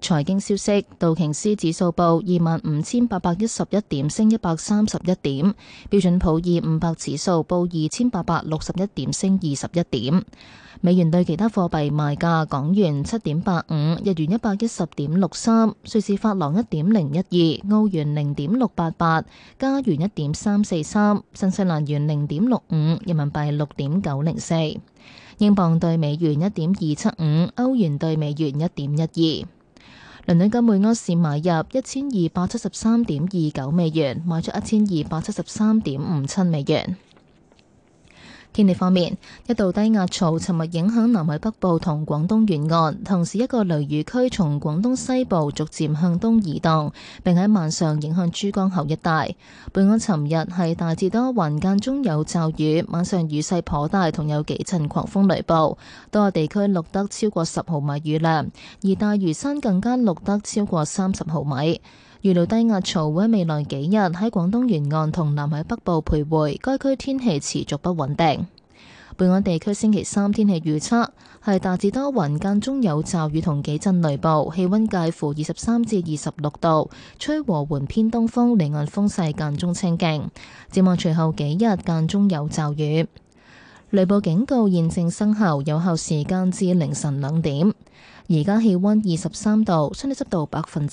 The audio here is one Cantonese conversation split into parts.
財經消息，道瓊斯指數報25,811點，升131點；標準普爾500指數報2,861點，升21點。美元對其他貨幣賣價：港元7.85，日元110.63，瑞士法郎1.012，澳元0.688，加元1.343，新西蘭元0.65，人民幣6.904。英鎊對美元1.275，歐元對美元1.12。倫敦金每盎司買入1273.29美元，賣出1273.57美元。天氣方面，一道低壓槽尋日影響南海北部同廣東沿岸，同時一個雷雨區從廣東西部逐漸向東移動，並喺晚上影響珠江口一帶。本港尋日係大致多雲，間中有驟雨，晚上雨勢頗大，同有幾陣狂風雷暴，多個地區錄得超過10毫米雨量，而大嶼山更加錄得超過30毫米。預料低壓槽會喺未來幾日喺廣東沿岸同南海北部徘徊，該區天氣持續不穩定。本港地區星期三天氣預測係大致多雲，間中有驟雨同幾陣雷暴，氣溫介乎23至26度，吹和緩偏東風，離岸風勢間中清勁。展望隨後幾日間中有驟雨。雷暴警告現正生效，有效時間至凌晨2點。而家氣溫23度，相對濕度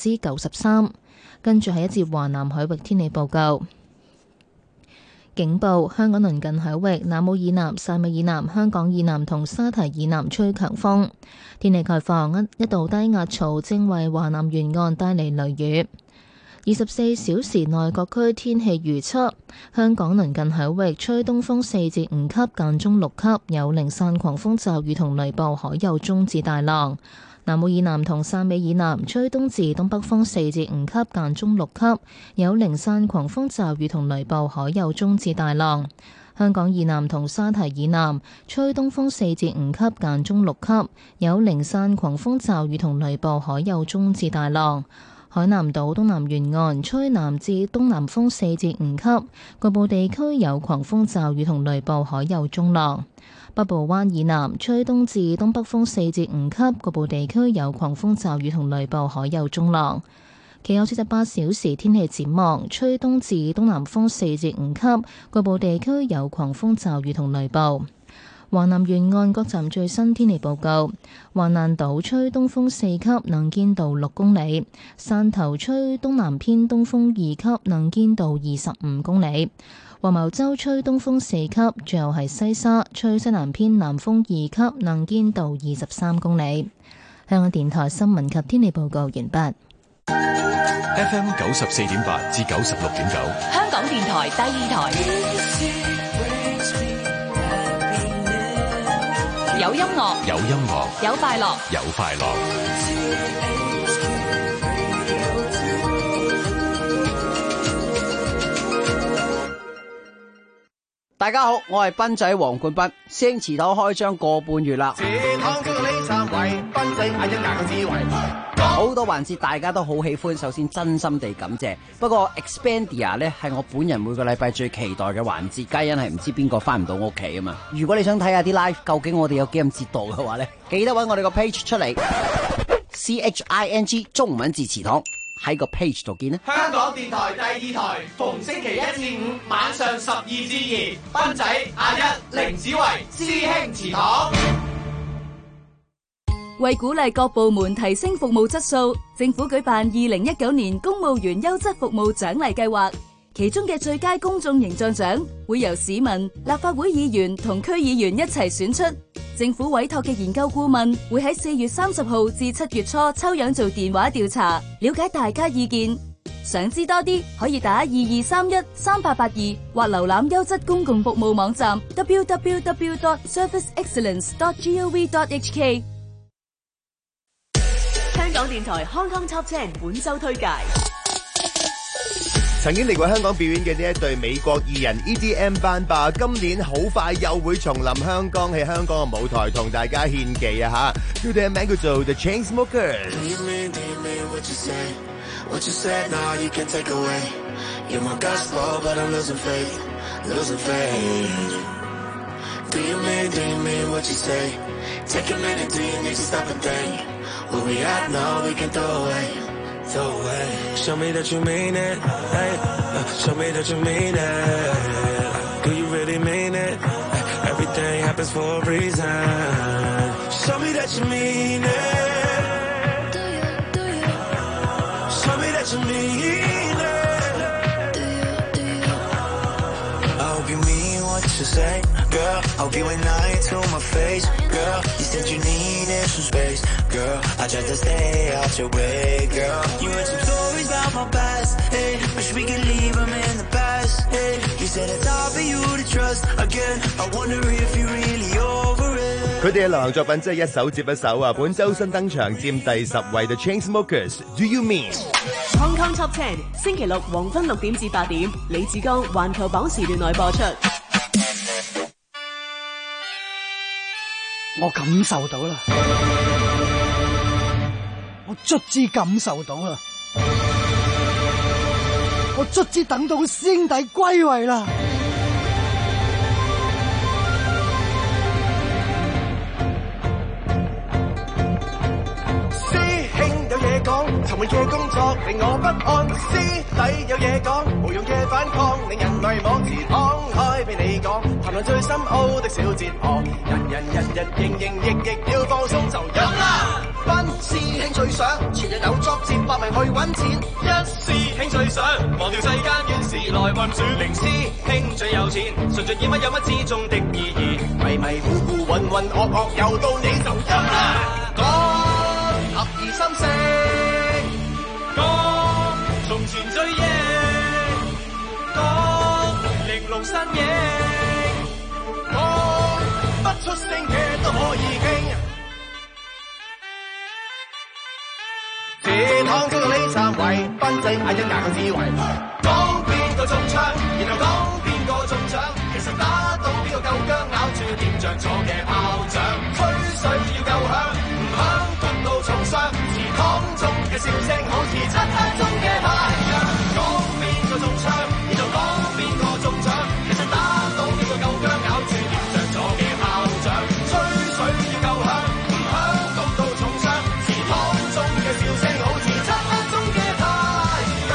93%。跟住係一節華南海域天氣報告。警報：香港鄰近海域南澳以南、汕尾以南、香港以南同沙堤以南吹強風。天氣概況：一道低壓槽正為華南沿岸帶嚟雷雨。24小時內各區天氣預測：香港鄰近海域吹東風4至5級，間中6級，有零散狂風驟雨同雷暴，海有中至大浪。南澳以南同汕尾以南吹東至東北風4至5級，間中6級，有零散狂風驟雨同雷暴，海有中至大浪。香港以南同沙堤以南吹東風4至5級，間中6級，有零散狂風驟雨同雷暴，海有中至大浪。海南島東南沿岸吹南至東南風4至5級，局部地區有狂風驟雨同雷暴，海有中浪。北部灣以南吹東至東北風4至5級，局部地區有狂風驟雨同雷暴，海有中浪。其後48小時天氣展望，吹東至東南風4至5級，局部地區有狂風驟雨同雷暴。華南沿岸各站最新天氣報告：橫瀾島吹東風4級，能見度6公里；汕頭吹東南偏東風2級，能見度25公里；黃茅洲吹東風4級，最後係西沙吹西南偏南風2級，能見度23公里。香港電台新聞及天氣報告完畢。 FM 94.8至96.9， 香港電台第二台。有音樂， 有音樂， 有快樂， 有快樂。 大家好，我係斌仔黃冠斌。師兄祠堂開張個半月啦，好多環節大家都好喜歡，首先真心地感謝。不過 Expandia 呢係我本人每個禮拜最期待嘅環節，皆因係唔知邊個翻唔到屋企啊嘛。如果你想睇下啲 live 究竟我哋有幾咁折墮嘅話呢，記得揾我哋個 page 出嚟 CHING 中文字祠堂，喺個 page 度見啦。 香港電台第二台，逢星期1至5晚上12至2，斌仔阿一、凌子維師兄祠堂。 為鼓勵各部門提升服務質素，政府舉辦2019年公務員優質服務獎勵計劃，其中嘅最佳公眾形象獎會由市民、立法會議員同區議員一齊選出。政府委託嘅研究顧問會喺4月30號至7月初抽樣做電話調查，了解大家意見。想知多啲，可以打22313882或瀏覽優質公共服務網站 www.serviceexcellence.gov.hk。香港電台 Hong Kong Top 10本周推介。 曾經嚟過香港表演嘅呢一隊美國二人 EDM 班霸，今年好快又會重臨香港，喺香港嘅舞台同大家獻技啊吓！佢哋嘅名叫做 The Chainsmokers。 Where we at now, we can throw away. Show me that you mean it. Hey, show me that you mean it. Do you really mean it? Everything happens for a reason. Show me that you mean it. Show me that you mean it. I hope you mean what you say, girl. I hope you ain't lying to my face, girl. You said you needed some space, girl. I tried to stay out your way, girl. You heard some stories about my past, hey. Wish we could leave them in the past, hey. You said it's hard for you to trust again. I wonder if you really over it. 佢哋嘅流行作品真係一首接一首啊！本周新登場佔第10位 The Chainsmokers，Do You Mean？ Hong Kong Top 10，星期六黃昏6點至8點，李志剛環球榜時段內播出。 我感受到啦，我卒之感受到啦，我卒之等到師兄弟歸位啦。 沉悶嘅工作令我不安，師弟有嘢講，無用嘅反抗令人迷惘，自敞開俾你講，談論最深奧的小哲學，人營役要放鬆就飲啦。班師兄最想全日有作接百名去揾錢，一師兄最想忘掉世間怨事來運轉，零師兄最有錢，順著意乜有乜之中的意義，迷迷糊糊渾渾噩噩又到你就飲啦。講合而心聲。從前追憶，講玲瓏身影，講不出聲嘅都可以傾。這趟中到你站位，賓仔嗌一硬智慧，講邊個中槍，然後講邊個中獎，其實打到邊個夠薑，咬住點着咗嘅炮仗，吹水要夠響，唔響焗到重傷，祠堂中嘅笑聲好似漆黑中嘅太陽，講邊個中槍，然後講邊個中獎，其實打到邊個夠薑，咬住點着咗嘅炮仗，吹水要夠響，唔響焗到重傷，祠堂中嘅笑聲好似漆黑中嘅太陽。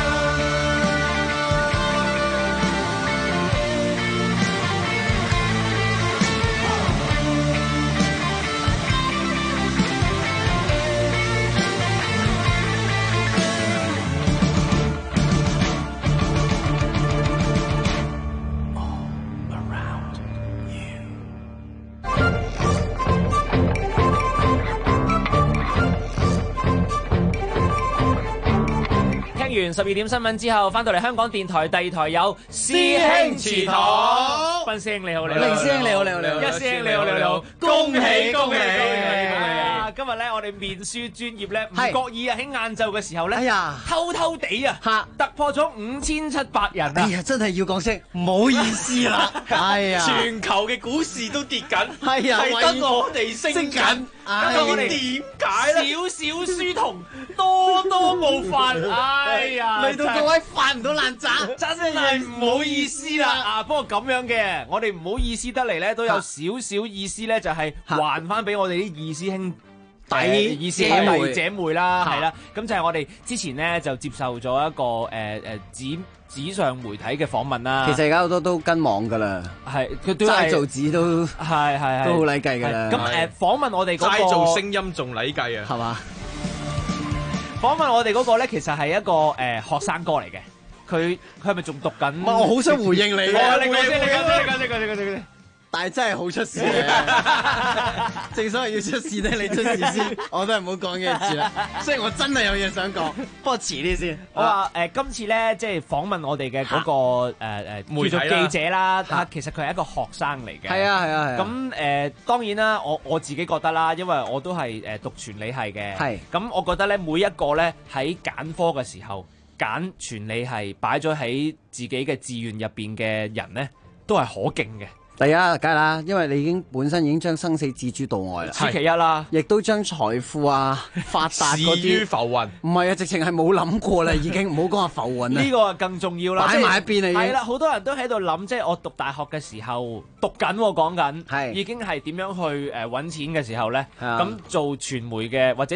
完12點新聞之後，翻到嚟香港電台第2台有師兄祠堂，斌師兄你好，你好， 凌師兄你好，你好，你好， 一師兄你好，你好，恭喜恭喜！今日咧，我哋面書專頁咧，唔覺意啊，喺晏晝嘅時候咧，偷偷地啊，突破咗5700人啊！ 哎呀，真係要講聲唔好意思啦，係啊， 全球嘅股市都跌緊， 係啊， 係得我哋升緊，咁我哋點解咧？少少書童，多冒犯，哎呀， 嚟到各位發唔到爛渣， 真係唔好意思啦啊！不過咁樣嘅，我哋唔好意思得嚟咧，都有少少意思咧，就係還翻俾我哋啲二師兄。弟姐妹啦，係啦，咁就係我哋之前咧就接受咗一個紙上媒體嘅訪問啦。 其實而家好多都跟網噶啦， 係佢都齋做紙都係都好禮計噶啦。 咁訪問我哋嗰個齋做聲音仲禮計啊， 係嘛？ 訪問我哋嗰個咧，其實係一個學生哥嚟嘅，佢係咪仲讀緊？ 我好想回應你嘅， 你講先。 但係真係好出事嘅，正所謂要出事咧，你出事先，我都係唔好講嘅字啦。雖然我真係有嘢想講，不過遲啲先。 我話今次咧，即係訪問我哋嘅嗰個媒體記者啦，其實佢係一個學生嚟嘅。 係啊。 咁當然啦，我自己覺得啦，因為我都係讀傳理系嘅。係。咁我覺得咧，每一個咧喺揀科嘅時候揀傳理系擺咗喺自己嘅志願入邊嘅人咧，都係可敬嘅。 第一，梗係啦，因為你本身已經將生死置諸度外啦， 此其一啦， 亦都將財富啊、發達嗰啲置於浮雲。 唔係啊，直情係冇諗過啦，已經唔好講話浮雲啦。 呢個更重要啦， 擺埋一邊啦。 係啦，好多人都喺度諗，即係我讀大學嘅時候讀緊，講緊已經係點樣去揾錢嘅時候咧，咁做傳媒嘅或者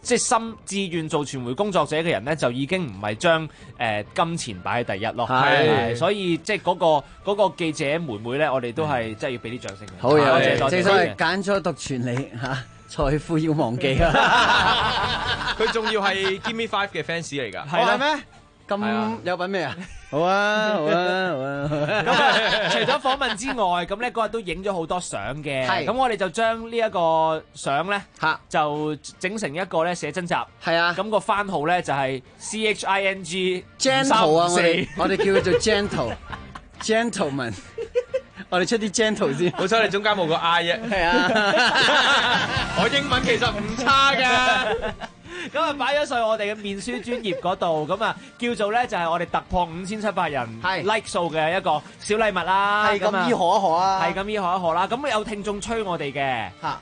即係心自願做傳媒工作者嘅人咧，就已經唔係將金錢擺喺第一咯。係，所以即係嗰個記者妹妹咧，我哋都係真係要俾啲掌聲嘅。 好嘢， 多謝多謝。 正所謂揀咗讀傳理嚇，財富要忘記啊！ 佢仲要係 Give Me Five 嘅 fans 嚟㗎。 係咩？咁有品味啊！好啊，好啊，好啊！ 咁啊，除咗訪問之外，咁咧嗰日都影咗好多相嘅。 係咁我哋就將呢一個相咧，就整成一個咧寫真集。 係啊。 咁個番號咧就係 CHING Gentle 啊！我哋叫佢做 Gentleman。我哋出啲 gentle 先。 好彩你中間冇個 I 啫。 係啊。 我英文其實唔差㗎。 咁啊擺咗上我哋嘅面書專頁嗰度，咁啊叫做咧就係我哋突破5700人 like 數嘅一個小禮物啦。 係咁依何一何啊？ 係咁依何一何啦。咁有聽眾催我哋嘅嚇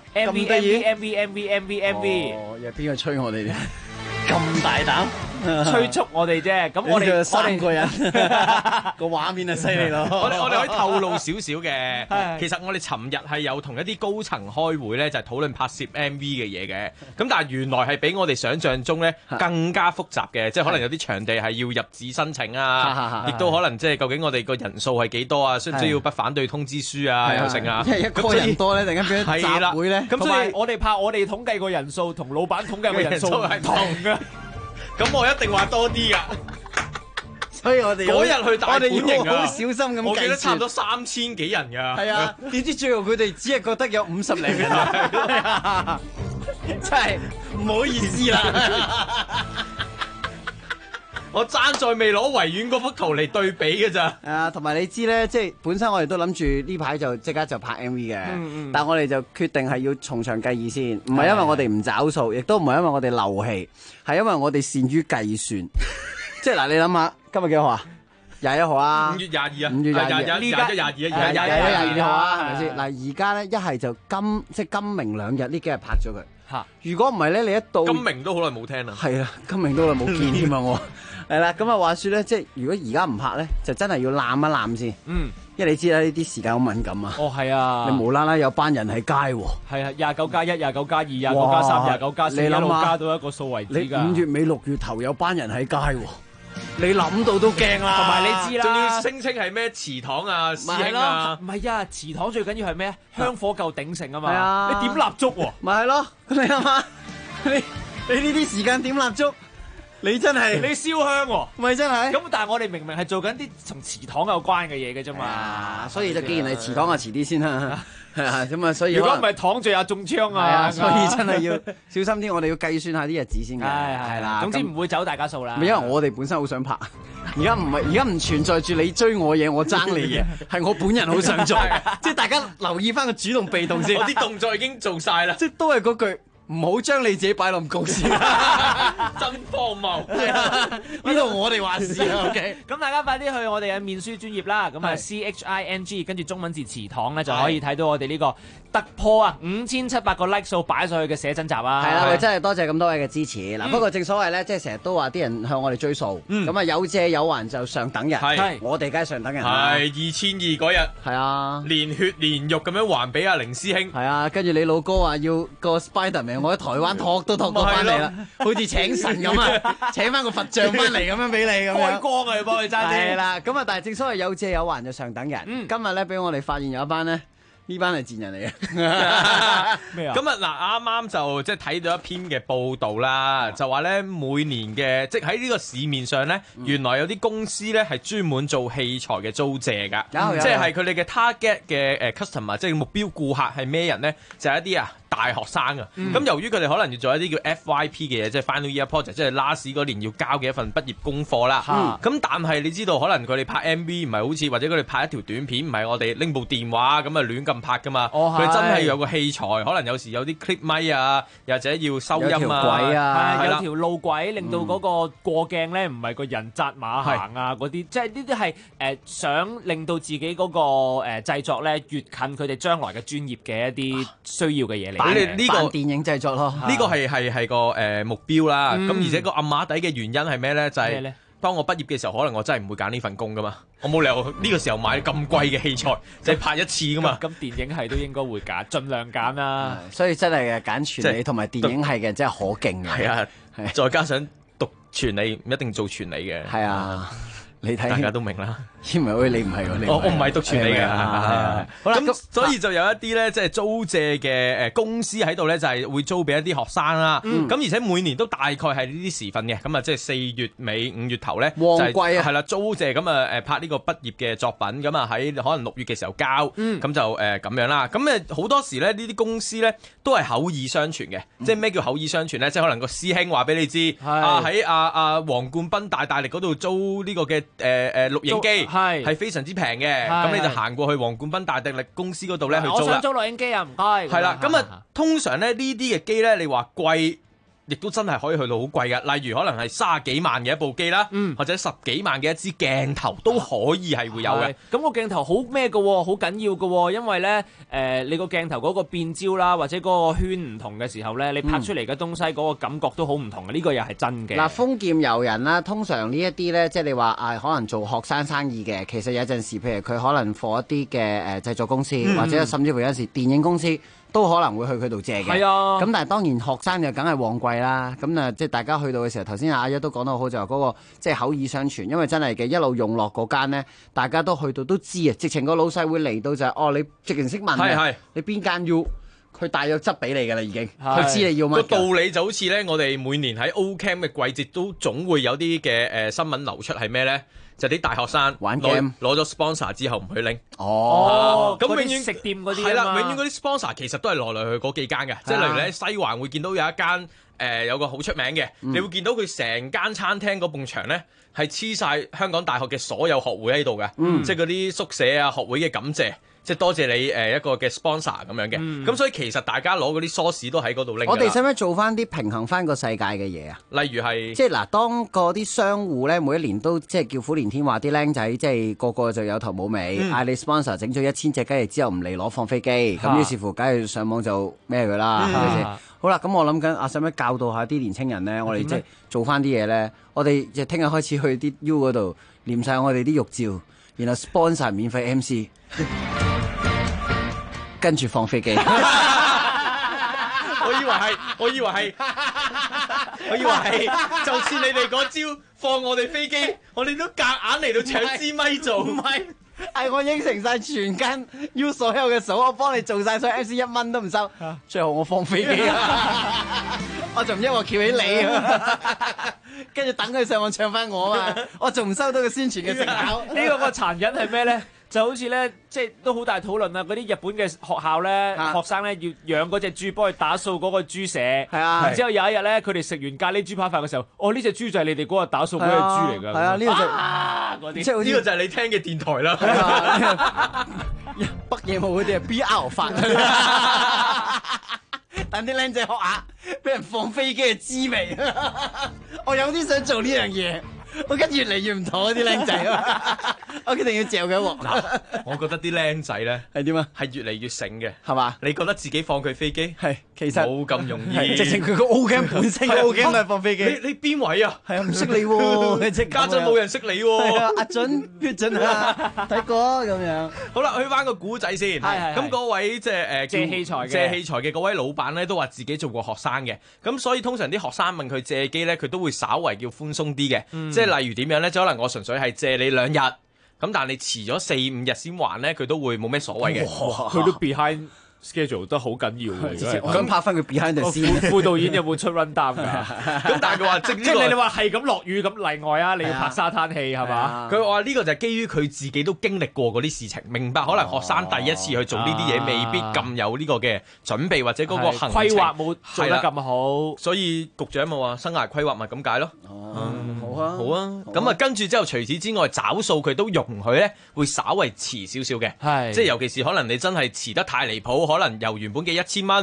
MV。 哦，有邊個催我哋嘅？咁大膽催促我哋啫。咁我哋 3個人個畫面就犀利咯。 我哋可以透露少少嘅。其實我哋尋日係有同一啲高層開會咧，就係討論拍攝 MV 嘅嘢嘅。咁但係原來係比我哋想象中咧更加複雜嘅，即係可能有啲場地係要入紙申請啊，亦都可能即係究竟我哋個人數係幾多啊？需唔需要不反對通知書啊？又成啊？ 即係一個人多咧，突然間變咗集會咧。 咁所以我哋怕我哋統計個人數同老闆統計個人數係同嘅。 咁我一定話多啲噶， 所以我哋嗰日去大本營好小心咁計算， 我記得差唔多3000幾人噶。 係啊，點知最後佢哋只係覺得有50零人，真係唔好意思啦。 我爭在未攞維園嗰幅圖嚟對比嘅咋。 啊，同埋你知咧，即係本身我哋都諗住呢排就即刻就拍 MV 嘅，但係我哋就決定係要從長計議先，唔係因為我哋唔找數，亦都唔係因為我哋漏氣，係因為我哋善於計算。即係嗱，你諗下，今日幾號啊？21號啊？5月22啊？5月22號啊？係咪先？嗱，而家咧一係就今明兩日呢幾日拍咗佢。嚇！如果唔係咧，你一到今明都好耐冇聽啦。 係啊，今明都好耐冇見添啊！我係啦，咁啊話説咧，即係如果而家唔拍咧，就真係要攬一攬先。因為你知啦，呢啲時間好敏感啊。 哦，係啊。你無啦啦有班人喺街喎。 係啊，29+1、29+2、29+3、29+4，一路加到一個數為止㗎。 你5月尾6月頭有班人喺街喎。你諗到都驚啦， 同埋你知啦， 仲要聲稱係咩祠堂啊、師兄啊， 唔係啊，祠堂最緊要係咩？香火夠鼎盛啊嘛， 係啊， 你點蠟燭喎？ 咪係咯，咁你諗下，你呢啲時間點蠟燭，你真係你燒香喎， 咪真係。 咁但係我哋明明係做緊啲同祠堂有關嘅嘢嘅啫嘛， 所以就既然係祠堂啊，遲啲先啦。係啊，咁啊，所以如果唔係躺住啊中槍啊， 係啊，所以真係要小心啲，我哋要計算下啲日子先嘅，係啦。 總之唔會走大家數啦。 因為我哋本身好想拍，而家唔存在住你追我嘢，我爭你嘢，係我本人好想做，即係大家留意翻個主動被動先。 我啲動作已經做晒啦， 即係都係嗰句。唔好將你自己擺落咁高先， 真荒謬。 係啊，呢度我哋話事啊。OK， 咁大家快啲去我哋嘅面書專頁啦。咁啊 CHING 跟住中文字祠堂咧就可以睇到我哋呢個突破啊5700個 like 數擺上去嘅寫真集啊。 係啦，真係多謝咁多位嘅支持。嗱，不過正所謂咧，即係成日都話啲人向我哋追數，咁啊有借有還就上等人。係，我哋梗係上等人。 係2200嗰日， 係啊， 連血連肉咁樣還俾阿凌師兄。 係啊，跟住你老哥話要個 Spiderman。我喺台灣托到翻嚟啦，好似請神咁啊，請翻個佛像翻嚟咁樣俾你咁樣。 開光啊，要幫佢揸啲。 係啦，咁啊，但係正所謂有借有還就上等人。今日咧俾我哋發現有一班咧，呢班係賤人嚟嘅。 咩啊？咁啊嗱，啱啱就即係睇到一篇嘅報道啦，就話咧每年嘅即係喺呢個市面上咧，原來有啲公司咧係專門做器材嘅租借㗎，即係佢哋嘅 target 嘅customer，即係目標顧客係咩人咧？就係一啲大學生啊，咁由於佢哋可能要做一啲叫 FYP 嘅嘢，即係 Final Year Project，即係 last 嗰年要交嘅一份畢業功課啦。咁但係你知道，可能佢哋拍 MV 唔係好似或者佢哋拍一條短片，唔係我哋拎部電話咁啊亂咁拍噶嘛。佢真係有個器材，可能有時有啲 clip 咪啊，又或者要收音啊， 有條路軌令到嗰個過鏡咧唔係個人紮馬行啊嗰啲，即係呢啲係想令到自己嗰個製作咧越近佢哋將來嘅專業嘅一啲需要嘅嘢嚟。 呢個電影製作咯， 呢個係個目標啦。咁而且個暗碼底嘅原因係咩咧？就係當我畢業嘅時候，可能我真係唔會揀呢份工噶嘛，我冇理由呢個時候買咁貴嘅器材，就係拍一次噶嘛。 咁電影系都應該會揀，盡量揀啦。 所以真係嘅揀傳理同埋電影系嘅人真係可敬嘅。 係啊，再加上讀傳理唔一定做傳理嘅。 係啊。你睇大家都明啦， 唔係喂，你唔係喎， 我唔係讀傳理嘅。好啦，咁所以就有一啲咧，即係租借嘅公司喺度咧，就係會租俾一啲學生啦。咁而且每年都大概係呢啲時份嘅，咁啊即係4月尾5月頭咧， 旺季啊， 係啦，租借咁啊拍呢個畢業嘅作品，咁啊喺可能6月嘅時候交，咁就咁樣啦。咁好多時咧呢啲公司咧都係口耳相傳嘅，即係咩叫口耳相傳咧？即係可能個師兄話俾你知，喺黃冠斌大力嗰度租呢個嘅錄影機係非常之平嘅，咁你就行過去黃冠斌大力公司嗰度咧去租啦。 我想租錄影機啊，唔該。 係啦，咁啊通常咧呢啲嘅機咧，你話貴，亦都真係可以去到好貴嘅。例如可能係30幾萬嘅一部機啦，或者10幾萬嘅一支鏡頭都可以係會有嘅。 咁個鏡頭好咩嘅喎，好緊要嘅喎，因為咧你個鏡頭嗰個變焦啦，或者嗰個圈唔同嘅時候咧，你拍出嚟嘅東西嗰個感覺都好唔同嘅。呢個又係真嘅。 嗱，豐儉由人啦，通常呢一啲咧，即係你話可能做學生生意嘅，其實有陣時，譬如佢可能貨一啲嘅製作公司，或者甚至乎有陣時電影公司都可能會去佢度借嘅。係啊。咁但係當然學生就梗係旺季啦。咁啊，即係大家去到嘅時候，頭先阿一都講得好，就話嗰個即係口耳相傳，因為真係嘅一路用落嗰間咧，大家都去到都知啊。直情個老細會嚟到就係你直情識問嘅，你邊間要？佢大約執俾你㗎啦，已經佢知你要乜。個道理就好似咧，我哋每年喺 O-Cam 嘅季節都總會有啲嘅新聞流出係咩咧？就啲大學生玩 game 攞咗 sponsor 之後唔去拎。 咁永遠食店嗰啲係啦，永遠嗰啲 sponsor 其實都係來去嗰幾間嘅，即係例如咧西環會見到有一間有個好出名嘅，你會見到佢成間餐廳嗰埲牆咧係黐晒香港大學嘅所有學會喺度嘅，即係嗰啲宿舍啊學會嘅感謝。即係多謝你一個嘅 sponsor 咁樣嘅，咁所以其實大家攞嗰啲 source 都喺嗰度拎。 我哋使唔使做翻啲平衡翻個世界嘅嘢啊？ 例如係即係嗱，當嗰啲商戶咧每一年都即係叫苦連天，話啲僆仔即係個個就有頭冇尾，嗌你 sponsor 整咗1000隻雞翼之後唔嚟攞放飛機，咁於是乎梗係上網就咩佢啦，係咪先？好啦，咁我諗緊使唔使教導下啲年青人咧？我哋即係做翻啲嘢咧，我哋就聽日開始去啲 U 嗰度念晒我哋啲玉照，然後 sponsor 免費 MC。跟住放飛機， 我以為係，就算你哋嗰招放我哋飛機，我哋都夾硬嚟到搶支咪做， 唔係，係我應承晒全間 U 所有嘅數，我幫你做晒所有 MC 1蚊都唔收，最後我放飛機我仲唔知我翹起你，跟住等佢上網唱翻我嘛，我仲唔收到個宣傳嘅成效。 呢個殘忍係咩咧？就好似咧，即係都好大討論啊！嗰啲日本嘅學校咧，學生咧要養嗰隻豬，幫佢打掃嗰個豬舍。係啊，然之後有一日咧，佢哋食完咖喱豬扒飯嘅時候，呢隻豬就係你哋嗰個打掃嗰隻豬嚟㗎。係啊， 呢個就即係呢個就係你聽嘅電台啦。 北野武嗰啲係 BR 法，等啲僆仔學下，俾人放飛機嘅滋味。我有啲想做呢樣嘢。我跟住越嚟越唔妥啲僆仔啊！我決定要嚼佢一鑊。 嗱，我覺得啲僆仔咧係點啊？ 係越嚟越醒嘅， 係嘛？ 你覺得自己放佢飛機係其實冇咁容易。 直情佢個 O-Cam 本身個 O-Cam 都係放飛機。 你邊位啊？ 係啊，唔識你喎， 家陣冇人識你喎。 係啊，阿準、月準啊，睇過咁樣。 好啦，去翻個古仔先。咁嗰位即係借器材嘅嗰位老闆咧，都話自己做過學生嘅。咁所以通常啲學生問佢借機咧，佢都會稍為叫寬鬆啲嘅。即係例如點樣咧？即可能我純粹係借你2日，咁但係你遲咗4-5日先還咧，佢都會冇咩所謂嘅。 佢都 behind schedule 得好緊要嘅。 我想拍翻佢 behind 度先。 副導演有冇出 run down 㗎？咁但係佢話即係你話係咁落雨咁例外啊？你要拍沙灘戲係嘛？ 佢話呢個就係基於佢自己都經歷過嗰啲事情，明白可能學生第一次去做呢啲嘢，未必咁有呢個嘅準備或者嗰個行程規劃冇做得咁好。 所以局長咪話生涯規劃咪咁解咯。 好啊， 好啊，咁啊，跟住之後，除此之外，找數佢都容許咧，會稍為遲少少嘅，即係尤其是可能你真係遲得太離譜，可能由原本嘅1000蚊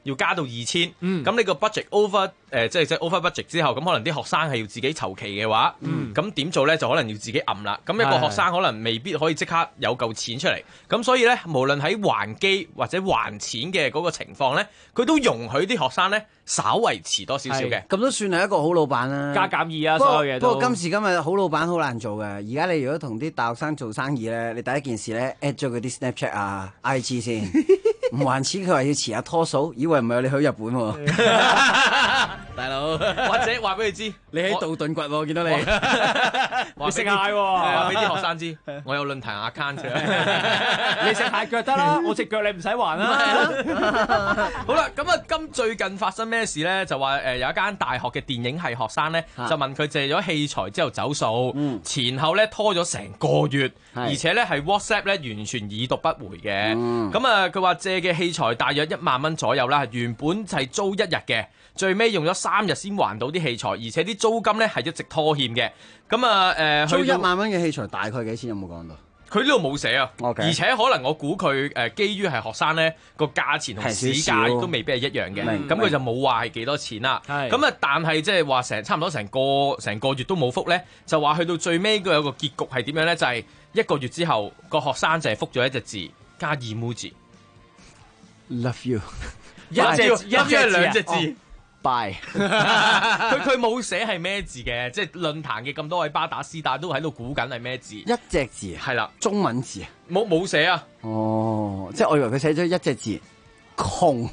要加到2000，咁你個 budget over 即係 over budget 之後，咁可能啲學生係要自己籌期嘅話，咁點做咧就可能要自己揞啦。咁一個學生可能未必可以即刻有嚿錢出嚟，咁所以咧無論喺還機或者還錢嘅嗰個情況咧，佢都容許啲學生咧稍為遲多少少嘅。 咁都算係一個好老闆啦， 加減2啊，所有嘢都。 不過今時今日好老闆好難做嘅。而家你如果同啲大學生做生意咧，你第一件事咧 at 咗佢啲 Snapchat 啊、IG 先，唔還錢佢話要遲下拖數，以為唔係你去日本喎，大佬。 或者話俾佢知， 你喺度頓掘喎，見到你， 你食蟹喎， 話俾啲學生知，我有論壇 account 你食蟹腳得啦，我隻腳你唔使還啦。 好啦，咁啊，最近發生咩事咧？就話有一間大學嘅電影系學生咧，就問佢借咗器材之後走數，前後咧拖咗成個月，而且咧係 WhatsApp 咧完全已讀不回嘅。咁啊，佢話借嘅器材大約1萬蚊左右啦，原本就係租1日嘅，最尾用咗3日先還到啲器材，而且啲租金咧係一直拖欠嘅。咁啊租1萬蚊嘅器材大概幾錢？有冇講到？ 佢呢度冇寫啊，而且可能我估佢基於係學生咧個價錢同市價都未必係一樣嘅，咁佢就冇話係幾多錢啦。咁啊，但係即係話差唔多成個月都冇覆咧，就話去到最尾佢有個結局係點樣咧？就係1個月之後個學生就係覆咗一隻字加 emoji love you， 一隻2隻字。 Bye 佢冇寫係咩字嘅，即係論壇嘅咁多位巴打絲打都喺度估緊係咩字， 一隻字係啦， 中文字啊， 冇寫啊。 哦，即係我以為佢寫咗一隻字窮，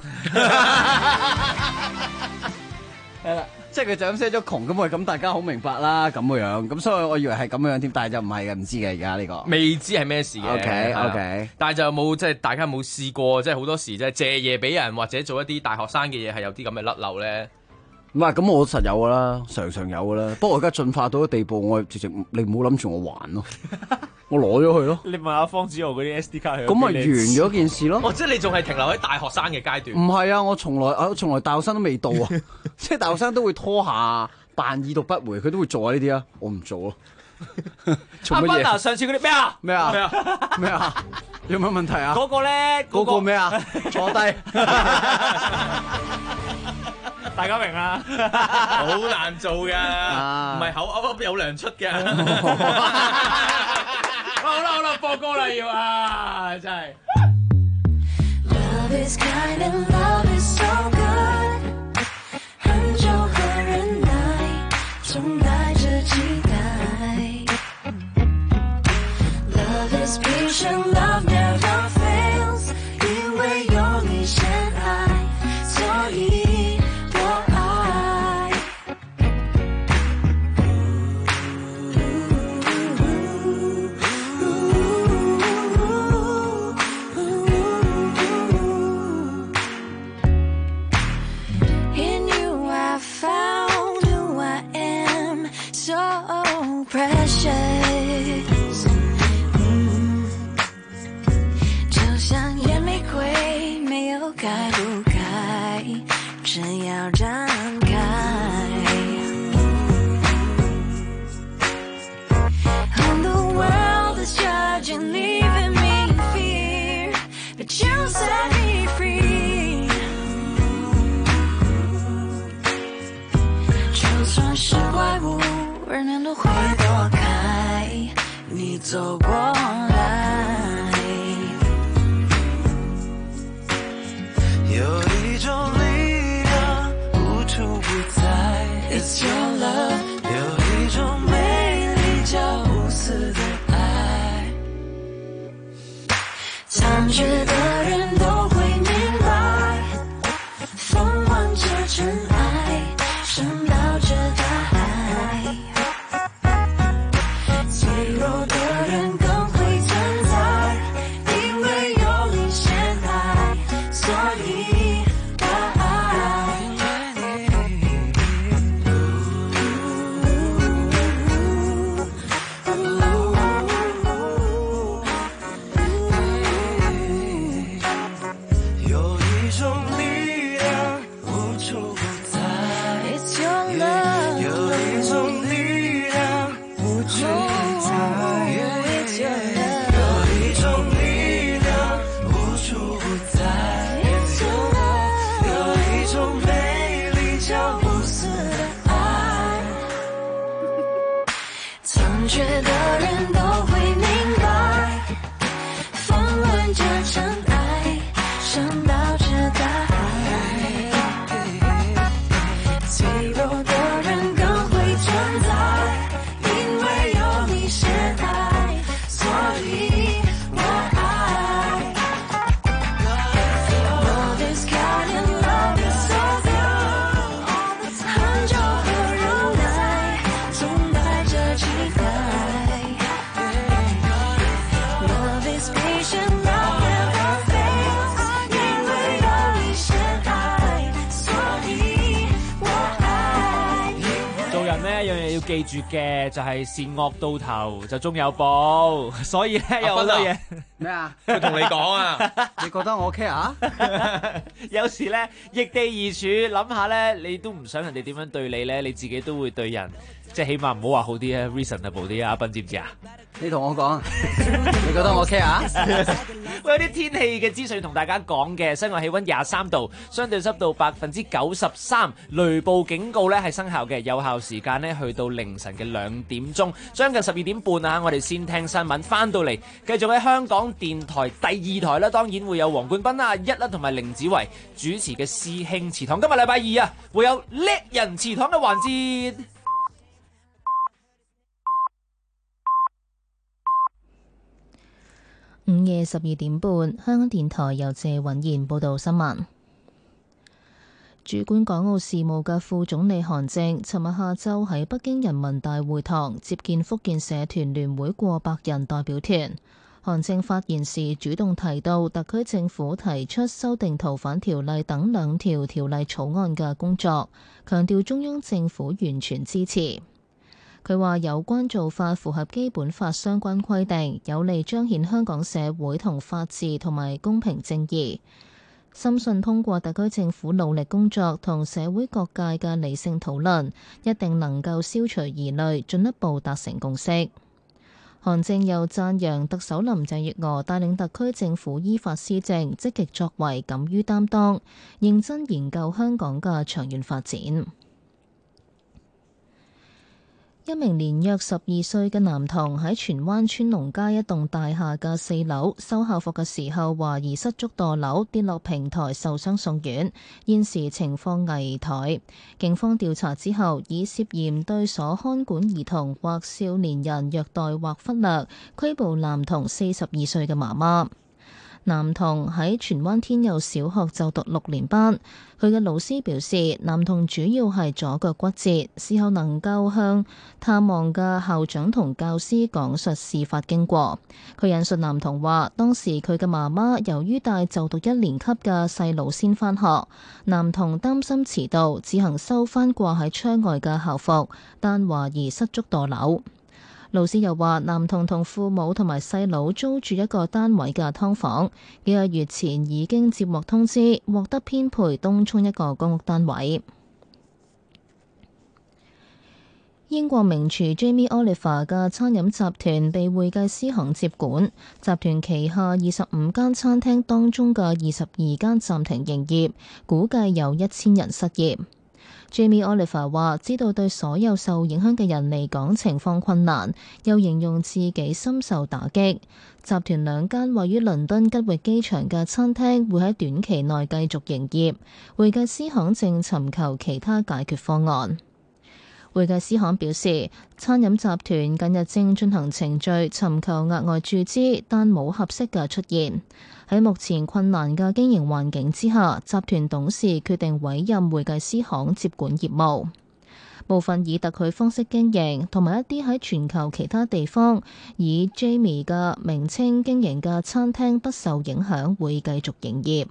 係啦，即係佢就咁寫咗窮，咁咁大家好明白啦，咁樣，咁所以我以為係咁樣添，但係就唔係嘅，唔知嘅而家呢個未知係咩事嘅。 OK， 但係就冇即係大家有冇試過，即係好多時即係借嘢俾人或者做一啲大學生嘅嘢係有啲咁嘅甩漏咧？ 唔係，咁我實有噶啦，常有噶啦。不過我而家進化到個地步，我直情你唔好諗住我還咯，我攞咗佢咯。 你問下方子豪嗰啲 SD 卡去， 咁咪完咗件事咯。 哦，即係你仲係停留喺大學生嘅階段？ 唔係啊，我從來大學生都未到啊，即係大學生都會拖下扮已讀不回，佢都會做啊呢啲啊，我唔做咯。 做乜嘢？上次嗰啲咩啊？ 有乜問題啊？ 嗰個咧， 嗰個咩啊？坐低。 大家明啦， 好難做㗎，唔係口噏有糧出嘅。好啦，播歌啦要啊，真係。Love is kind and love is so good， 很久很忍耐，總帶着期待。Love is patient, love never fails， 因為有你先愛，所以。走過來，有一種力量無處不在 It's your love， 有一種美麗叫無私的愛，殘缺的人都會明白，風挽着塵埃，升到這大海，脆弱的人更會存在，因為有你先愛，所以把愛。 觉的人都会明白，纷乱着尘埃，升到这大海，脆弱的人更会存在，因为有你是爱，所以我爱。Love is kind and love is so good， 很久和无奈，总带着期待。Love is patient, love never fails， 因为有你是愛，所以我愛。 做人呢，有樣嘢要記住嘅就係善惡到頭就終有報，所以咧有好多嘢咩啊？ 佢同你講啊， 你覺得我 OK 啊？ 有時咧易地而處，諗下咧你都唔想人哋點樣對你咧，你自己都會對人，即係起碼唔好話好啲啊 ，reasonable 啲啊，阿斌知唔知啊？ 你同我講，你覺得我 OK 啊？ 會有啲天氣嘅資訊同大家講嘅，室外氣温23度，相對濕度93%，雷暴警告咧係生效嘅，有效時間咧去到凌晨嘅2點鐘，將近12點半啊！我哋先聽新聞，翻到嚟繼續喺香港電台第2台啦，當然會有黃冠斌啊、一啦同埋凌子維主持嘅師兄祠堂。今日禮拜2啊，會有叻人祠堂嘅環節。 午夜12點半，香港電台由謝允賢報道新聞。主管港澳事務嘅副總理韓正，尋日下晝喺北京人民大會堂接見福建社團聯會過百人代表團。韓正發言時主動提到，特區政府提出修訂逃犯條例等2條條例草案嘅工作，強調中央政府完全支持。佢話有關做法符合基本法相關規定，有利彰顯香港社會同法治同埋公平正義。深信通過特區政府努力工作同社會各界嘅理性討論，一定能夠消除疑慮，進一步達成共識。韓正又讚揚特首林鄭月娥帶領特區政府依法施政，積極作為，敢於擔當，認真研究香港嘅長遠發展。一名年約12歲嘅男童喺荃灣川龍街一棟大廈嘅4樓收校服嘅時候，懷疑失足墮樓跌落平台，受傷送院，現時情況危殆。警方調查之後，以涉嫌對所看管兒童或少年人虐待或忽略，拘捕男童42歲嘅媽媽。男童喺荃灣天佑小學就讀6年班，佢嘅老師表示，男童主要係左腳骨折，事後能夠向探望嘅校長同教師講述事發經過。佢引述男童話，當時佢嘅媽媽由於帶就讀1年級嘅細佬先返學，男童擔心遲到，自行收返掛喺窗外嘅校服，但懷疑失足墮樓。老師又話，男童同父母同埋細佬租住一個單位嘅劏房，幾個月前已經接獲通知，獲得編配東涌一個公屋單位。英國名廚 Jamie Oliver 嘅餐飲集團被會計師行接管，集團旗下25間餐廳當中嘅22間暫停營業，估計有1000人失業。Jamie Oliver 話：知道對所有受影響嘅人嚟講情況困難，又形容自己深受打擊。集團2間位於倫敦吉域機場嘅餐廳會喺短期內繼續營業，會計師行正尋求其他解決方案。會計師行表示，餐飲集團近日正進行程序尋求額外注資，但冇合適嘅出現。喺目前困難嘅經營環境之下，集團董事決定委任會計師行接管業務。部分以特許方式經營，同埋一啲喺全球其他地方以 Jamie 嘅名稱經營嘅餐廳不受影響，會繼續營業。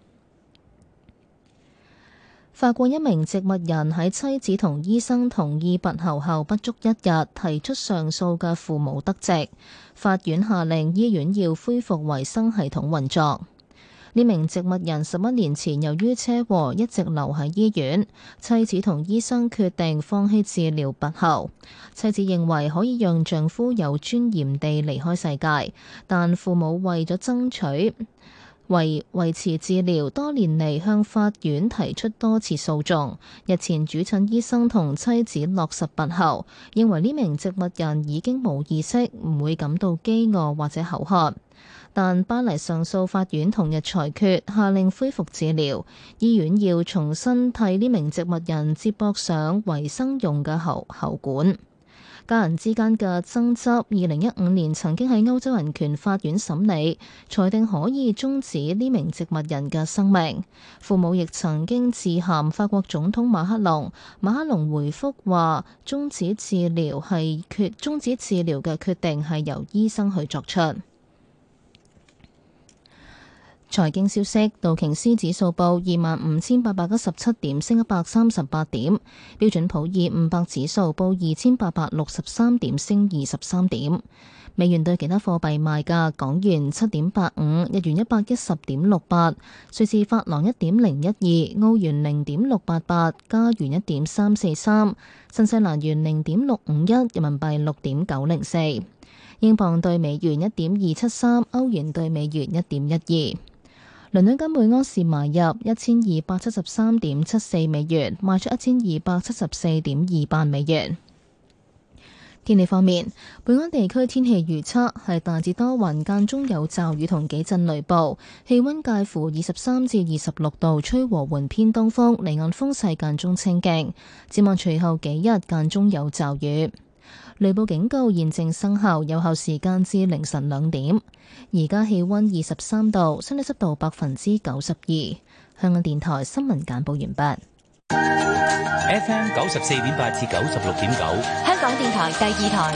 法國一名植物人喺妻子同醫生同意拔喉後不足1日提出上訴嘅父母得直，法院下令醫院要恢復維生系統運作。呢名植物人11年前由於車禍一直留喺醫院，妻子同醫生決定放棄治療拔喉。妻子認為可以讓丈夫有尊嚴地離開世界，但父母為咗爭取為維持治療，多年嚟向法院提出多次訴訟。日前主診醫生同妻子落實拔喉，認為呢名植物人已經冇意識，唔會感到飢餓或者口渴。但巴黎上訴法院同日裁決，下令恢復治療，醫院要重新替呢名植物人接駁上維生用嘅喉管。家人之間嘅爭執，2015年曾經喺歐洲人權法院審理，裁定可以終止呢名植物人嘅生命。父母亦曾經致函法國總統馬克龍，馬克龍回覆話終止治療嘅決定係由醫生去作出。財經消息，道瓊斯指數報25,817點，升138點；標準普爾500指數報2,863點，升23點。美元對其他貨幣賣價：港元7.85，日元110.68，瑞士法郎1.012，澳元0.688，加元1.343，新西蘭元0.651，人民幣6.904，英鎊對美元1.273，歐元對美元1.12。倫敦金每盎司買入1273.74美元，賣出1274.28美元。天氣方面，本港地區天氣預測係大致多雲，間中有驟雨同幾陣雷暴，氣溫介乎23至26度，吹和緩偏東風，離岸風勢間中清勁。展望隨後幾日間中有驟雨。雷暴警告現正生效，有效時間至凌晨2點。而家氣溫23度，相對濕度92%。香港電台新聞簡報完畢。 FM 94.8至96.9， 香港電台第2台。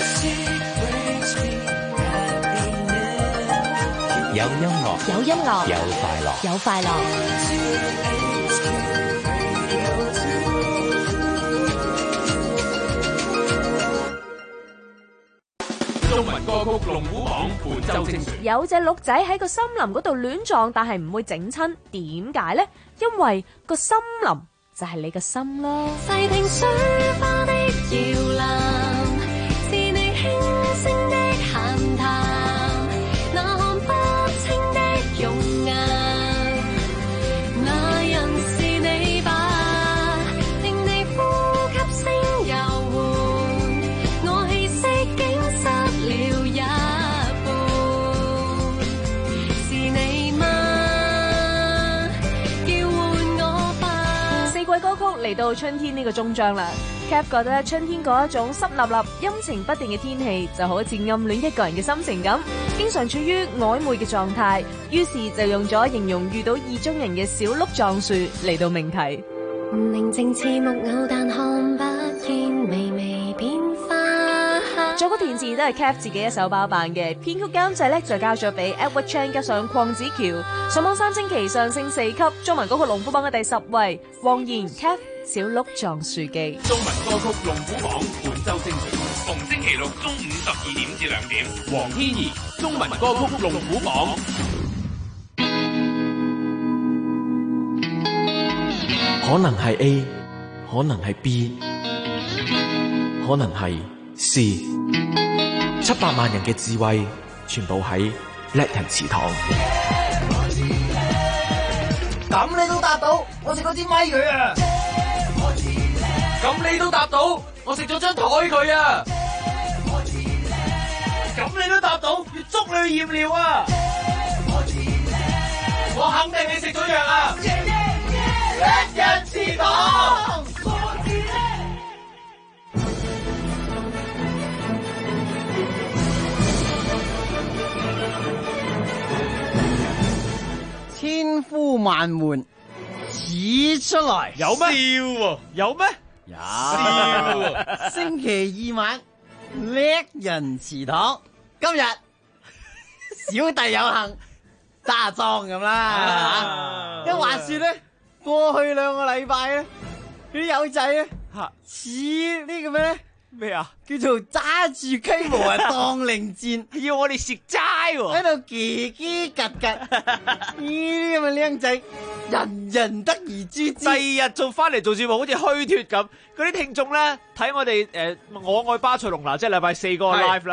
有音樂， 有音樂， 有快樂， 有快樂。 中文歌曲龍虎榜本周精選。 有隻鹿仔喺個森林嗰度亂撞，但係唔會整親，點解呢？因為個森林就係你個心啦。細聽水花的搖籃，是你輕聲的閒談，那看不清的容顏，那人是你吧？聽你呼吸聲悠緩，我氣息竟失了一半，是你嗎？叫喚我吧。四季歌曲嚟到春天呢個終章啦。Cap 覺得春天嗰一種濕立立、陰晴不定嘅天氣，就好似暗戀一個人嘅心情咁，經常處於曖昧嘅狀態。於是就用咗形容遇到意中人嘅小鹿撞樹嚟到命題。寧靜似木偶，但看不見微微變化。作曲填詞都係 Cap 自己一手包辦嘅，編曲監製咧就交咗俾 Edward Chan 加上鄺子喬。上網3星期上升4級，中文歌曲龍虎榜嘅第10位，黃妍 Cap 小鹿撞樹記。 中文歌曲龍虎榜本周精選，逢星期六中午12點至2點。黃天怡中文歌曲龍虎榜。 可能係 A， 可能係 B， 可能係 C。700萬人嘅智慧，全部喺叻人祠堂。 咁你都答到，我食咗支咪佢啊！咁你都答到，我食咗張台佢啊！咁你都答到，要捉你去驗尿啊！我肯定你食咗藥啊！叻人祠堂。 千呼萬喚始出來， 有咩？有咩？ 有。星期二晚叻人祠堂，今日小弟有幸揸莊咁啦。因話說咧，過去2個禮拜咧，啲友仔咧似呢個咩咧？ 咩啊？ 叫做揸住雞毛啊，當令箭， 要我哋食齋喎， 喺度嘰嘰格格，呢啲咁嘅僆仔，人人得而誅之。 第二日做翻嚟做節目，好似虛脫咁。嗰啲聽眾咧睇我哋我愛巴塞隆拿，即係禮拜4個 live 啦。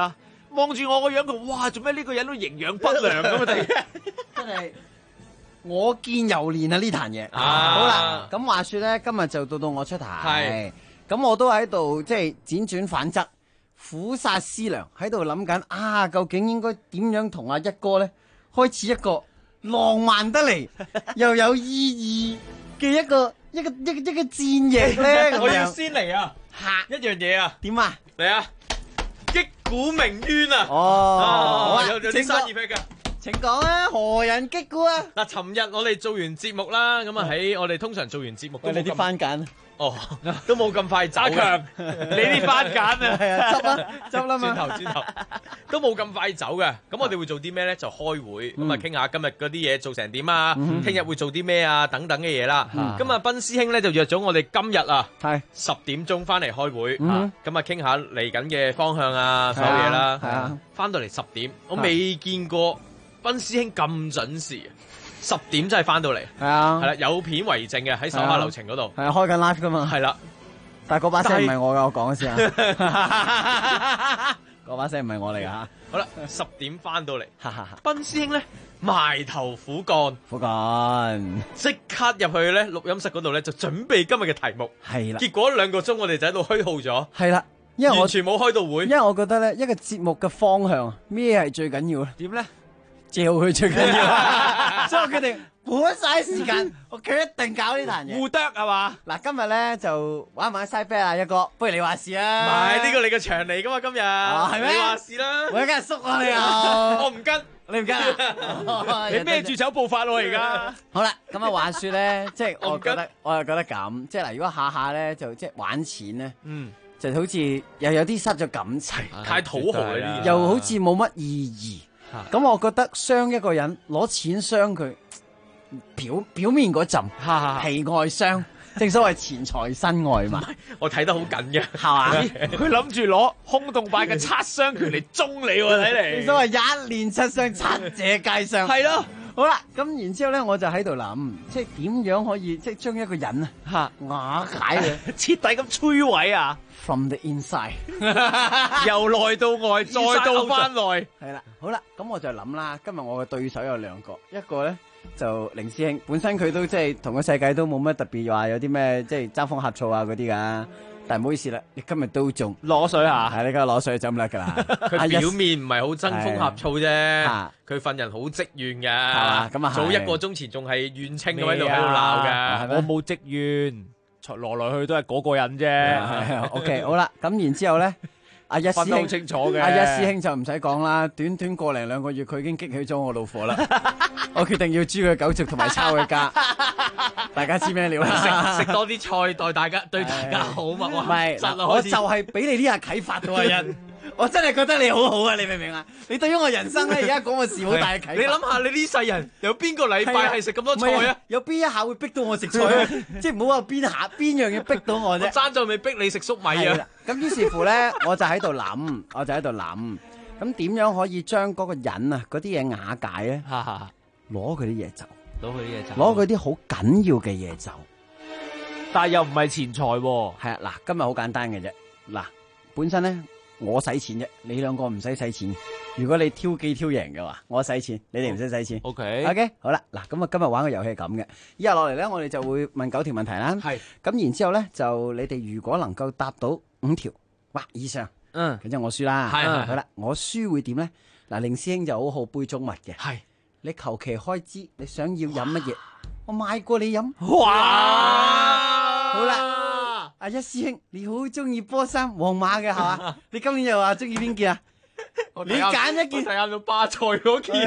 望住我個樣，佢哇做咩呢個人都營養不良咁啊！突然間真係我見猶憐啊呢壇嘢。 啊好啦，咁話說咧，今日就到我出題， 係咁我都喺度即係輾轉反側、苦煞思量，喺度諗緊啊，究竟應該點樣同阿一哥咧開始一個浪漫得嚟又有意義嘅一個戰役咧？ 我要先嚟啊！一樣嘢啊！ 點啊？ 嚟啊！擊鼓鳴冤啊！ 好啊有啲生意癖㗎。 請講啊，何人擊鼓啊？ 嗱，尋日我哋做完節目啦，咁啊喺我哋通常做完節目都你啲番梘哦，都冇咁快走。 阿強，你啲番梘啊， 係啊，執啦嘛， 轉頭，都冇咁快走嘅。咁我哋會做啲咩咧？就開會，咁啊傾下今日嗰啲嘢做成點啊，聽日會做啲咩啊，等等嘅嘢啦。咁啊，斌師兄咧就約咗我哋今日啊， 係 10點鐘翻嚟開會，咁啊傾下嚟緊嘅方向啊，所有嘢啦。 係啊， 翻到嚟10點，我未見過斌師兄咁準時。10點真係翻到嚟， 係啊， 係啦，有片為證嘅喺手下留情嗰度， 係啊，開緊 live 噶嘛， 係啦， 但係嗰把聲唔係我噶，我講先啊，嗰把聲唔係我嚟噶吓。 好啦，10點翻到嚟，斌師兄咧埋頭苦幹，即刻入去咧錄音室嗰度咧就準備今日嘅題目， 係啦， 結果2個鐘我哋就喺度虛耗咗， 係啦，因為我完全冇開到會， 因為我覺得咧一個節目嘅方向咩係最緊要咧？ 點咧？ 借佢最緊要，所以我決定冇晒時間，我決定搞呢壇嘢。 互啄係嘛？ 嗱，今日咧就玩唔玩西啤啊？一哥，不如你話事啊！ 唔係呢個你嘅場嚟噶嘛？今日係咩？ 你話事啦！ 我梗係縮啊你啊！我唔跟， 你唔跟啊？ 你孭住走步法喎而家。 好啦，咁啊話說咧，即係我又覺得咁，即係嗱，如果下下咧就即係玩錢咧，就好似又有啲失咗感情， 太土豪啦， 又好似冇乜意義。咁我覺得傷一個人攞錢傷佢，表面嗰陣皮外傷，正所謂錢財身外嘛。 我睇得好緊嘅， 係嘛？ 佢諗住攞空洞派嘅擦傷拳嚟中你喎，睇嚟。 正所謂一念七傷，七者皆傷。 係咯。 好啦，咁然之後咧，我就喺度諗，即係點樣可以即係將一個人啊瓦解佢， 徹底咁摧毀啊 ！From the inside， 由內到外，再到翻內。 係啦，好啦，咁我就諗啦，今日我嘅對手有2個，一個咧就凌師兄，本身佢都即係同個世界都冇乜特別話有啲咩即係爭風呷醋啊嗰啲噶。但係唔好意思啦，你今日都仲攞水啊！ 係你今日攞水就咁叻噶啦。 佢表面唔係好爭風呷醋啫，佢份人好積怨嘅。係嘛？咁啊，早1個鐘前仲係怨稱咁喺度鬧嘅。 我冇積怨，來來去都係嗰個人啫。 OK， 好啦，咁然之後咧，阿一師兄清楚嘅， 阿一師兄就唔使講啦，短個0兩個月，佢已經激起咗我怒火啦。我決定要誅佢狗族同埋抄佢家。大家知咩料啦？ 食多啲菜對大家好嘛？ 唔係，我就係俾你呢下啟發到啊！人，我真係覺得你好好啊！你明唔明啊？你對於我人生咧，而家講個事好大嘅啟發。 你諗下，你呢世人有邊個禮拜係食咁多菜啊？ 有邊一下會逼到我食菜啊？即係唔好話邊樣嘢逼到我啫。 爭在未逼你食粟米啊！ 咁於是乎咧，我就喺度諗，咁點樣可以將嗰個人啊嗰啲嘢瓦解咧？攞佢啲嘢走。 攞佢啲好緊要嘅嘢走， 但係又唔係錢財喎。 係啊，嗱，今日好簡單嘅啫。嗱，本身咧我使錢啫，你2個唔使使錢。如果你挑機挑贏嘅話，我使錢，你哋唔使使錢。OK， 好啦，嗱，咁啊今日玩嘅遊戲係咁嘅。以下落嚟咧，我哋就會問9條問題啦。係。咁然之後咧，就你哋如果能夠答到5條或以上，咁就我輸啦。係。好啦，我輸會點咧？嗱，凌師兄就好杯中物嘅。係。你求其開支，你想要飲乜嘢，我買過你飲。哇！好啦，阿一師兄，你好中意波衫，皇馬嘅係嘛？你今年又話中意邊件啊？你揀一件。 睇下到巴塞嗰件，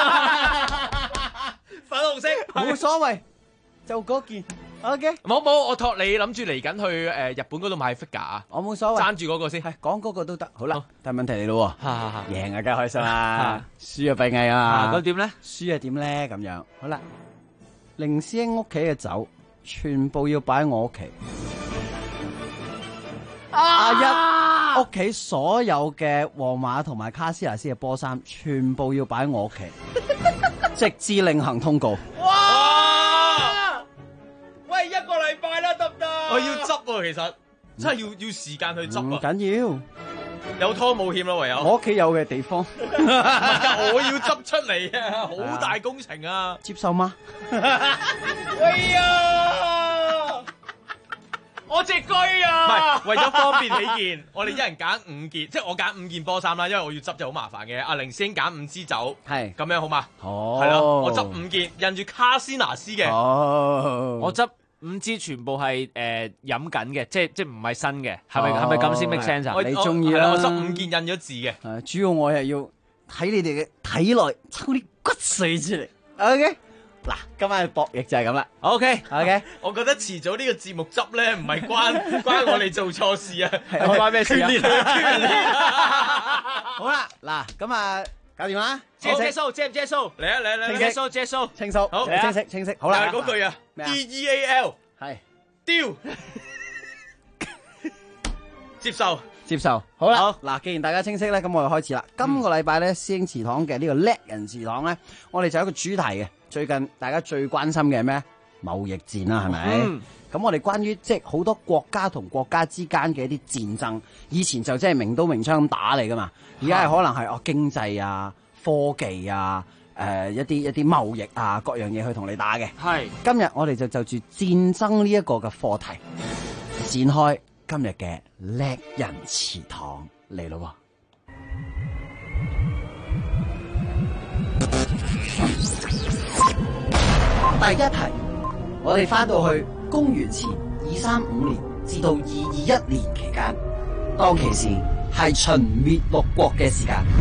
粉紅色， 冇所謂，就嗰件。OK， 冇，我託你諗住嚟緊去日本嗰度買 figure 啊！ 我冇所謂， 爭住嗰個先， 係講嗰個都得。好啦，但係問題嚟咯，贏啊梗係開心啦，輸啊閉翳啊！ 咁點咧？ 輸啊點咧？咁樣好啦，凌師兄屋企嘅酒全部要擺喺我屋企，阿一屋企所有嘅皇馬同埋卡斯亞斯嘅波衫全部要擺喺我屋企，直至另行通告。 喂，1個禮拜啦，得唔得？我要執喎，其實真係要時間去執啊！ 唔緊要， 有拖冇欠咯，唯有。 我屋企有嘅地方， 我要執出嚟啊！好大工程啊！ 接受嗎？ 喂呀！我隻龜啊！唔係為咗方便起見，我哋一人揀5件，即係我揀5件波衫啦，因為我要執就好麻煩嘅。阿凌師兄揀5支酒， 係咁樣好嘛？ 哦， 係咯，我執5件印住卡斯拿斯嘅。 哦， 我執5支全部係飲緊嘅，即唔係新嘅，係咪咁先 make sense 啊？ 你中意啦， 我執5件印咗字嘅。 主要我係要睇你哋嘅體內抽啲骨髓出嚟。OK。嗱，今晚嘅博弈就係咁啦。 OK， 我覺得遲早呢個節目執咧，唔係關我哋做錯事啊， 係關咩事啊？ 好啦，嗱，咁啊，搞掂啦。 借數，借唔借數？ 嚟啊嚟嚟， 借數借數， 清數，好清晰。好啦， 嗰句啊 ，DEAL 係丟，接受。 好啦，嗱，既然大家清晰咧，咁我哋開始啦。今個禮拜咧，師兄祠堂嘅呢個叻人祠堂咧，我哋就有一個主題嘅。最近大家最關心嘅係咩？貿易戰啦，係咪？咁我哋關於即係好多國家同國家之間嘅一啲戰爭，以前就即係明刀明槍咁打你噶嘛，而家係可能係經濟啊、科技啊、一啲貿易啊各樣嘢去同你打嘅。係，今日我哋就住戰爭呢一個嘅課題展開今日嘅叻人祠堂嚟咯。第一題，我哋翻到去公元前235年至到221年期間，當其時係秦滅六國嘅時間。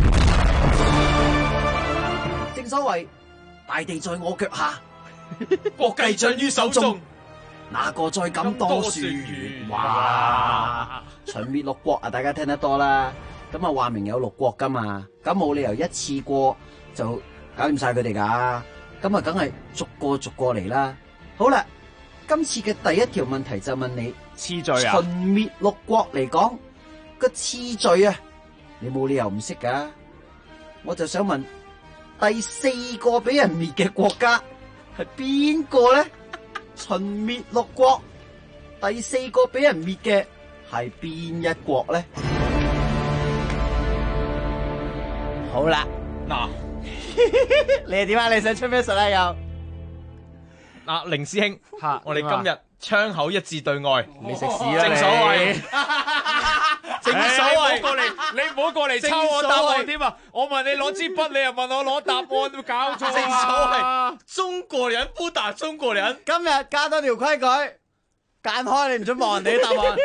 正所謂大地在我腳下， 國計掌於手中， 哪個再敢多說圓話？秦滅六國啊，大家聽得多啦。咁啊，話明有6國噶嘛，咁冇理由一次過就搞掂晒佢哋噶。咁啊，梗係逐個嚟啦。好啦，今次嘅第一條問題就問你次序啊。 秦滅六國嚟講個次序啊，你冇理由唔識噶。我就想問，第4個俾人滅嘅國家係邊個咧？秦滅六國，第4個俾人滅嘅係邊一國咧？好啦， 嗱。 你係點啊？你想出咩術啊？又凌師兄，我哋今日槍口一致對外， 你食屎啦！ 正所謂， 你唔好過嚟抄我答案添啊！我問你攞支筆，你又問我攞答案，都搞錯啊！ 正所謂，中國人不打中國人。 今日加多條規矩，間開你唔准望人哋啲答案。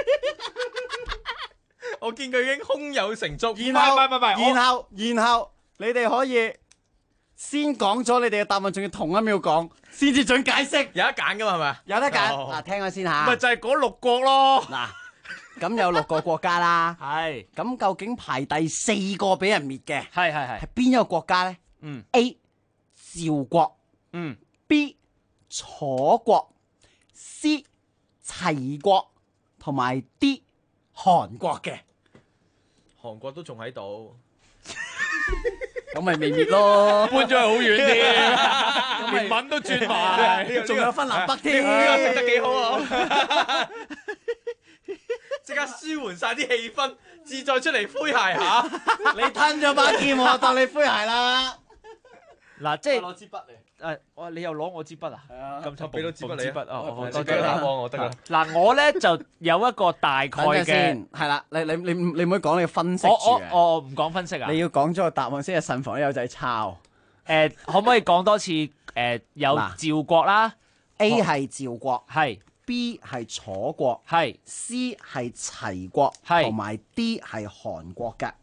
我見佢已經胸有成竹， 然後你哋可以先講咗你哋嘅答案，仲要同一秒講，先至准解釋。 有得揀噶嘛？係咪？ 有得揀。嗱，聽我先吓。 咪就係嗰6國咯。 嗱，咁有6個國家啦。 係。 咁究竟排第4個俾人滅嘅係邊一個國家咧？A 趙國，B 楚國，C 齊國，同埋 D 韓國嘅。 韓國都仲喺度。 咁咪未滅咯， 搬咗去好遠啲，連文都轉埋， 仲有分南北添， 呢個食得幾好啊！即刻舒緩晒啲氣氛，自在出嚟詼諧下。 你吞咗把劍，我當你詼諧啦。 嗱，即係攞支筆嚟。 你又攞我支筆啊？係啊，咁就俾到支筆你。 多謝啦，我得啦。 嗱，我咧就有一個大概嘅， 係啦，你唔好講你分析住我唔講分析啊。 你要講咗個答案先，係慎防啲友仔抄。 可唔可以講多次？有趙國啦 ，A 係趙國， 係 B 係楚國， 係 C 係齊國， 係同埋 D 係韓國㗎。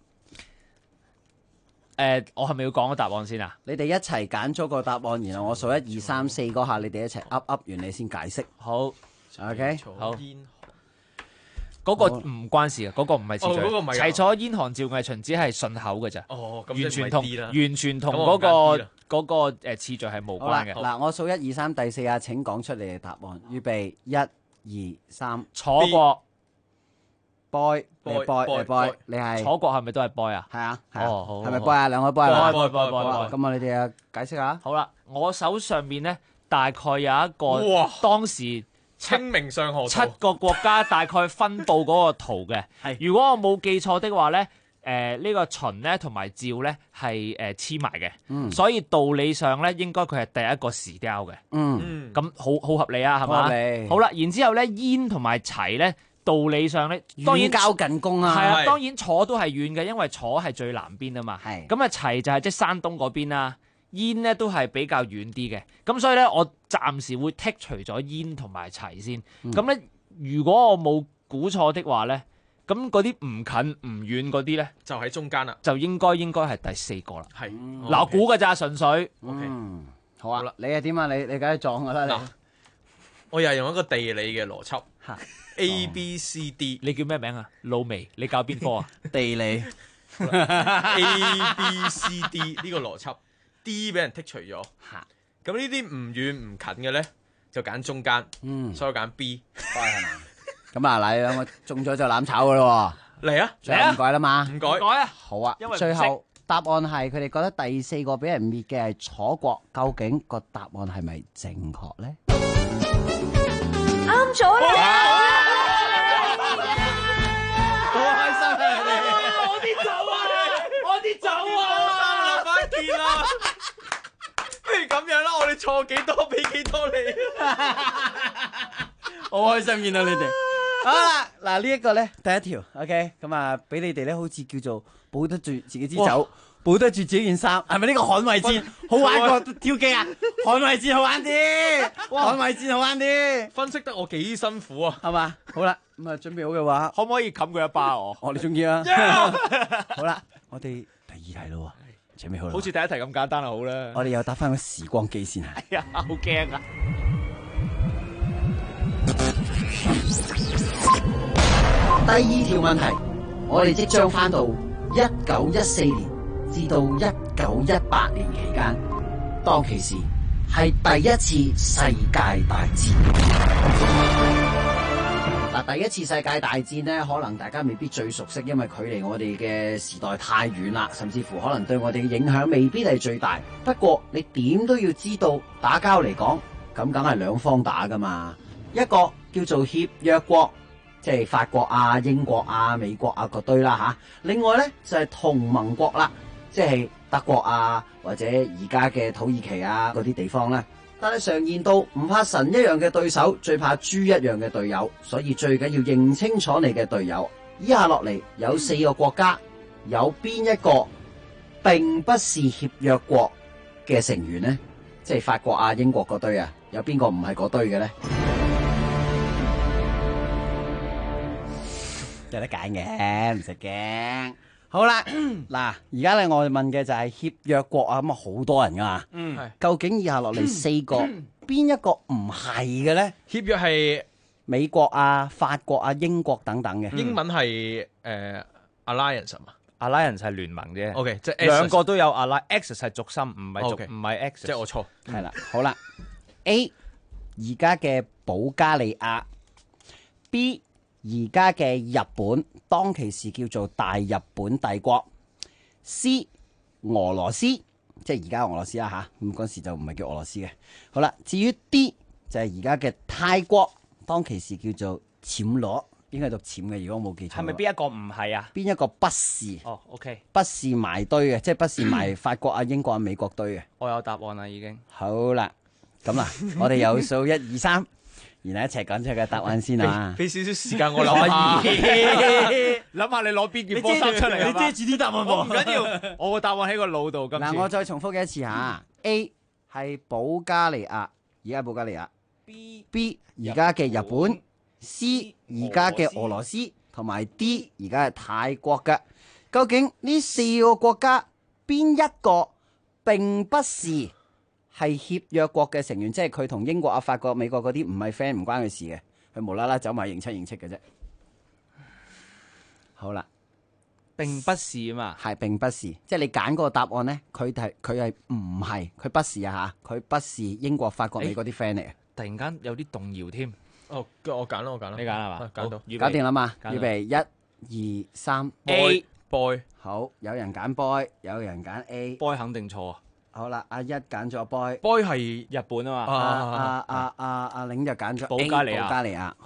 我係咪要講個答案先啊？ 你哋一齊揀咗個答案，然後我數1、2、3、4嗰下，你哋一齊噏完，你先解釋。 好 ，OK， 好。嗰個唔關事嘅，嗰個唔係次序。齊楚燕韓趙魏秦只係順口嘅咋。 哦， 完全同嗰個次序係無關嘅。 嗱，我數1、2、3，第4啊，請講出你嘅答案。預備1、2、3。 楚國。 boy，你係楚國係咪都係 boy 啊？ 係啊， 哦，好， 係咪 boy 啊？兩個 boy 啦。 boy。 咁啊，你哋啊解釋下。 好啦，我手上面咧大概有一個當時清明上河圖 7個國家大概分佈嗰個圖嘅。如果我冇記錯的話咧， 呢個秦咧同埋趙咧係黐埋嘅，所以道理上咧應該佢係第一個時交嘅。咁好合理啊，係嘛？好啦，然之後咧燕同埋齊咧。道理上咧，當然交近攻啊， 係啊，當然楚都係遠嘅，因為楚係最南邊啊嘛。係咁啊，齊就係即係山東嗰邊啦。燕咧都係比較遠啲嘅，咁所以咧我暫時會剔除咗燕同埋齊先。咁咧，如果我冇估錯的話咧，咁嗰啲唔近唔遠嗰啲咧， 就喺中間啦， 就應該係第四個啦。 係嗱，我估㗎咋，純粹。 好啊，你係點啊？你梗係撞㗎啦你。 我又係用一個地理嘅邏輯。A B C D， 你叫咩名啊？老味，你教邊科啊？ 地理。 A B C D 呢個邏輯 ，D 俾人剔除咗。咁呢啲唔遠唔近嘅咧，就揀中間。所以我揀 B。 咁啊，嗱，你兩個中咗就攬炒噶咯喎。 嚟啊！ 最後唔改啦嘛。 唔改啊。 好啊。最後答案係佢哋覺得第四個俾人滅嘅係楚國，究竟個答案係咪正確咧？ 啱咗啦！ 好開心啊！你哋我啲酒啊！我啲酒啊！ 留翻件啦！不如咁樣啦，我哋錯幾多俾幾多你。 好開心見到你哋。好啦，嗱呢一個咧第一條 ，OK， 咁啊俾你哋咧好似叫做保得住自己支酒，保得住自己件衫，係咪呢個捍衛戰好玩過跳機啊？捍衛戰好玩啲，捍衛戰好玩啲。 分析得我幾辛苦啊， 係嘛？好啦，咁啊準備好嘅話， 可唔可以冚佢一巴我？ 我哋中意啊！好啦，我哋第二題咯，準備好啦。 好似第一題咁簡單就好啦。 我哋又搭翻個時光機先啊！ 係啊，好驚啊！ 第二條問題，我哋即將翻到1914年至到1918年期間，當其時係第一次世界大戰。嗱，第一次世界大戰呢，可能大家未必最熟悉，因為距離我哋嘅時代太遠啦，甚至乎可能對我哋嘅影響未必係最大。不過你點都要知道，打交嚟講，咁梗係兩方打噶嘛，一個叫做協約國。即係法國啊、英國啊、美國啊嗰堆啦嚇，另外呢，就係同盟國啦，即係德國啊或者而家嘅土耳其啊嗰啲地方呢。但係常言道唔怕神一樣嘅對手，最怕豬一樣嘅隊友，所以最緊要認清楚你嘅隊友。以下落嚟有4個國家，有邊一個並不是協約國嘅成員呢？即係法國啊、英國嗰堆啊，有邊個唔係嗰堆嘅呢？有得揀嘅，唔使驚。好啦，嗱，而家咧我哋問嘅就係協約國啊，咁啊好多人噶嘛。究竟以下落嚟4個，邊一個唔係嘅咧？ 協約係美國啊、法國啊、英國等等嘅。 英文係alliance 嘛 ？alliance 係聯盟啫。 OK， 即係兩個都有 alliance，X 係軸心，唔係 X。 即係我錯。 係啦，好啦 ，A 而家嘅保加利亞 ，B。而家嘅日本，當其時叫做大日本帝國。C 俄羅斯，即係而家俄羅斯啦吓，咁嗰時就唔係叫俄羅斯嘅。好啦，至於 D 就係而家嘅泰國，當其時叫做暹羅，應該讀暹嘅，如果我冇記錯。 係咪邊一個唔係啊？ 邊一個不是？ 哦 ，OK， 不是埋堆嘅，即係不是埋法國啊、英國啊、美國堆嘅。 我有答案啦，已經。 好啦，咁啦，我哋有數1、2、3。然後一齊講出嘅答案先啊！ 俾少少時間我諗下， 諗下你攞邊件波衫出嚟， 你遮住啲答案喎。 唔緊要，我個答案喺個腦度。 嗱，我再重複一次嚇。A 係保加利亞，而家保加利亞。B 而家嘅日本。C 而家嘅俄羅斯，同埋 D 而家係泰國嘅。究竟呢4個國家邊一個並不是係協約國嘅成員，即係佢同英國啊、法國、美國嗰啲唔係 friend，唔關佢事嘅，佢無啦啦走埋認戚嘅啫。好啦， 並不是啊嘛， 係並不是，即係你揀嗰個答案咧，佢係唔係，佢不是啊嚇，佢不是英國、法國、美國啲 friend 嚟嘅。 突然間有啲動搖添。 哦，我揀啦， 你揀係嘛？ 揀到， 搞掂啦嘛，預備1、2、3 A boy。 好，有人揀 boy，有人揀 A。 boy 肯定錯。 好啦，阿一揀咗 boy， boy 係日本啊嘛， 阿領就揀咗保加利亞。 好啦，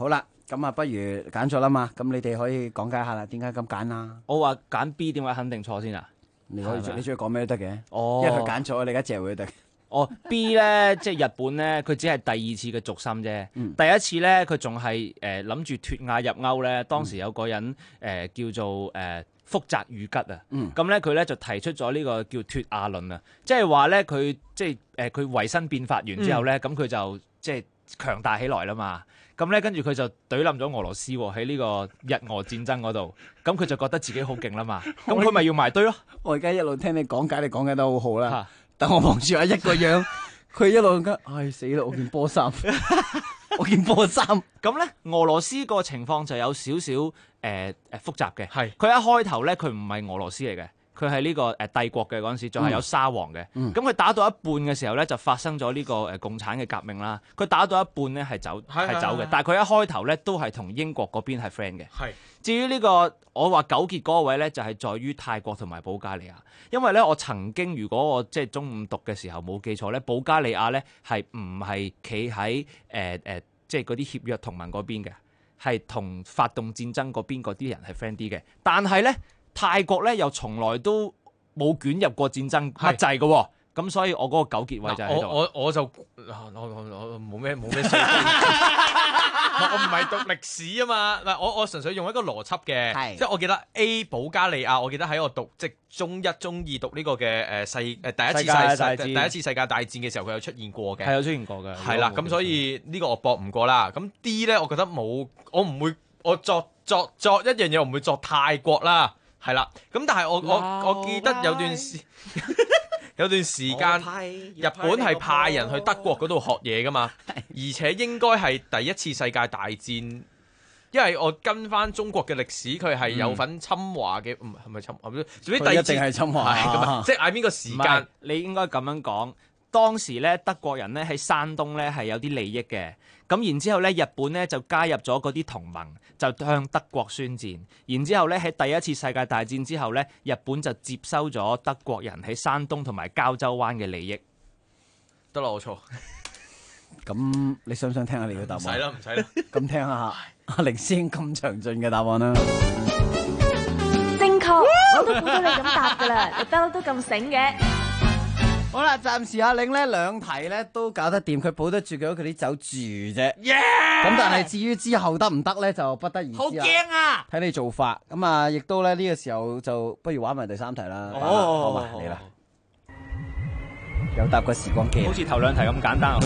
咁啊，不如揀咗啦嘛，咁你哋可以講解下啦，點解咁揀啊？ 我話揀 B， 點解肯定錯先啊？ 你可以你中意講咩都得嘅， 哦， 因為佢揀咗，你而家借會都得。 哦 B 咧，即係日本咧，佢只係第二次嘅續心啫。第一次咧，佢仲係諗住脱亞入歐咧。當時有個人叫做福澤諭吉啊。咁咧佢咧就提出咗呢個叫脱亞論啊，即係話咧佢即係佢維新變法完之後咧，咁佢就即係強大起來啦嘛。咁咧跟住佢就懟冧咗俄羅斯喎，喺呢個日俄戰爭嗰度。咁佢就覺得自己好勁啦嘛。咁佢咪要埋堆咯。 我而家一路聽你講解，你講解得好好啦。但我望住阿一個樣，佢一路咁，唉死啦！我件波衫，我件波衫。 咁咧，俄羅斯個情況就有少少複雜嘅。 係佢一開頭咧，佢唔係俄羅斯嚟嘅，佢係呢個帝國嘅嗰陣時，仲係有沙皇嘅。咁佢打到一半嘅時候咧，就發生咗呢個共產嘅革命啦。佢打到一半咧係走嘅，但係佢一開頭咧都係同英國嗰邊係 friend 嘅。 係。 至於呢個我話糾結嗰個位咧，就係在於泰國同埋保加利亞，因為咧我曾經如果我即係中五讀嘅時候冇記錯咧，保加利亞咧係唔係企喺即係嗰啲協約同盟嗰邊嘅，係同發動戰爭嗰邊嗰啲人係 friend 啲嘅，但係咧泰國咧又從來都冇捲入過戰爭乜滯嘅喎。咁所以我嗰個糾結位就喺度。 我就我冇咩水我唔係讀歷史啊嘛。嗱，我純粹用一個邏輯嘅，即係我記得 A 保加利亞，我記得喺我讀即中一、中二讀呢個嘅第一次世界大戰嘅時候，佢有出現過嘅。 係有出現過嘅。 係啦，咁所以呢個我駁唔過啦。咁 D 咧，我覺得冇，我唔會，我作一樣嘢，我唔會作泰國啦。係啦，咁但係我記得有段時間，日本係派人去德國嗰度學嘢噶嘛，而且應該係第一次世界大戰，因為我跟翻中國嘅歷史，佢係有份侵華嘅，唔係咪侵華？總之第二次係侵華， 即係喺邊個時間？ 你應該咁樣講。當時咧，德國人咧喺山東咧係有啲利益嘅，咁然之後咧，日本咧就加入咗嗰啲同盟，就向德國宣戰。然之後咧喺第一次世界大戰之後咧，日本就接收咗德國人喺山東同埋膠州灣嘅利益。 得啦，我錯。 咁你想唔想聽下你嘅答案？ 唔使啦，唔使啦。 咁聽下阿凌師兄咁詳盡嘅答案啦。 正確，我都估到你咁答噶啦，你不嬲都咁醒嘅。 好啦，暫時阿玲咧兩題咧都搞得掂，佢保得住佢啲酒住啫。咁但係至於之後得唔得咧，就不得而知啦。 好驚啊！ 睇你做法。咁啊，亦都咧呢個時候就不如玩埋第三題啦。好嘛，嚟啦。有搭過時光機， 好似頭兩題咁簡單啊！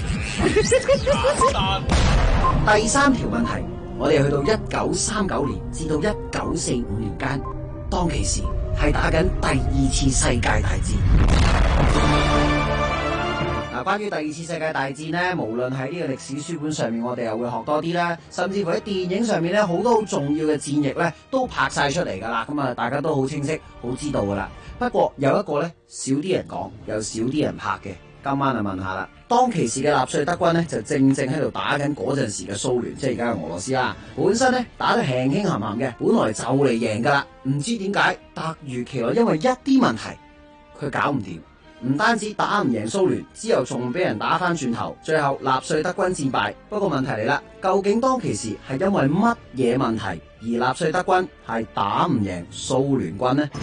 第三條問題，我哋去到1939年至到1945年間，當其時係打緊第二次世界大戰。關於第二次世界大戰咧，無論喺呢個歷史書本上面，我哋又會學多啲啦，甚至乎喺電影上面咧，好多好重要嘅戰役咧，都拍晒出嚟噶啦。咁啊，大家都好清晰，好知道噶啦。不過有一個咧，少啲人講，又少啲人拍嘅。今晚就問下啦，當其時嘅納粹德軍咧，就正喺度打緊嗰陣時嘅蘇聯，即係而家嘅俄羅斯啦。本身咧打得輕輕冚冚嘅，本來就嚟贏噶啦，唔知點解突如其來，因為一啲問題，佢搞唔掂。唔單止打唔贏蘇聯，之後仲俾人打翻轉頭，最後納粹德軍戰敗。不過問題嚟啦，究竟當其時係因為乜嘢問題，而納粹德軍係打唔贏蘇聯軍呢？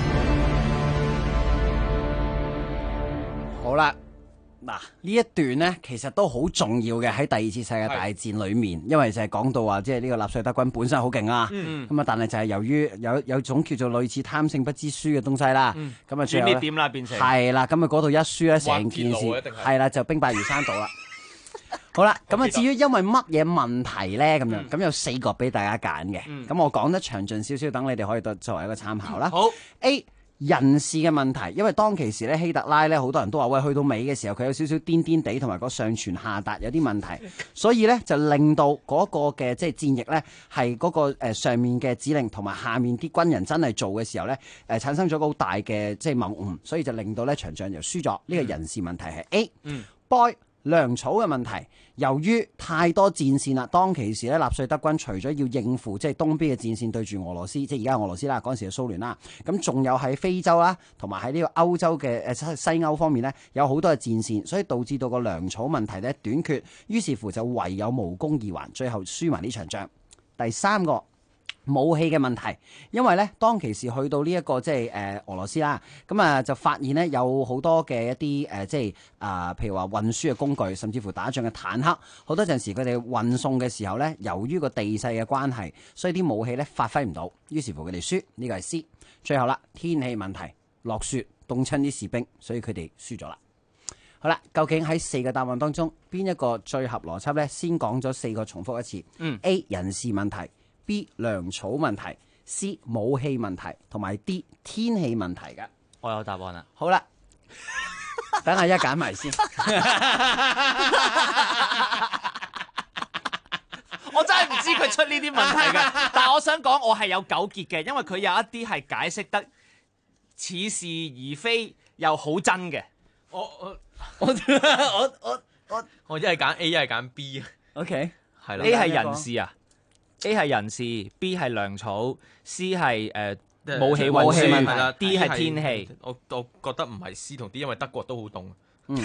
好啦，嗱呢一段呢，其實都好重要嘅，喺第二次世界大戰裏面，因為就係講到話，即係呢個納粹德軍本身好勁啊，咁啊，但係就係由於有種叫做類似貪勝不知輸嘅東西啦，咁啊， 轉捩點啦，變成係啦，咁啊嗰度一輸咧，成件事係啦，就兵敗如山倒啦。好啦，咁啊，至於因為乜嘢問題咧，咁樣咁有4個俾大家揀嘅，咁我講得詳盡少少，等你哋可以作為一個參考啦。 好 A。人事嘅問題，因為當其時咧希特拉咧好多人都話喂，去到尾嘅時候佢有少少癲癲地，同埋個上傳下達有啲問題，所以咧就令到嗰個嘅即係戰役咧係嗰個上面嘅指令同埋下面啲軍人真係做嘅時候咧產生咗個好大嘅即係謬誤，所以就令到咧場仗就輸咗。呢個人事問題係 A。Boy。糧草嘅問題，由於太多戰線啦，當其時咧納粹德軍除咗要應付即係東邊嘅戰線對住俄羅斯，即係而家俄羅斯啦，嗰陣時係蘇聯啦，咁仲有喺非洲啦，同埋喺呢個歐洲嘅西歐方面呢，有好多嘅戰線，所以導致到個糧草問題咧短缺，於是乎就唯有無功而還，最後輸埋呢場仗。 第三個武器嘅問題，因為咧當其時去到呢、一個即係俄羅斯啦，咁就發現咧有好多嘅一啲即係譬如話運輸嘅工具，甚至乎打仗嘅坦克，好多陣時佢哋運送嘅時候咧，由於個地勢嘅關係，所以啲武器咧發揮唔到，於是乎佢哋輸，呢個係 C。最後啦，天氣問題，落雪凍親啲士兵，所以佢哋輸咗啦。好啦，究竟喺4個答案當中，邊一個最合邏輯呢？先講咗4個，重複一次。A 人事問題，B 糧草問題，C 武器問題，同埋 D 天氣問題嘅。 我有答案啦。 好啦，等阿一揀埋先。 我真係唔知佢出呢啲問題嘅，但係我想講，我係有糾結嘅，因為佢有一啲係解釋得似是而非，又好真嘅。 我一係揀 A， 一係揀 B 啊。 OK， 係啦。 A 係人事啊 ，A 係人事 ，B 係糧草 ，C 係武器運輸 ，D 係天氣。 我覺得唔係 C 同 D， 因為德國都好凍。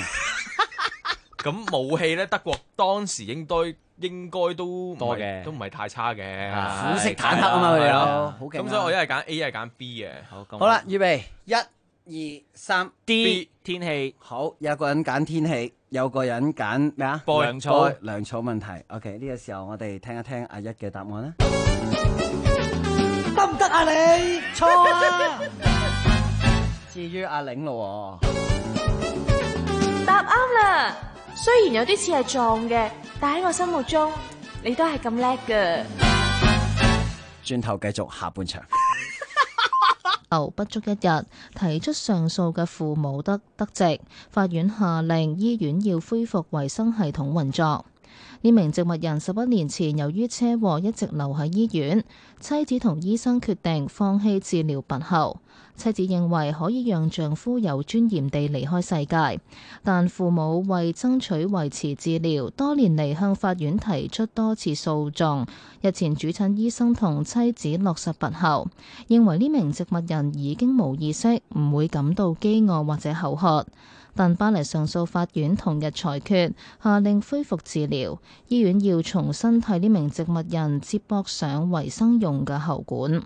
咁武器咧，德國當時應該都多嘅，都唔係太差嘅。 虎式坦克啊嘛，佢哋好勁。 咁所以我一係揀 A， 一係揀 B 嘅。 好啦，預備1、2、3 D 天氣。 好，有個人揀天氣，有個人揀咩啊？ 糧草。 糧草問題。OK， 呢個時候我哋聽一聽阿一嘅答案啦。 得唔得啊你？錯啊！ 至於阿玲咯， 答啱啦。雖然有啲似係撞嘅，但喺我心目中，你都係咁叻㗎。 轉頭繼續下半場。 不足1日，提出上訴嘅父母得直，法院下令醫院要恢復衛生系統運作。呢名植物人11年前由於車禍一直留喺醫院，妻子同醫生決定放棄治療拔喉。妻子認為可以讓丈夫有尊嚴地離開世界，但父母為爭取維持治療，多年嚟向法院提出多次訴訟。日前主診醫生同妻子落實拔喉，認為呢名植物人已經無意識，唔會感到飢餓或者口渴。但巴黎上訴法院同日裁決，下令恢復治療，醫院要重新替呢名植物人接駁上維生用嘅喉管。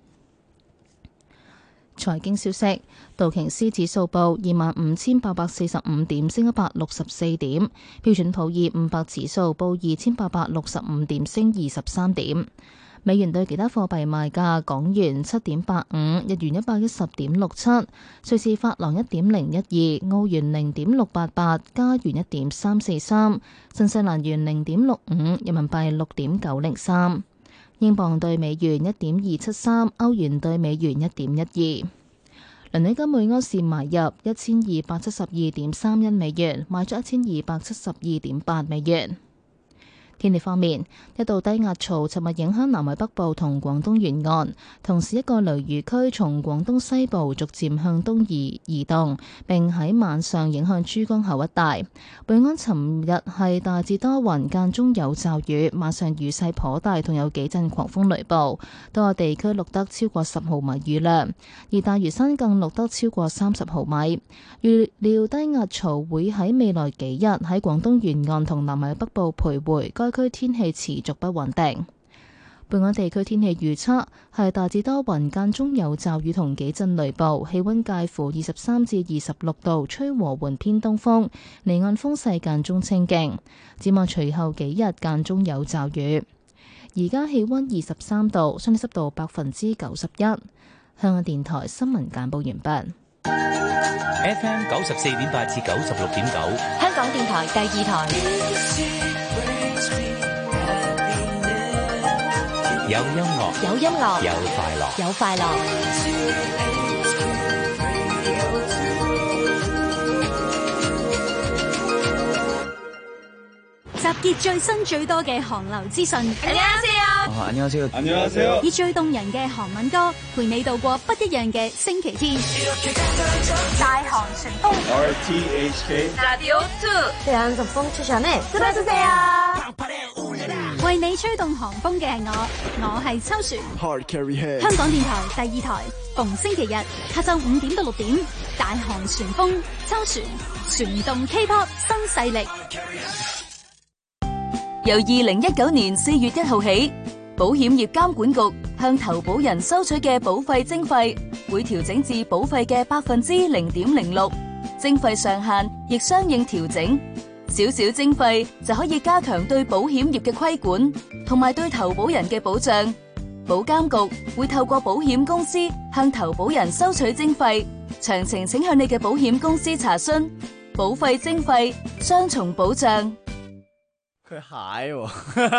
財經消息，道瓊斯指數報25,845點，升164點；標準普爾500指數報2,865點，升23點。美元對其他貨幣賣價：港元7.85，日元110.67，瑞士法郎1.012，澳元0.688，加元1.343，新西蘭元0.65，人民幣6.903。英鎊對美元1.273，歐元對美元1.12。倫敦金每安士買入1272.31美元，賣出1272.8美元。天氣方面，一道低壓槽尋日影響南海北部同廣東沿岸，同時一個雷雨區從廣東西部逐漸向東移動，並喺晚上影響珠江口一帶。本港尋日係大致多雲，間中有驟雨，晚上雨勢頗大，同有幾陣狂風雷暴，多個地區錄得超過10毫米雨量，而大嶼山更錄得超過30毫米。預料低壓槽會喺未來幾日喺廣東沿岸同南海北部徘徊，該區天氣持續不穩定。本港地區天氣預測係大致多雲，間中有驟雨同幾陣雷暴，氣溫介乎23至26度，吹和緩偏東風，離岸風勢間中清勁。展望隨後幾日間中有驟雨。而家氣溫23度，相對濕度91%。香港電台新聞簡報完畢。 FM 94.8至96.9， 香港電台第2台。 有音樂， 有音樂， 有快樂， 有快樂。 集結最新最多嘅韓流資訊。 안녕하세요。 以最動人嘅韓文歌陪你度過不一樣嘅星期天。大韓旋風 RTHK Radio 2대한민국 추천해 들어주세요。 為你吹動韓風嘅係我係秋璇。 Hard carry head。 香港電台第2台，逢星期日下晝5點到6點，大韓旋風，秋璇旋動 K-pop 新勢力。 由2019年4月1號起， 保險業監管局向投保人收取嘅保費徵費會調整至保費嘅0.06%，徵費上限亦相應調整。少少徵費就可以加強對保險業嘅規管，同埋對投保人嘅保障。保監局會透過保險公司向投保人收取徵費，詳情請向你嘅保險公司查詢。保費徵費，雙重保障。 佢蟹喎。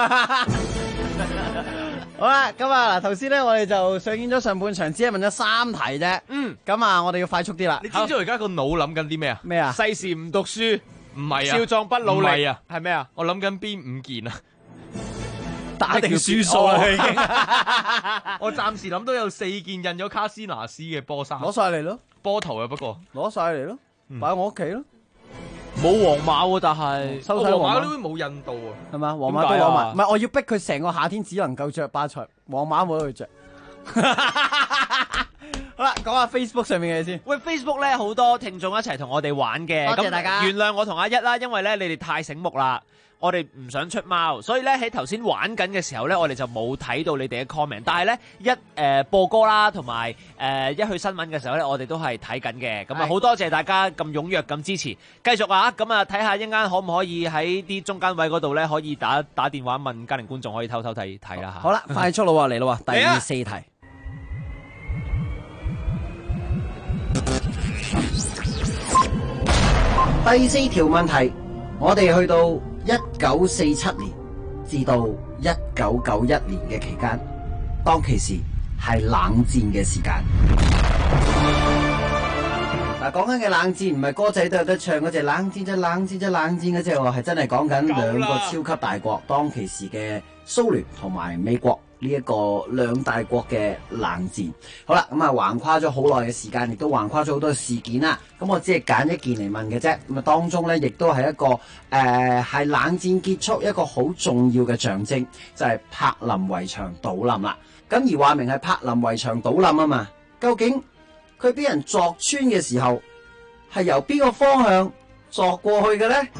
好啦，咁啊嗱，頭先咧我哋就上演咗上半場，只係問咗3題啫。咁啊，我哋要快速啲啦。 你知唔知我而家個腦諗緊啲咩啊？ 咩啊？ 世事唔讀書， 唔係啊， 少壯不努力唔係啊， 係咩啊？ 我諗緊邊5件啊？ 打定輸數啦，已經。 我暫時諗到有4件印咗卡斯拿斯嘅波衫， 攞晒嚟咯， 波圖啊，不過攞晒嚟咯，擺喺我屋企咯。 冇皇馬喎，但係收睇皇馬都冇印度啊， 係嘛？皇馬都攞埋，唔係我要逼佢成個夏天只能夠着巴塞，皇馬冇得佢着。好啦，講下 Facebook 上面嘅嘢先。 喂 ，Facebook 咧好多聽眾一齊同我哋玩嘅， 多謝大家。 原諒我同阿一啦，因為咧你哋太醒目啦，我哋唔想出貓，所以咧喺頭先玩緊嘅時候咧，我哋就冇睇到你哋嘅 comment。但係咧播歌啦，同埋一去新聞嘅時候咧，我哋都係睇緊嘅。咁啊，好多謝大家咁踴躍咁支持，繼續啊！咁啊，睇下一陣間可唔可以喺啲中間位嗰度咧，可以打電話問家庭觀眾，可以偷偷睇啦嚇。 好啦，快速咯喎，嚟咯喎，第4題。第4條問題，我哋去到1947年至到1991年嘅期間，當其時係冷戰嘅時間。嗱，講緊嘅冷戰唔係歌仔都有得唱嗰隻冷戰啫，冷戰啫，冷戰嗰隻喎，係真係講緊兩個超級大國當其時嘅蘇聯同埋美國。呢一個兩大國嘅冷戰，好啦，咁啊橫跨咗好耐嘅時間，亦都橫跨咗好多事件啦。咁我只係揀一件嚟問嘅啫。咁啊當中咧，亦都係一個係冷戰結束一個好重要嘅象徵，就係柏林圍牆倒冧啦。咁而話明係柏林圍牆倒冧啊嘛，究竟佢俾人鑿穿嘅時候係由邊個方向鑿過去嘅咧？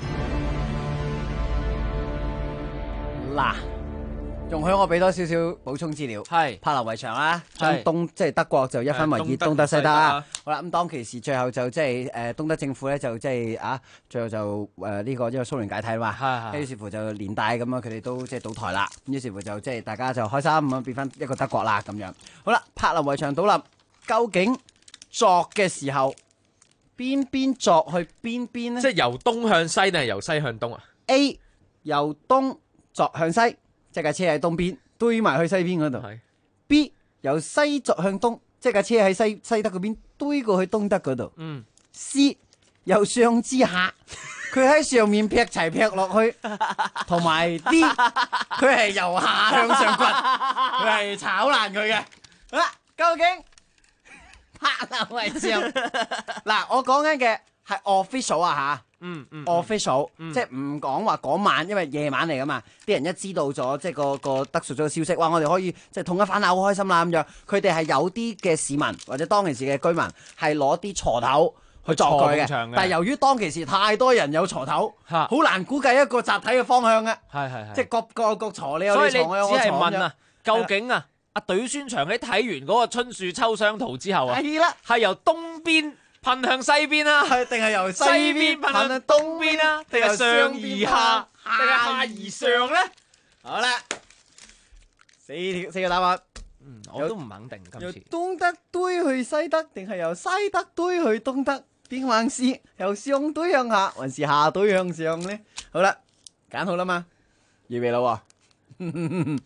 嗱。容許我俾多少少補充資料。係柏林圍牆啦，將東即係德國就一分為二，東德西德啦。好啦，咁當其時最後就即係東德政府咧就即係最後就呢個因為蘇聯解體嘛，於是乎就連帶咁樣佢哋都即係倒台啦。於是乎就即係大家就開心咁樣變翻一個德國啦咁樣。好啦，柏林圍牆倒冧，究竟鑿嘅時候邊鑿去邊呢？ 即係由東向西定係由西向東啊 ？A 由東鑿向西。即架車喺東邊堆埋去西邊嗰度。B 由西鑿向東，即架車喺西德嗰邊堆過去東德嗰度。C 由上至下，佢喺上面劈齊劈落去，同埋 D 佢係由下向上掘，佢係炒爛佢嘅。好啦，究竟柏林圍牆嗱，我講緊嘅係 official 啊吓。official，即係唔講話嗰晚，因為夜晚嚟噶嘛，啲人一知道咗，即係個得述咗個消息，哇！我哋可以即係統一翻啦，好開心啦咁樣。佢哋係有啲嘅市民或者當其時嘅居民係攞啲鋤頭去鑿佢嘅，但係由於當其時太多人有鋤頭，好難估計一個集體嘅方向嘅，即係各鋤你有啲鋤，我有我鋤。所以你只係問啊，究竟啊，阿隊宣長喺睇完嗰個春樹秋霜圖之後啊，係由東邊噴向西邊啊，定係由西邊噴向東邊啊，定係上而下，定係下而上咧？好啦，四個答案。 我都唔肯定今次。 由東德堆去西德，定係由西德堆去東德？定還是由上堆向下，還是下堆向上咧？好啦，揀好啦嘛，預備啦喎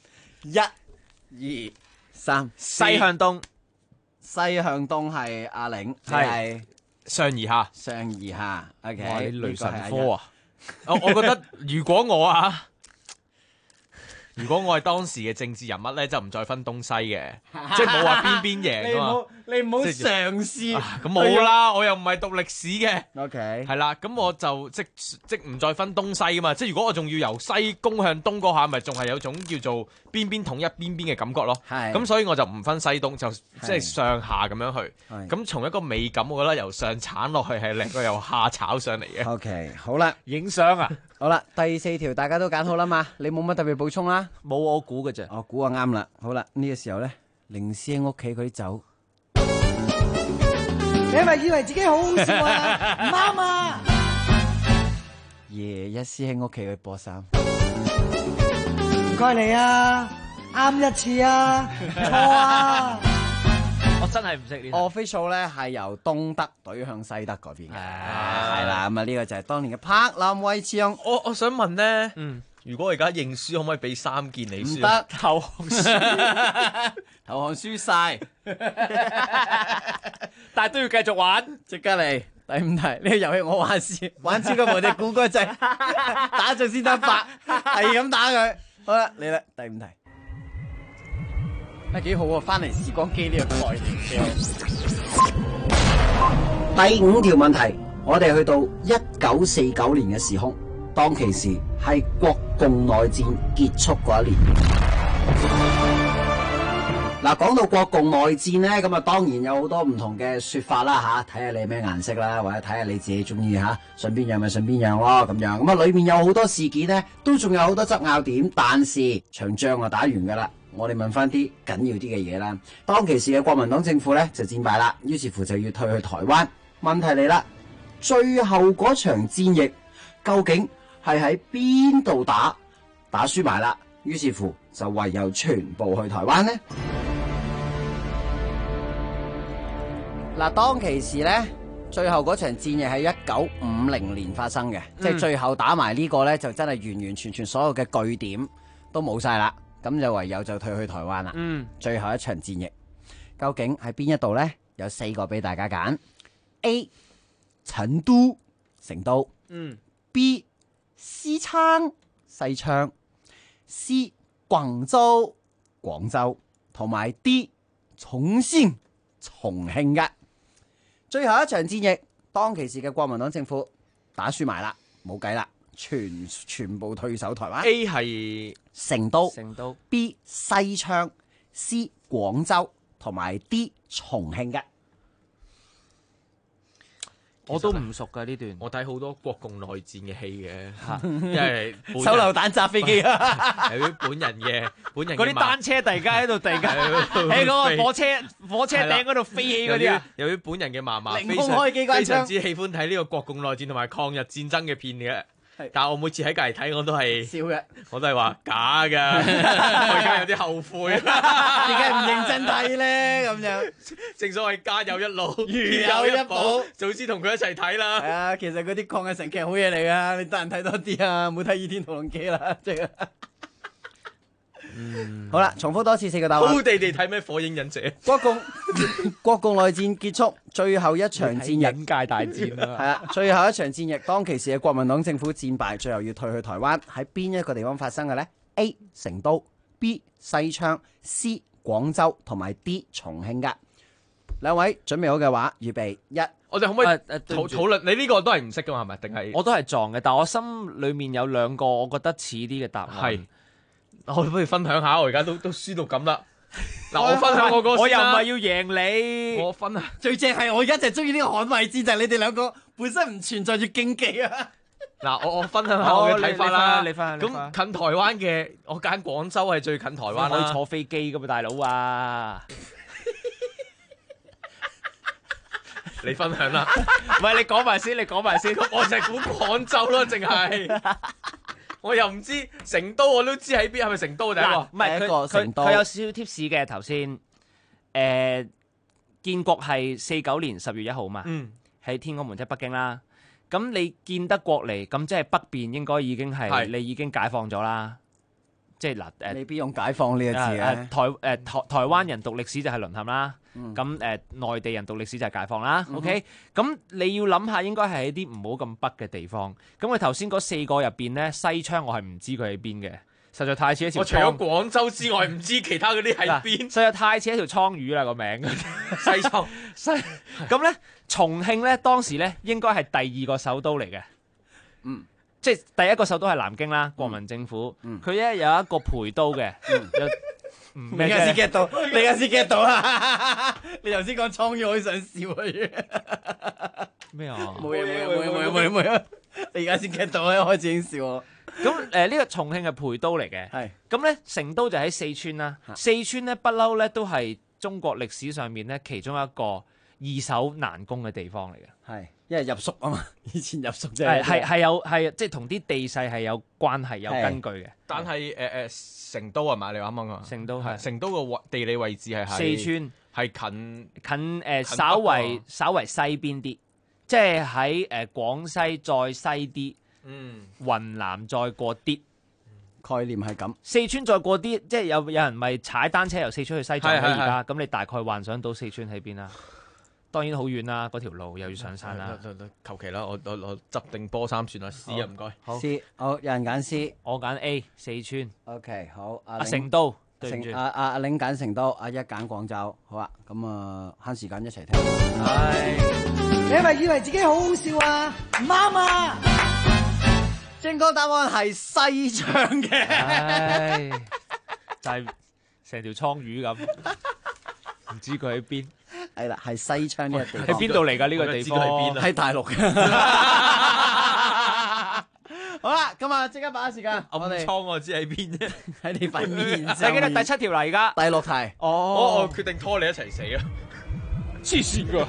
，1、2、3， 西向東。 西向東係阿玲，係上而下， 上而下。OK， 哇！你雷神科啊！我覺得如果我係當時嘅政治人物咧，就唔再分東西嘅，即係冇話邊邊贏啊嘛。 你唔好嘗試。 咁冇啦，我又唔係讀歷史嘅。 OK， 係啦，咁我就即唔再分東西噶嘛。即係如果我仲要由西攻向東嗰下，咪仲係有種叫做邊邊統一邊邊嘅感覺咯。係。咁所以我就唔分西東，就即係上下咁樣去。係。咁從一個美感，我覺得由上鏟落去係另個由下炒上嚟嘅。 OK，好啦， 影相啊！ 好啦，第4條大家都揀好啦嘛，你冇乜特別補充啦。 冇我估嘅啫。 我估啊啱啦。好啦，呢個時候咧，凌師兄屋企嗰啲酒， 你係咪以為自己好好笑啊？唔啱啊！ 爺一師兄屋企嗰啲波衫， 唔該你啊，啱一次啊，錯啊！ 我真係唔識呢。 official 咧係由東德懟向西德嗰邊嘅，係啦。咁啊呢個就係當年嘅柏林圍牆。 我想問咧，如果我而家認輸，可唔可以俾3件你輸？ 唔得， 投降輸， 投降輸晒， 但係都要繼續玩。 即刻嚟第5題，呢個遊戲我話事，玩超級無敵估嗰陣，打中先得8，係咁打佢。好啦，嚟啦，第5題。幾好啊！翻嚟時光機呢個概念幾好。第5條問題，我哋去到1949年嘅時空，當其時係國共內戰結束嗰一年。嗱，講到國共內戰咧，咁啊當然有好多唔同嘅說法啦吓，睇下你咩顏色啦，或者睇下你自己中意吓，順邊樣咪順邊樣咯咁樣。咁啊裏面有好多事件咧，都仲有好多爭拗點，但是場仗啊打完噶啦。我哋問翻啲緊要啲嘅嘢啦。當其時嘅國民黨政府咧就戰敗啦，於是乎就要退去台灣。問題嚟啦，最後嗰場戰役究竟係喺邊度打？打輸埋啦，於是乎就唯有全部去台灣呢。嗱，當其時咧，最後嗰場戰役喺1950年發生嘅，即係最後打埋呢個咧，就真係完完全全所有嘅據點都冇晒啦。咁就唯有就退去台灣啦。最後一場戰役究竟喺邊一度呢？有4個俾大家揀。A. 成都，成都。B. 西昌，西昌。C. 廣州，廣州。同埋 D. 重慶，重慶嘅。最後一場戰役，當其時嘅國民黨政府打輸埋啦，冇計啦。全部退守台灣。 A 係成都， 成都。 B 西昌，C 廣州，同埋 D 重慶嘅。 我都唔熟噶呢段。 我睇好多國共內戰嘅戲嘅，因為手榴彈炸飛機啊！ 係啲本人嘅嗰啲單車突然間喺度，突然間喺嗰個火車頂嗰度飛起嗰啲啊！ 有啲本人嘅嫲嫲凌空開機關槍， 非常之喜歡睇呢個國共內戰同埋抗日戰爭嘅片嘅。但係我每次喺隔離睇，我都係笑嘅， 我都係話假㗎，我而家有啲後悔， 點解唔認真睇咧？咁樣正所謂家有一老，如有一寶， 早知同佢一齊睇啦。 係啊，其實嗰啲抗日神劇好嘢嚟㗎，你得閒睇多啲啊，唔好睇《倚天屠龍記》啦，即係。好啦，重複多次4個答案。 好地地睇咩《火影忍者》？ 國共內戰結束，最後一場戰役， 忍界大戰啦。 係啊，最後一場戰役，當其時嘅國民黨政府戰敗，最後要退去台灣，喺邊一個地方發生嘅呢？ A 成都， B 西昌， C 廣州，同埋 D 重慶噶。兩位準備好嘅話，預備1。 我哋可唔可以討論？你呢個都係唔識噶嘛？係咪？定係我都係撞嘅，但我心裏面有2個我覺得似啲嘅答案。 係。我不如分享下，我而家都輸到咁啦。嗱，我分享我個， 我又唔係要贏你。 我分享最正係我而家就係中意呢個捍衞戰，就係你哋兩個本身唔存在住競技啊。 嗱，我分享下我嘅睇法啦。 你分享。 咁近台灣嘅，我揀廣州係最近台灣啦。 可以坐飛機噶嘛，大佬啊！ 你分享啦。 唔係你講埋先，你講埋先。 我就係估廣州咯，淨係。我又唔知成都，我都知喺邊，係咪成都第一個？ 唔係佢有少少 tips 嘅頭先。建國係49年10月1號嘛，喺天安門即係北京啦。咁你建得國嚟，咁即係北邊應該已經係你已經解放咗啦。即係嗱未必用解放呢個字嘅。 台灣人讀歷史就係淪陷啦。咁內地人讀歷史就係解放啦。OK，咁你要諗下，應該係喺啲唔好咁北嘅地方。咁佢頭先嗰4個入邊咧，西昌我係唔知佢喺邊嘅，實在太似一條。 我除咗廣州之外，唔知其他嗰啲喺邊。 實在太似一條倉魚啦個名。 西昌咁咧，重慶咧當時咧應該係第2個首都嚟嘅。即係第1個首都係南京啦，國民政府。佢咧有一個陪都嘅。 你而家先 get 到，你而家先 get 到啊！你頭先講倉魚，我好想笑啊！ 咩啊？ 冇嘢，你而家先 get 到啊！開始已經笑我。 咁呢個重慶係陪都嚟嘅， 係咁咧成都就喺四川啦。四川咧不嬲咧都係中國歷史上面咧其中一個易守難攻嘅地方嚟嘅。 係，因為入蜀啊嘛，以前入蜀即係即係同啲地勢係有關係有根據嘅。 但係成都係嘛？你啱啱講成都係成都個地理位置係四川係近稍為西邊啲，即係喺廣西再西啲，雲南再過啲。 概念係咁， 四川再過啲，即係有人咪踩單車由四川去西藏嘅而家，咁你大概幻想到四川喺邊啦？當然好遠啦，嗰條路又要上山啦。 求其啦，我執定波衫算啦。C 啊，唔該。 好 C， 好，有人揀 C， 我揀 A， 四川。 OK， 好。 成都，對唔住。 阿玲揀成都，阿一揀廣州。好啊，咁啊慳時間一齊聽。 你係咪以為自己好好笑啊？唔啱啊！ 正確答案係西昌嘅， 就係成條倉魚咁，唔知佢喺邊。 係啦，係西昌呢個地方。 喺邊度嚟㗎？呢個地方喺大陸嘅。好啦，咁啊，即刻把握時間。 暗瘡我知喺邊啫， 喺你塊面上。 你記得第7條啦，而家。 第6題。 我決定拖你一齊死啊！黐線㗎。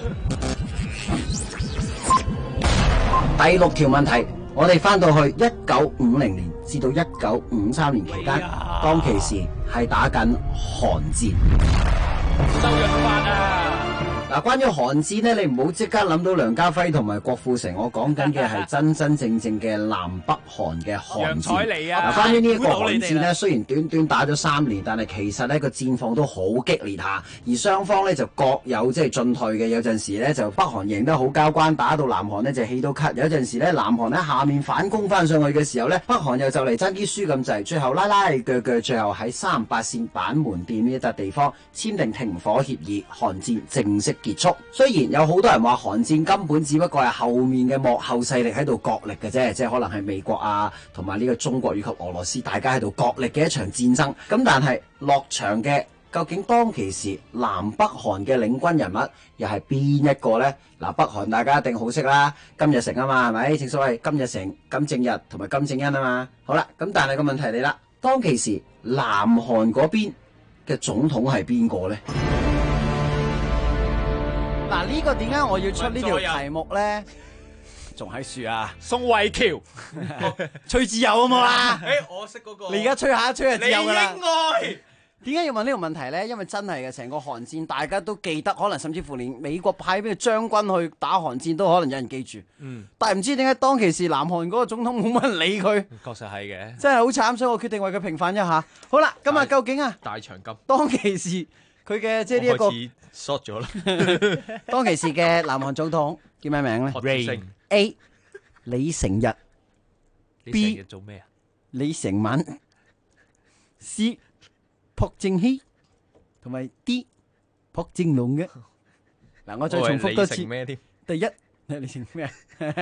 第6條問題，我哋翻到去1950年至到1953年期間，當其時係打緊韓戰。 周潤發啊！ 嗱，關於韓戰呢，你唔好即刻諗到梁家輝同埋郭富城，我講緊嘅係真真正正嘅南北韓嘅韓楊采戰。 妮啊！ 關於呢一個韓戰呢，雖然短短打咗3年，但係其實呢個戰況都好激烈下，而雙方呢就各有即係進退嘅。有陣時呢就北韓贏得好交關，打到南韓呢就氣到咳；有陣時呢南韓喺下面反攻翻上去嘅時候呢，北韓又就嚟爭啲輸咁滯，最後拉拉鋸鋸，最後喺3八線板門店呢一笪地方簽訂停火協議，韓戰正式結束。雖然有好多人話韓戰根本只不過係後面嘅幕後勢力喺度角力嘅啫，即係可能係美國啊同埋呢個中國以及俄羅斯大家喺度角力嘅一場戰爭。咁但係落場嘅究竟當其時南北韓嘅領軍人物又係邊一個呢？嗱，北韓大家一定好識啦，金日成啊嘛，係咪？正所謂金日成、金正日同埋金正恩啊嘛。好啦，咁但係個問題嚟啦，當其時南韓嗰邊嘅總統係邊個呢？嗱，呢個點解我要出呢條題目咧？仲喺樹啊？ 宋慧喬、 崔智友好冇啦？ 我識嗰個。 你而家吹下吹就知有噶啦。 李英愛點解要問呢個問題咧？因為真係嘅，成個韓戰大家都記得，可能甚至乎連美國派邊個將軍去打韓戰都可能有人記住。但係唔知點解當其時南韓嗰個總統冇乜人理佢。 確實係嘅。 真係好慘，所以我決定為佢平反一下。好啦，咁啊，究竟啊， 大長今當其時佢嘅即係呢一個。 short 咗啦！ 當其時嘅南韓總統叫咩名咧 ？A. 李成日 ，B. 做咩啊？ 李成敏 ，C. 朴正熙，同埋 D. 朴正龍嘅。嗱，我再重複多次。 咩添？ 第一，李成咩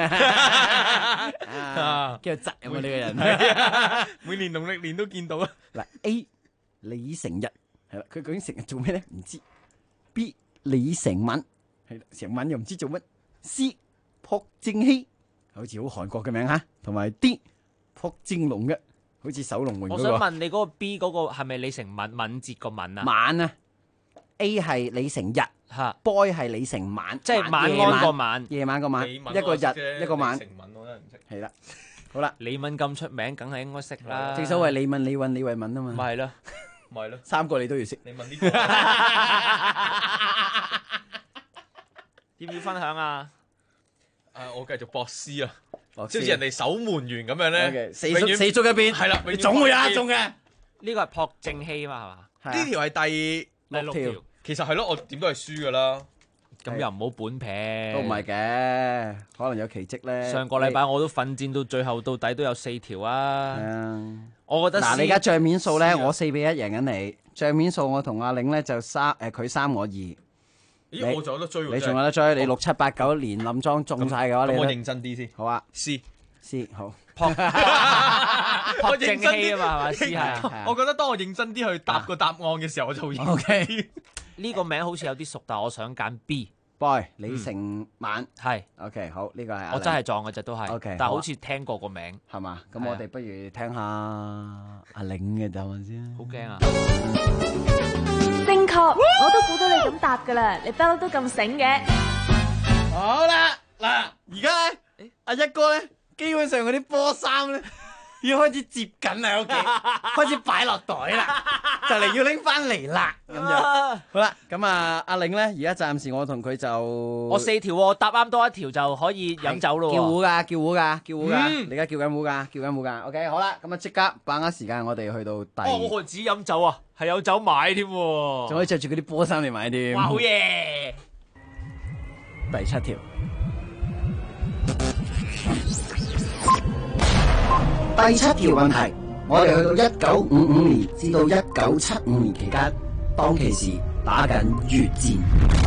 啊？叫責任啊！呢個人每年農曆年都見到啊！ 嗱 ，A. 李成日係啦，佢究竟成日做咩咧？唔知。B. 李成敏係成敏又唔知做乜。C. 朴正熙好似好韓國嘅名吓，同埋 D. 朴正龍嘅好似守龍門嗰個。 我想問你嗰個 B 嗰個係咪李成敏敏捷個敏啊？ 晚啊 ，A 係李成日吓 ，boy 係李成晚， 即係晚安個晚， 夜晚個晚，一個日一個晚。 成敏我真係唔識。 係啦，好啦， 李敏咁出名，梗係應該識啦。 正所謂李敏、李韻、李慧敏啊嘛。 咪係咯。 咪咯 ，3個你都要識。 你問呢個要唔要分享啊？ 我繼續博士啊，即係人哋守門員咁樣咧， 四足一邊， 係啦， 你總會有一中嘅。 呢個係朴正熙嘛，係嘛？ 呢條係第 6條， 其實係咯，我點都係輸噶啦。 咁又唔好本撇， 都唔係嘅，可能有奇蹟咧。 上個禮拜我都奮戰到最後到底都有4條啊。我覺得嗱，你而家帳面數咧，我4-1贏緊你。帳面數我同阿玲咧就佢3我2。 咦，我仲有得追喎！ 你仲有得追？你6、7、8、9連冧莊中晒嘅話，你我認真啲先。 好啊 ，C 好。 朴正熙啊嘛，係嘛？C 係。 我覺得當我認真啲去答個答案嘅時候，我就會。 OK。 呢個名好似有啲熟，但係我想揀 B。 boy 李成晚係 OK 好，呢個係我真係撞嘅啫，都係。 OK， 但係好似聽過個名係嘛？咁我哋不如聽下阿玲嘅答案先。 好驚啊！ 正確，我都估到你咁答噶啦，你不嬲都咁醒嘅。 好啦，嗱，而家咧，阿一哥咧，基本上嗰啲波衫咧，要開始接緊啦，喺屋企，開始擺落袋啦，就嚟要拎翻嚟啦，咁樣。好啦，咁啊，阿玲咧，而家暫時我同佢就我4條喎，答啱多一條就可以飲酒咯喎。 叫糊㗎，叫糊㗎，叫糊㗎，你而家叫緊糊㗎，叫緊糊㗎。OK， 好啦，咁啊即刻把握時間，我哋去到第。 我何止飲酒啊，係有酒買添喎， 仲可以着住嗰啲波衫嚟買添。 哇，好嘢！ 第7條。第7條問題，我哋去到1955年至到1975年期間，當其時打緊越戰。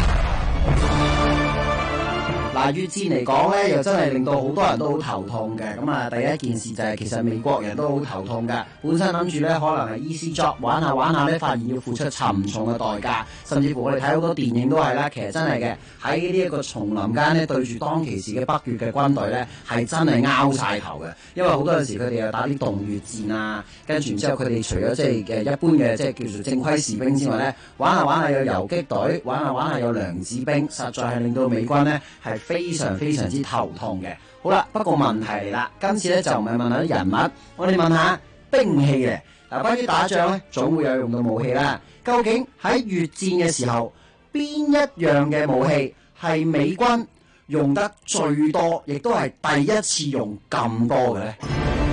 嗱，越戰嚟講咧，又真係令到好多人都好頭痛嘅。咁啊，第一件事就係其實美國人都好頭痛嘅。本身諗住咧，可能係 easy job 玩下玩下咧，發現要付出沉重嘅代價，甚至乎我哋睇好多電影都係啦。其實真係嘅，喺呢一個叢林間咧，對住當其時嘅北越嘅軍隊咧，係真係拗晒頭嘅。因為好多陣時佢哋又打啲動越戰啊，跟住之後佢哋除咗即係嘅一般嘅即係叫做正規士兵之外咧，玩下玩下有游擊隊，玩下玩下有娘子兵，實在係令到美軍咧係非常非常之頭痛嘅。好啦，不過問題嚟啦，今次咧就唔係問下啲人物，我哋問下兵器嘅。嗱，關於打仗咧，總會有用到武器啦。究竟喺越戰嘅時候，邊一樣嘅武器係美軍用得最多，亦都係第一次用咁多嘅咧？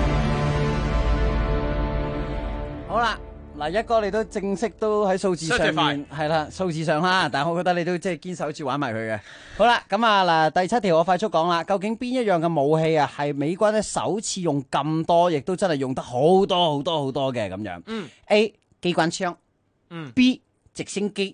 好啦。嗱，一哥你都正式都喺數字上面係啦，數字上啦，但係我覺得你都即係堅守住玩埋佢嘅。好啦，咁啊嗱，第7條我快速講啦，究竟邊一樣嘅武器啊係美軍咧首次用咁多，亦都真係用得好多好多好多嘅咁樣？A 機關槍，B 直升機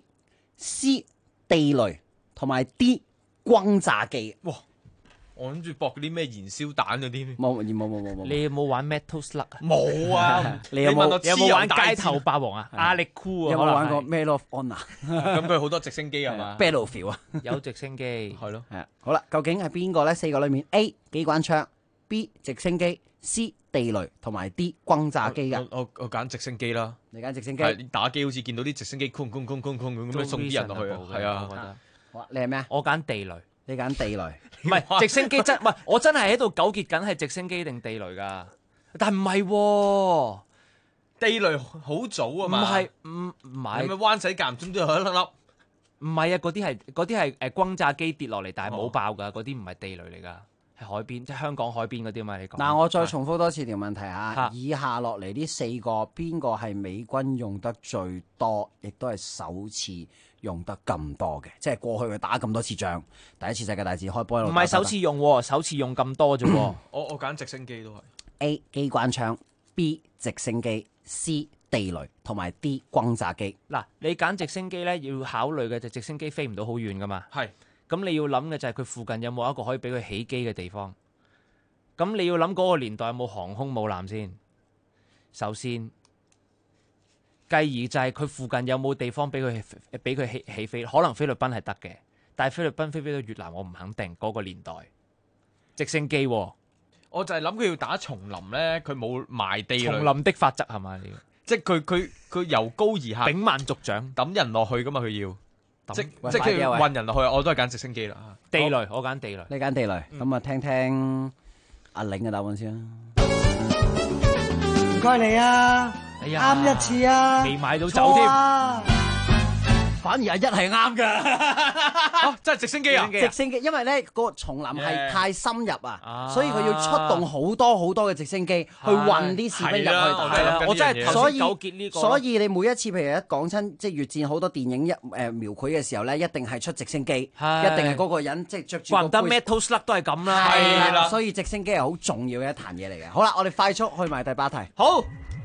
，C 地雷，同埋 D 轟炸機。 哇！我諗住搏嗰啲咩燃燒彈嗰啲， 冇。 你有冇玩 Metal Slug 啊？ 冇啊！ 你有冇玩街頭霸王啊？壓力酷啊！ 有冇玩過 Medal of Honor？ 咁佢好多直升機係嘛 ？Battlefield 啊， 有直升機係咯。 係啊，好啦，究竟係邊個咧？4個裏面 A 機關槍，B 直升機，C 地雷，同埋 D 轟炸機㗎。 我揀直升機啦。 你揀直升機？ 係打機好似見到啲直升機空咁樣送啲人落去啊。係啊。 好啊，你係咩啊？ 我揀地雷。 你揀地雷？ 唔係直升機真，唔係我真係喺度糾結緊係直升機定地雷㗎，但係唔係喎， 地雷好早啊嘛， 唔係， 係咪灣仔間唔中都有一粒粒？ 唔係啊，嗰啲係轟炸機跌落嚟，但係冇爆㗎，嗰啲唔係地雷嚟㗎，係海邊，即係香港海邊嗰啲嘛。你講嗱，我再重複多次條問題嚇，以下落嚟呢4個邊個係美軍用得最多，亦都係首次用得咁多嘅，即係過去佢打咁多次仗，第一次世界大戰開波， 唔係首次用喎，首次用咁多啫喎。 我揀直升機都係 A 機關槍，B 直升機，C 地雷，同埋 D 轟炸機。 嗱，你揀直升機咧，要考慮嘅就直升機飛唔到好遠噶嘛。 係。 咁你要諗嘅就係佢附近有冇一個可以俾佢起機嘅地方。咁你要諗嗰個年代有冇航空母艦先。首先。繼而就係佢附近有冇地方俾佢起飛，可能菲律賓係得嘅，但係菲律賓飛到越南，我唔肯定嗰個年代。直升機，我就係諗佢要打叢林咧，佢冇埋地雷。 叢林的法則係嘛？ 即係佢由高而下， 秉萬族長抌人落去噶嘛，佢要即係佢要運人落去，我都係揀直升機啦。 地雷，我揀地雷。 你揀地雷，咁啊聽聽阿玲嘅答案先啦。 唔該你啊！啱一次啊！ 未買到酒添， 反而阿一係啱㗎。 真係直升機啊！ 直升機，因為咧個叢林係太深入啊，所以佢要出動好多好多嘅直升機去運啲士兵入去打。 我真係頭先糾結呢個。 所以你每一次譬如一講親即係越戰好多電影描繪嘅時候咧，一定係出直升機，一定係嗰個人即係着住。 怪唔得 Metal Slug 都係咁啦。 係啦，所以直升機係好重要嘅一壇嘢嚟嘅。好啦，我哋快速去埋第8題。 好。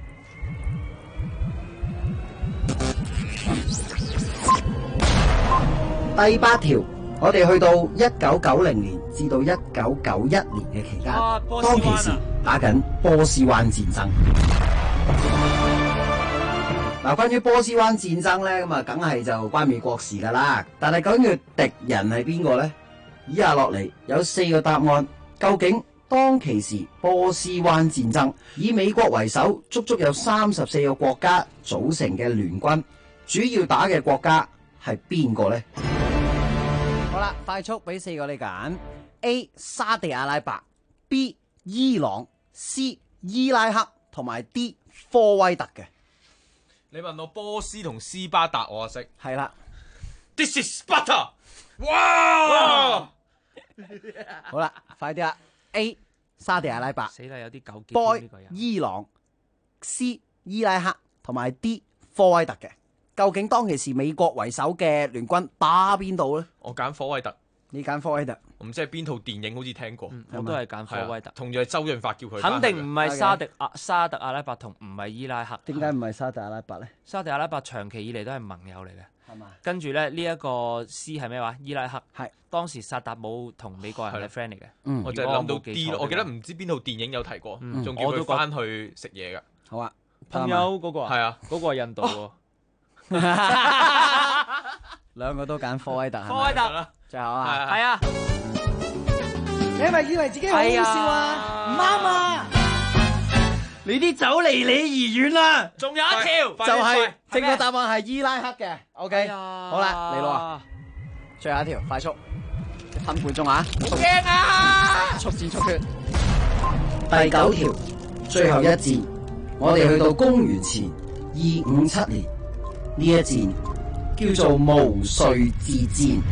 第8條，我哋去到1990年至到1991年嘅期間，當其時打緊波斯灣戰爭。 嗱，關於波斯灣戰爭咧，咁啊，梗係就關美國事噶啦。但係究竟佢敵人係邊個呢？以下落嚟有4個答案。究竟當其時波斯灣戰爭以美國為首，足足有34個國家組成嘅聯軍，主要打嘅國家係邊個呢？好啦，快速俾4個你揀 ：A. 沙地阿拉伯 ，B. 伊朗 ，C. 伊拉克同埋 D. 科威特嘅。 你問我波斯同斯巴達，我就識。 係啦 ，This is Sparta！ 哇！ 好啦，快啲啦 ！A. 沙地阿拉伯， 死啦，有啲糾結。 B. 伊朗 ，C. 伊拉克同埋 D. 科威特嘅。究竟當其時美國為首嘅聯軍打邊度呢？ 我揀科威特。 你揀科威特？ 我唔知係邊套電影好似聽過。 我都係揀科威特。 同樣係周潤發叫佢。 肯定唔係沙特阿拉伯同唔係伊拉克。 點解唔係沙特阿拉伯呢？ 沙特阿拉伯長期以嚟都係盟友嚟嘅。 係嘛？ 跟住咧呢一個 C 係咩話？伊拉克係當時薩達姆同美國人係 friend 嚟嘅。 我就係諗到 D 咯。我記得唔知邊套電影有提過，仲叫佢翻去食嘢㗎。 好啊， 朋友嗰個係啊， 嗰個係印度喎。 兩個都揀科威特， 科威特最後啊， 係啊。 你係咪以為自己好好笑啊？唔啱啊！你啲走離你而遠啦！ 仲有一條， 就係正確答案係伊拉克嘅。OK，好啦，嚟咯，最後一條，快速，1分半鐘啊！ 好驚啊！ 速戰速決。 第9條，最後一戰，我哋去到公元前257年，呢一戰叫做毛遂自薦。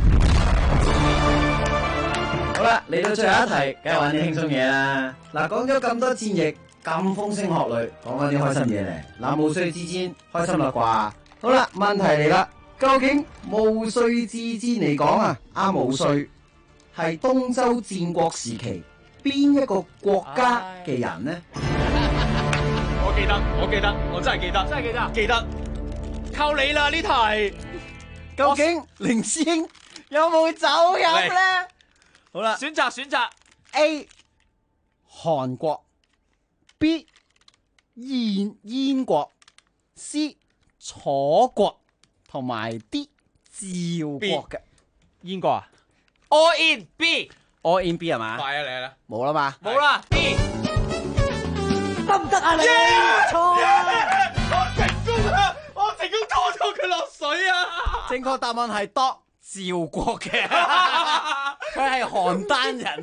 好啦，嚟到最後一題，梗係玩啲輕鬆嘢啦。嗱，講咗咁多戰役，咁風聲鶴唳，講翻啲開心嘢嚟。嗱，毛遂自薦，開心啦啩？好啦，問題嚟啦，究竟毛遂自薦嚟講啊，阿毛遂係東周戰國時期邊一個國家嘅人呢？ 我記得，我真係記得， 真係記得，靠你啦呢題。 究竟凌師兄有冇走入咧？好啦， 選擇 A 韓國 ，B 燕國 ，C 楚國同埋 D 趙國嘅。 燕國啊 ？All in B。All in B 係嘛？ 快啊你啦！ 冇啦嘛？ 冇啦 B。 得唔得啊你？ 錯！我成功啊！我成功拖咗佢落水啊！ 正確答案係多趙國嘅，佢係邯鄲人。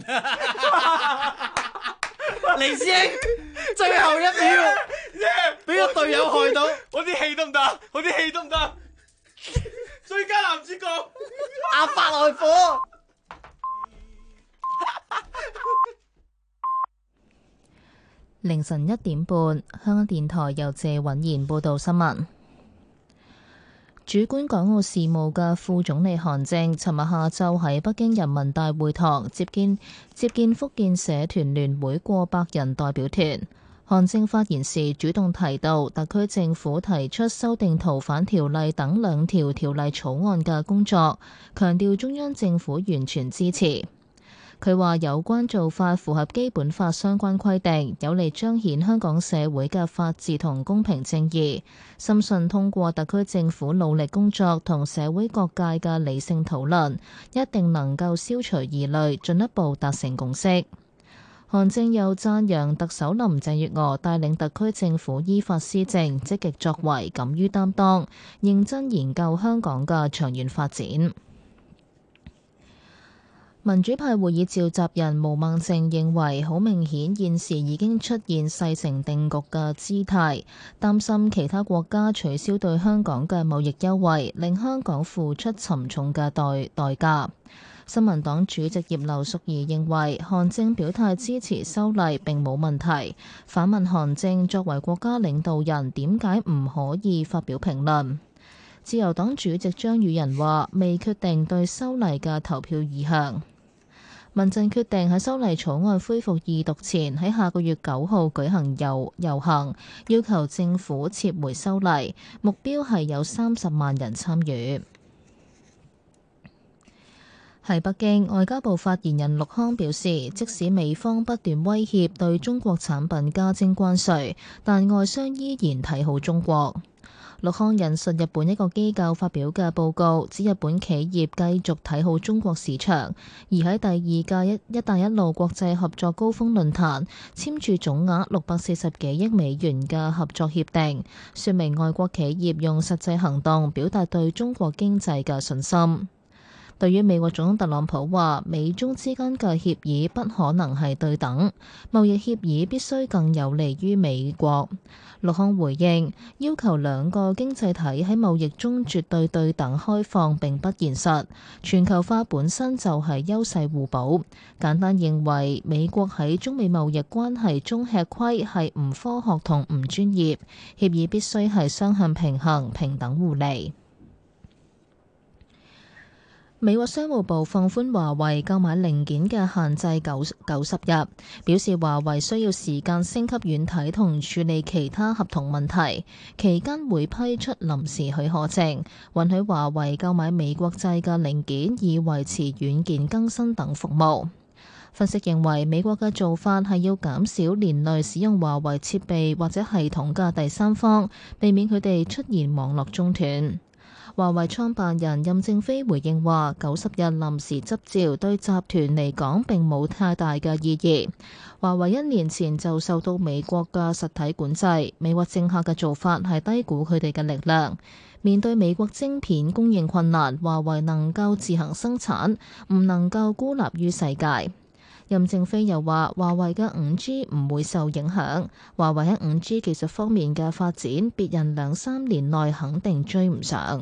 黎師兄，最後一秒，俾個隊友害到， 我啲氣得唔得？最佳男主角阿法來火。 凌晨1點半，香港電台由謝允賢報道新聞。主管港澳事務嘅副總理韓正，尋日下晝喺北京人民大會堂接見福建社團聯會過百人代表團。韓正發言時主動提到，特區政府提出修訂逃犯條例等2條條例草案嘅工作，強調中央政府完全支持。佢話有關做法符合基本法相關規定，有利彰顯香港社會嘅法治同公平正義。深信通過特區政府努力工作同社會各界嘅理性討論，一定能夠消除疑慮，進一步達成共識。韓正又讚揚特首林鄭月娥帶領特區政府依法施政，積極作為，敢於擔當，認真研究香港嘅長遠發展。民主派會議召集人毛孟靜認為，好明顯現時已經出現勢成定局嘅姿態，擔心其他國家取消對香港嘅貿易優惠，令香港付出沉重嘅代價。新民黨主席葉劉淑儀認為，韓正表態支持修例並冇問題，反問韓正作為國家領導人，點解唔可以發表評論？自由黨主席張宇人話，未決定對修例嘅投票意向。民陣決定喺修例草案恢復二讀前，喺下個月9號舉行遊行，要求政府撤回修例，目標係有30萬人參與。喺北京，外交部發言人陸康表示，即使美方不斷威脅對中國產品加徵關稅，但外商依然睇好中國。 陸康引述日本一個機構發表嘅報告，指日本企業繼續睇好中國市場，而喺第二屆一帶一路國際合作高峰論壇簽署總額640幾億美元嘅合作協定，說明外國企業用實際行動表達對中國經濟嘅信心。對於美國總統特朗普話美中之間嘅協議不可能係對等，貿易協議必須更有利於美國，陸康回應要求兩個經濟體喺貿易中絕對對等開放並不現實，全球化本身就係優勢互補。簡單認為美國喺中美貿易關係中吃虧係唔科學同唔專業，協議必須係雙向平衡、平等互利。美國商務部放寬華為購買零件嘅限制90日，表示華為需要時間升級軟體同處理其他合同問題，期間會批出臨時許可證，允許華為購買美國製嘅零件以維持軟件更新等服務。分析認為，美國嘅做法係要減少連累使用華為設備或者系統嘅第三方，避免佢哋出現網絡中斷。華為創辦人任正非回應話：90日臨時執照對集團嚟講並冇太大嘅意義。華為1年前就受到美國嘅實體管制，美國政客嘅做法係低估佢哋嘅力量。面對美國晶片供應困難，華為能夠自行生產，唔能夠孤立於世界。任正非又話：華為嘅5G 唔會受影響，華為喺5G 技術方面嘅發展，別人2-3年內肯定追唔上。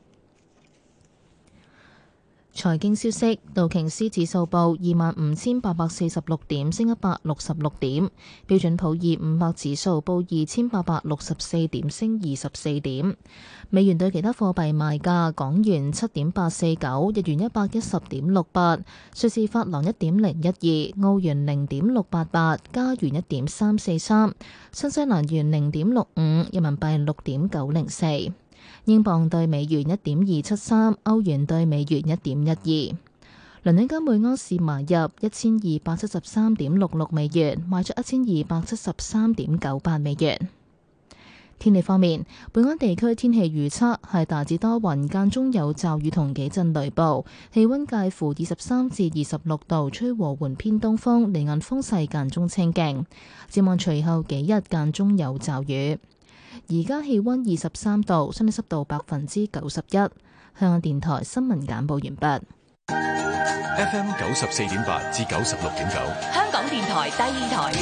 財經消息：道瓊斯指數報25,846點，升166點；標準普爾500指數報2,864點，升24點。美元對其他貨幣賣價：港元7.849，日元110.68，瑞士法郎1.012，澳元0.688，加元1.343，新西蘭元0.65，人民幣6.904。英鎊對美元1.273，歐元對美元1.12。倫敦金每盎司買入1273.66美元，賣出1273.98美元。天氣方面，本港地區天氣預測係大致多雲，間中有驟雨同幾陣雷暴，氣溫介乎23至26度，吹和緩偏東風，離岸風勢間中清勁。展望隨後幾日間中有驟雨。而家氣溫23度，相對濕度91%。香港電台新聞簡報完畢。 FM 94.8至96.9， 香港電台第二台。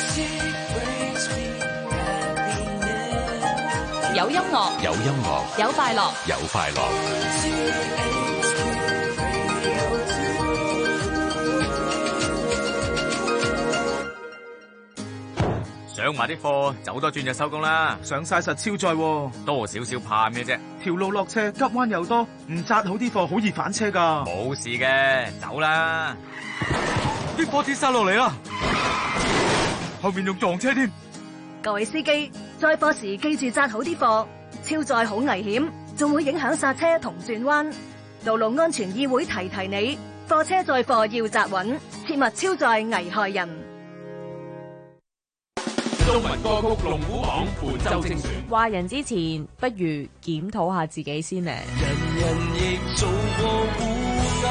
有音樂， 有音樂， 有快樂， 有快樂。 上埋啲貨，走多轉就收工啦。 上晒實超載喎， 多少少怕咩啫？ 條路落斜，急彎又多，唔紮好啲貨好易反車㗎。 冇事嘅，走啦。 啲貨跌晒落嚟啦，後面仲撞車添。 各位司機，載貨時記住紮好啲貨，超載好危險，仲會影響剎車同轉彎。道路安全議會提提你，貨車載貨要紮穩，切勿超載危害人。 中文歌曲龍虎榜本周精選。 話人之前，不如檢討下自己先呢。 人人亦做過烏鴉，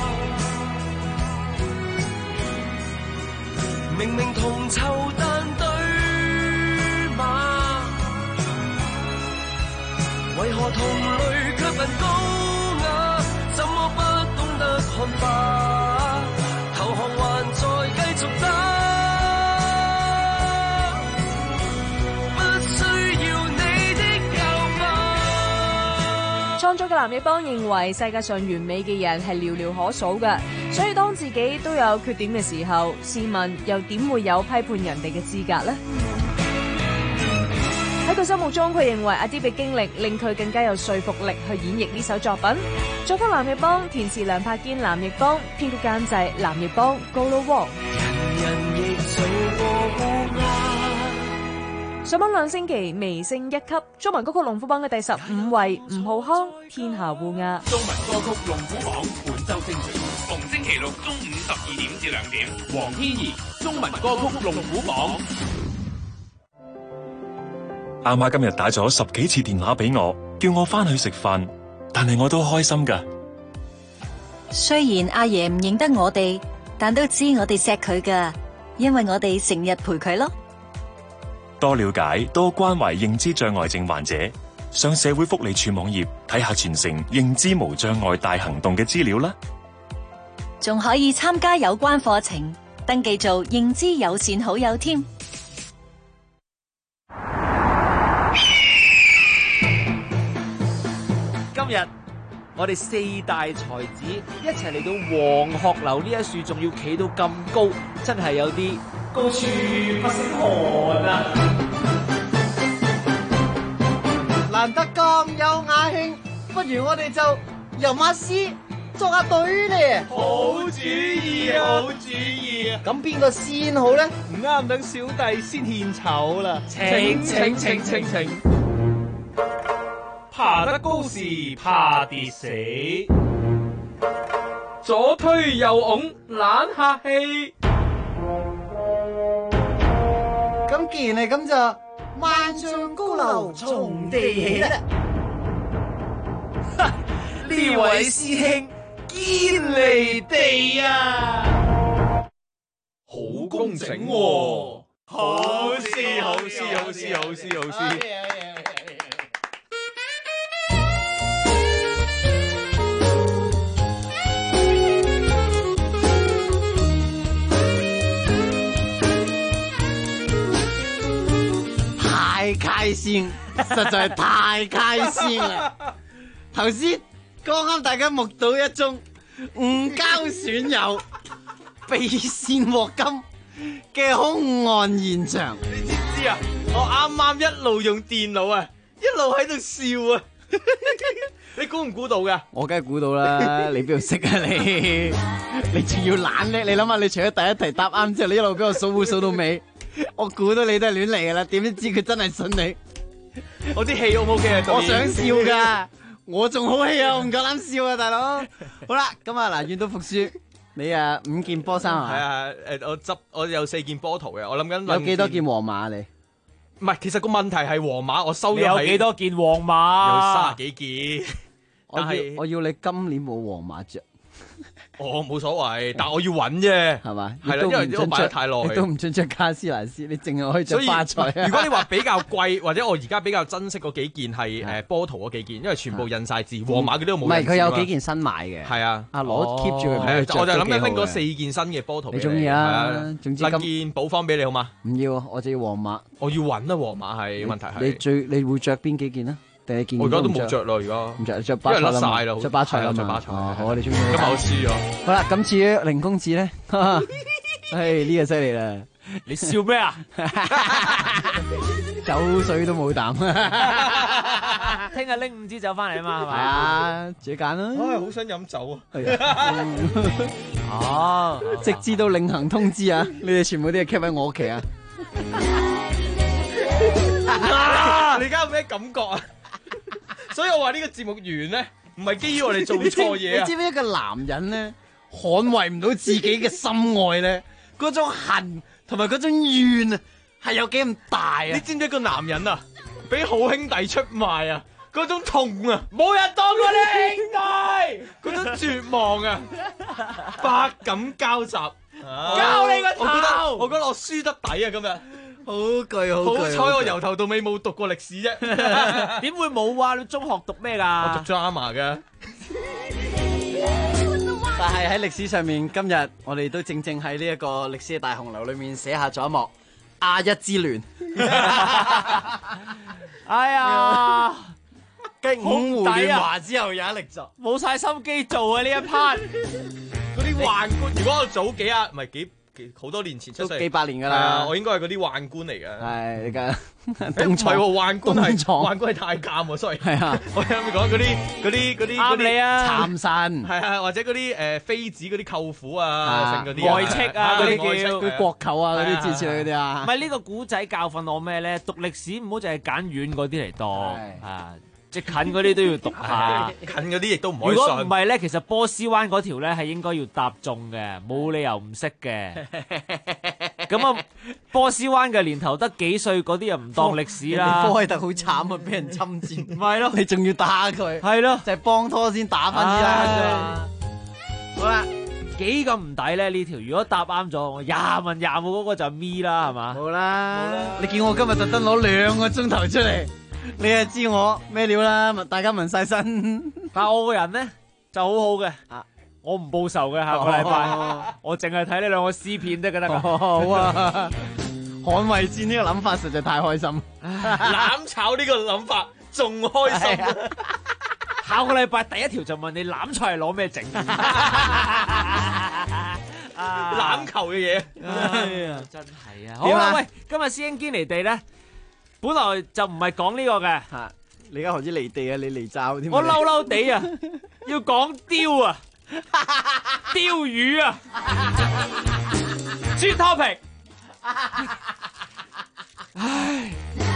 明明同仇但對罵，為何同類卻分高雅？怎麼不懂得看法？投降還在繼續打。 創作嘅藍奕邦認為世界上完美嘅人係寥寥可數嘅，所以當自己都有缺點嘅時候，試問又點會有批判人哋嘅資格呢？喺佢心目中，佢認為阿 Deep 嘅經歷令佢更加有說服力去演繹呢首作品。作曲藍奕邦，填詞梁柏堅、藍奕邦，編曲監製藍奕邦、高佬王。 人人亦做過烏鴉。 上榜2星期，微升1級，中文歌曲龍虎榜嘅第15位，吳浩康《天下烏鴉》。 中文歌曲龍虎榜本周精選，逢星期六中午12點至2點，黃天怡中文歌曲龍虎榜。 阿媽今日打咗10幾次電話俾我，叫我翻去食飯，但係我都開心㗎。 雖然阿爺唔認得我哋，但都知我哋錫佢㗎，因為我哋成日陪佢咯。 多了解、多關懷認知障礙症患者，上社會福利署網頁睇下全城認知無障礙大行動嘅資料啦。 仲可以參加有關課程，登記做認知友善好友添。 今日我哋4大才子一齊嚟到黃鶴樓呢一樹，仲要企到咁高，真係有啲高處不勝寒啊！ 難得咁有雅興，不如我哋就吟下詩，作下對咧。 好主意，好主意。 咁邊個先好咧？ 唔啱，等小弟先獻醜啦。 請。 爬得高時怕跌死，左推右擁懶客氣。 咁既然係咁就萬丈高樓從地起啦。 呢位師兄堅離地啊，好工整喎，好詩。 太開心，實在太開心啦！頭先剛啱大家目睹一宗誤交損友被線獲金嘅兇案現場。 你知唔知啊？我啱啱一路用電腦啊，一路喺度笑啊！你估唔估到㗎？ 我梗係估到啦，你邊度識啊你？你仲要懶叻？你諗下，你除咗第一題答啱之後，你一路俾我數到尾。我估到你都係亂嚟噶啦，點知佢真係信你？ 我啲戲 O 唔 OK 啊？ 我想笑噶，我仲好氣啊，我唔夠膽笑啊，大佬。好啦，咁啊嗱，願賭服輸，你啊5件波衫啊？ 係啊，我有4件波圖嘅，我諗緊有幾多件皇馬你？ 唔係，其實個問題係皇馬，我收咗有幾多件皇馬？ 有30幾件。 我要你今年冇皇馬着。 我冇所謂，但我要揾啫， 係嘛？ 係啦，因為我擺得太耐， 你都唔準着卡斯蘭斯，你淨係可以着巴塞。 如果你話比較貴，或者我而家比較珍惜嗰幾件係波圖嗰幾件，因為全部印晒字，皇馬嗰啲都冇。唔係，佢有幾件新買嘅。 係啊， 攞 keep 住佢。 我就諗緊拎嗰4件新嘅波圖。 你中意啊？總之拎件補方俾你好嘛？ 唔要，我就要皇馬。 我要揾啊，皇馬係問題係。你會着邊幾件啊？我而家都冇着咯，而家唔着巴塞啦， 甩晒啦， 着巴塞啦嘛。好，你中意。今日我輸咗。 好啦，咁至於凌公子咧，呢個犀利啦！ 你笑咩啊？ 酒水都冇膽。 聽日拎5支酒翻嚟啊嘛，係咪？ 啊，自己揀啦。 好想飲酒啊！直至到另行通知啊！你哋全部都係 keep 喺我屋企啊！ 你而家有咩感覺啊？所以我話呢個節目完咧，唔係基於我哋做錯嘢啊！ 你知唔知一個男人咧，捍衛唔到自己嘅心愛咧，嗰種恨同埋嗰種怨啊，係有幾咁大啊！ 你知唔知一個男人啊，俾好兄弟出賣啊，嗰種痛啊， 冇人當過你兄弟， 嗰種絕望啊，百感交集。 交你個頭！ 我覺得我輸得抵啊！今日。 好句， 好彩我由頭到尾冇讀過歷史啫， 點會冇啊？你中學讀咩㗎？ 我讀 drama 㗎。 但係喺歷史上面，今日我哋都正喺呢一個歷史嘅大紅樓裏面寫下咗一幕亞一之亂。 哎呀， 繼五胡亂華之後有一力作， 冇晒心機做啊呢一 part。 嗰啲宦官，如果我早幾啊，唔係幾好多年前出世， 都幾百年㗎啦。 我應該係嗰啲宦官嚟嘅。 係你㗎， 唔係喎，宦官係太監喎，所以係啊。我啱啱講嗰啲啱你啊， 蠶臣係啊，或者嗰啲妃子嗰啲舅父啊，嗰啲外戚啊，嗰啲叫佢國舅啊，嗰啲之類嗰啲啊。 唔係呢個古仔教訓我咩咧？讀歷史唔好淨係揀遠嗰啲嚟讀啊。即近嗰啲都要讀下， 近嗰啲亦都唔可以信。 如果唔係咧，其實波斯灣嗰條咧係應該要搭中嘅，冇理由唔識嘅。 咁啊，波斯灣嘅年頭得幾歲嗰啲又唔當歷史啦。 科威特好慘啊，俾人侵佔， 唔係咯， 你仲要打佢， 係咯， 就係幫拖先打翻啲啦。好啦， 幾咁唔抵咧呢條？如果答啱咗，我廿問廿冇嗰個就咪啦，係嘛？ 好啦，你見我今日特登攞2個鐘頭出嚟，你就知我咩料啦。大家紋晒身， 但係我個人咧就好好嘅，我唔報仇嘅。下個禮拜我淨係睇呢兩個詩片得㗎啦。 好啊，捍衛戰呢個諗法實在太開心， 攬炒呢個諗法仲開心。 下個禮拜第一條就問你攬菜係攞咩整？ 欖球嘅嘢， 哎呀，真係啊！好啦，喂，今日師兄堅尼地咧，本來就唔係講呢個嘅， 你而家何止離地啊？你離罩添。 我嬲嬲地啊，要講雕啊，鯛魚啊，轉 topic。唉，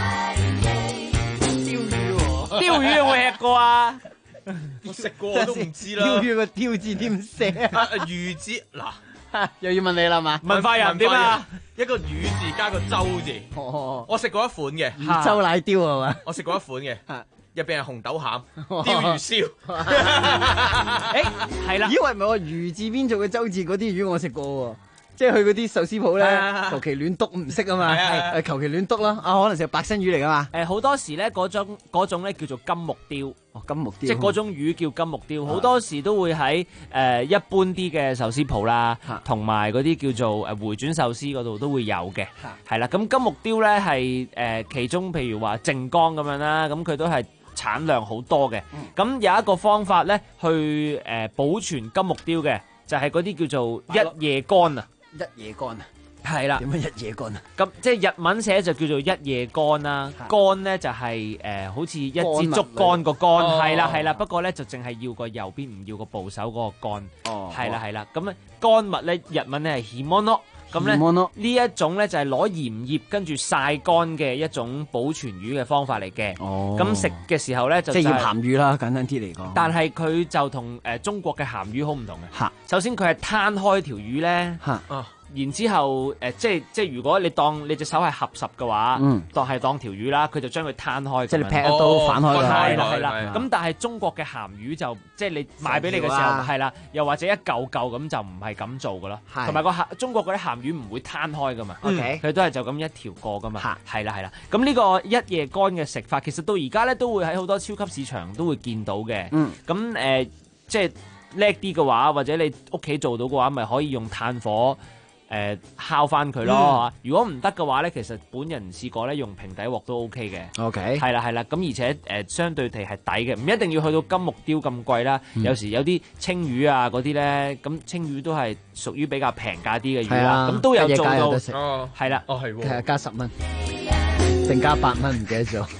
鯛魚有冇吃過啊？ 我食過我都唔知啦。 鯛魚個鯛字點寫啊？ 魚字嗱。 又要問你啦嘛？ 文化人點啊？ 一個魚字加個周字。我食過一款嘅魚周奶雕係嘛？ 我食過一款嘅，入邊係紅豆餡、鯛魚燒。 誒，係啦。 咦？喂，唔係我魚字邊做嘅周字嗰啲魚我食過喎。即係去嗰啲壽司鋪咧，求其亂篤唔識啊嘛，求其亂篤啦。可能食白身魚嚟噶嘛。 好多時咧嗰種咧叫做金目雕。 金目雕。 即係嗰種魚叫金目雕，好多時都會喺一般啲嘅壽司鋪啦，同埋嗰啲叫做回轉壽司嗰度都會有嘅。係啦，咁金目雕咧係其中譬如話靜岡咁樣啦，咁佢都係產量好多嘅。咁有一個方法咧去保存金目雕嘅，就係嗰啲叫做一夜乾啊。 一夜乾啊， 係啦。 點樣一夜乾啊？ 咁即係日文寫就叫做一夜乾啦。乾咧就係好似一支竹竿個竿，係啦係啦。不過咧就淨係要個右邊，唔要個部首嗰個乾。係啦係啦。咁咧乾物咧日文咧係 himono。咁咧呢一種咧就係攞鹽葉跟住曬乾嘅一種保存魚嘅方法嚟嘅。咁食嘅時候咧就即係醃鹹魚啦，簡單啲嚟講。 但係佢就同中國嘅鹹魚好唔同嘅。首先佢係攤開條魚咧。然之後即係如果你當你隻手係合十嘅話，當條魚啦，佢就將佢攤開。 即係你劈一刀反開啦。 係啦。咁但係中國嘅鹹魚就即係你賣俾你嘅時候係啦，又或者一嚿嚿咁就唔係咁做噶啦。同埋中國嗰啲鹹魚唔會攤開噶嘛。佢都係就咁一條過噶嘛。係啦係啦。咁呢個一夜乾嘅食法，其實到而家咧都會喺好多超級市場都會見到嘅。咁即係叻啲嘅話，或者你屋企做到嘅話，咪可以用炭火。烤翻佢咯。如果唔得嘅話咧，其實本人試過咧用平底鑊都 OK 嘅。 OK， 係啦係啦。咁而且相對地係抵嘅，唔一定要去到金目雕咁貴啦。有時有啲青魚啊嗰啲咧，咁青魚都係屬於比較平價啲嘅魚啦。咁都有做到。係啦。 係喎。加10蚊，定加8蚊，唔記得咗。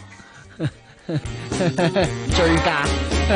追加。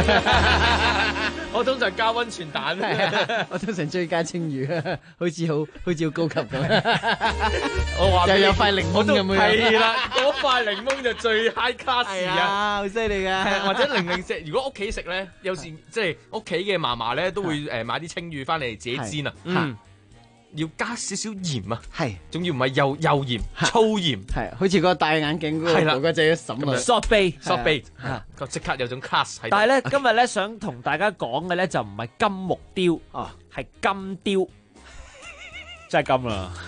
我通常加溫泉蛋， 我通常追加青魚，好似好高級咁。 我話又有塊檸檬咁樣。 係啦，嗰塊檸檬就最 high class 啊，好犀利噶。 或者零食，如果屋企食咧，有時即係屋企嘅嫲嫲咧都會買啲青魚翻嚟自己煎啊。要加少少鹽啊，仲要唔係又鹽粗鹽， 好似個戴眼鏡嗰個哥哥仔一審啊， 索鼻， 即刻有種 class 喺度。 但係咧今日咧想同大家講嘅咧就唔係金目雕係金雕，真係金啦。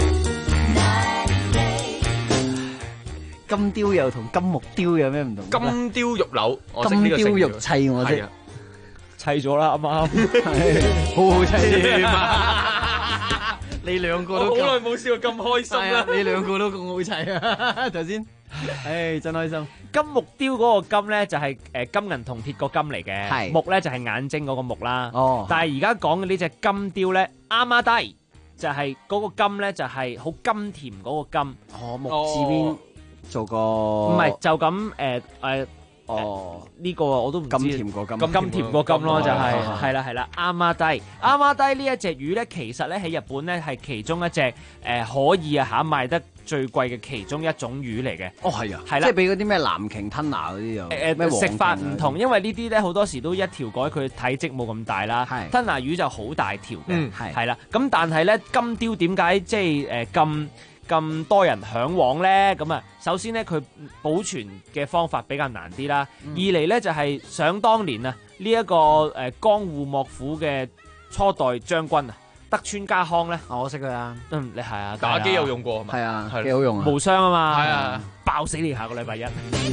金雕又同金目雕有咩唔同？ 金雕玉柳， 金雕玉砌我啫， 砌咗啦，啱好好砌嘛。你兩個都好耐冇試過咁開心啦！ 你兩個都咁好砌啊！頭先，真開心。 金目雕嗰個金咧就係金銀銅鐵個金嚟嘅，目咧就係眼睛嗰個目啦。但係而家講嘅呢隻金雕咧，啱啱低就係嗰個金咧就係好甘甜嗰個金。 木字邊做個唔係就咁哦， 呢個我都唔知。 咁甜過金， 咁甜過金咯，就係啦。啱媽低呢一隻魚咧，其實咧喺日本咧係其中一隻可以賣得最貴嘅其中一種魚嚟嘅。 哦，係啊， 係啦， 即係比嗰啲咩藍鯨吞拿嗰啲又食法唔同，因為呢啲咧好多時都一條改佢體積冇咁大啦。吞拿魚就好大條嘅，係啦。咁但係咧金雕點解即係咁多人嚮往咧？咁啊，首先咧佢保存嘅方法比較難啲啦。二嚟咧就係想當年啊，呢一個江戶幕府嘅初代將軍啊，德川家康咧， 我識佢啊。 你係啊， 打機有用過係啊，幾好用啊， 無雙啊嘛， 係啊， 爆死你下個禮拜一。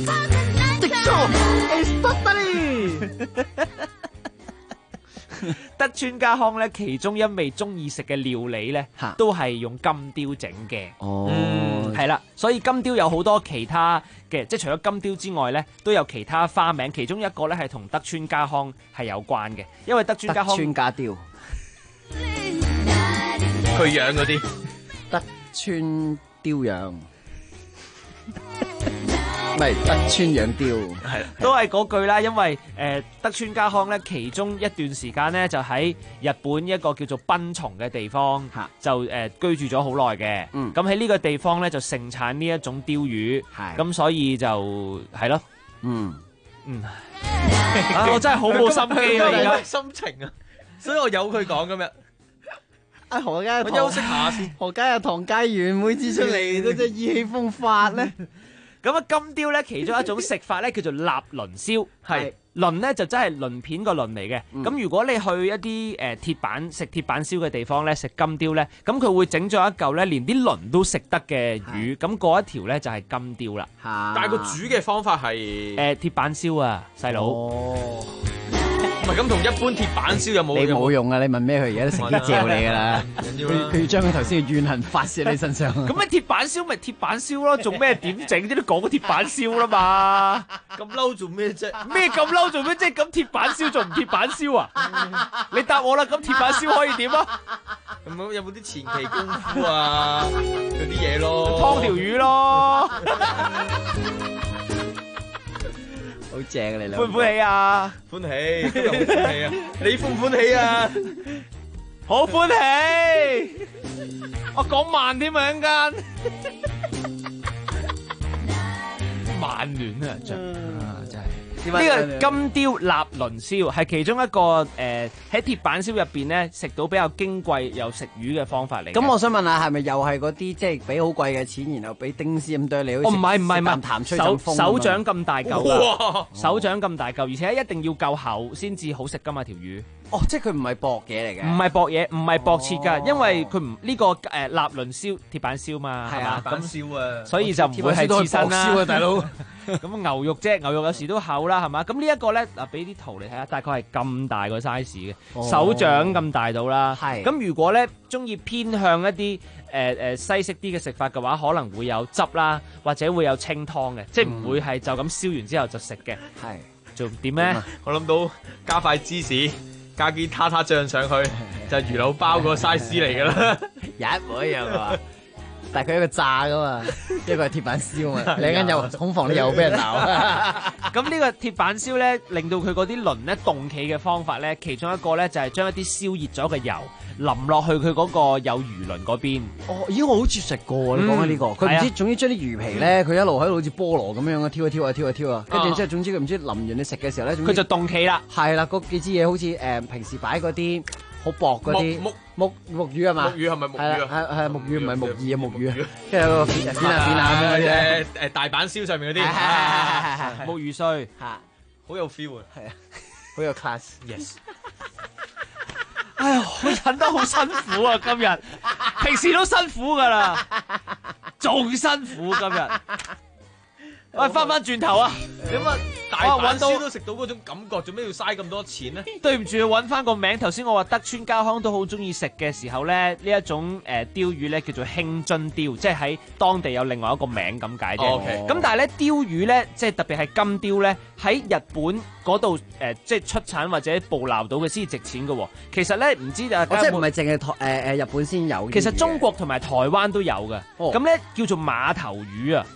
德川家康咧，其中一味中意食嘅料理咧，都係用金雕整嘅。 哦， 係啦，所以金雕有好多其他嘅，即係除咗金雕之外咧，都有其他花名。其中一個咧係同德川家康係有關嘅，因為德川家康。 德川家雕。 佢養嗰啲德川雕羊。唔係德川養雕， 係都係嗰句啦。因為德川家康咧，其中一段時間咧就喺日本一個叫做濱松嘅地方，就居住咗好耐嘅。咁喺呢個地方咧就盛產呢一種鯛魚，咁所以就係咯。我真係好冇心機啊！而家心情啊，所以我由佢講今日。 何家我休息下先。 何家有唐佳源每次出嚟都真係意氣風發咧。 咁啊，金雕咧其中一種食法咧叫做立鱗燒，係鱗咧就真係鱗片個鱗嚟嘅。咁如果你去一啲鐵板食鐵板燒嘅地方咧食金雕咧，咁佢會整咗一嚿咧連啲鱗都食得嘅魚，咁嗰一條咧就係金雕啦。 但係個煮嘅方法係鐵板燒啊，細佬。 唔係咁同一般鐵板燒有冇？ 你冇用啊！你問咩佢而家都食啲嚼你㗎啦。佢要將佢頭先嘅怨恨發泄喺你身上。 咁咪鐵板燒咪鐵板燒咯，做咩點整啫？都講過鐵板燒啦嘛。 咁嬲做咩啫？ 咩咁嬲做咩啫？咁鐵板燒仲唔鐵板燒啊？你答我啦，咁鐵板燒可以點啊？ 有冇啲前期功夫啊？嗰啲嘢咯， 劏條魚咯。 好正啊！你兩歡唔歡喜啊？ 歡喜，今日好歡喜啊！你歡唔歡喜啊？ 好歡喜！我講慢添啊，一陣間。慢亂啊，真係。呢個金雕立鱗燒係其中一個喺鐵板燒入邊咧食到比較矜貴又食魚嘅方法嚟。 咁我想問下，係咪又係嗰啲即係俾好貴嘅錢，然後俾丁絲咁對你？ 唔係，手掌咁大嚿，手掌咁大嚿，而且一定要夠厚先至好食噶嘛條魚。 哦，即係佢唔係薄嘢嚟嘅， 唔係薄嘢，唔係薄切㗎，因為佢唔呢個立鱗燒鐵板燒嘛，係嘛？ 咁燒啊， 所以就唔會係刺身啦。 燒啊，大佬。 咁牛肉啫，牛肉有時都厚啦，係嘛？咁呢一個咧，嗱俾啲圖你睇下，大概係咁大個 size 嘅，手掌咁大到啦。係。咁如果咧中意偏向一啲西式啲嘅食法嘅話，可能會有汁啦，或者會有清湯嘅，即係唔會係就咁燒完之後就食嘅。係。做點咧？ 我諗到加塊芝士。加啲塔塔醬上去，就係魚柳包嗰個 size 嚟㗎啦， 一模一樣啊！但係佢一個炸噶嘛，一個係鐵板燒嘛，你間又恐防你又俾人鬧。 咁呢個鐵板燒咧，令到佢嗰啲鱗咧凍企嘅方法咧，其中一個咧就係將一啲燒熱咗嘅油淋落去佢嗰個有魚鱗嗰邊。 哦，咦，我好似食過你講緊呢個，佢唔知總之將啲魚皮咧，佢一路喺度好似菠蘿咁樣啊，挑啊挑啊挑啊挑啊，跟住之後總之佢唔知淋完你食嘅時候咧， 佢就凍企啦。 係啦，嗰幾支嘢好似平時擺嗰啲好薄嗰啲木魚係嘛？ 木魚係咪木魚啊？ 係木魚，唔係木耳啊，木魚。跟住有個片啊咁樣嘅大阪燒上面嗰啲木魚碎， 好有 feel 啊！ 係啊，好有 class。 Yes。 哎呀，我忍得好辛苦啊！今日平時都辛苦噶啦，仲辛苦今日。喂，翻轉頭啊！ 點啊？大阪燒都食到嗰種感覺，做咩要嘥咁多錢呢？ 對唔住，揾翻個名。頭先我話德川家康都好中意食嘅時候咧，呢一種鯛魚咧叫做興津鯛，即係喺當地有另外一個名咁解啫。咁但係咧鯛魚咧，即係特別係金鯛咧，喺日本嗰度即係出產或者捕撈到嘅先值錢嘅。其實咧唔知啊， 即係唔係淨係日本先有？ 其實中國同埋台灣都有嘅。咁咧叫做馬頭魚啊。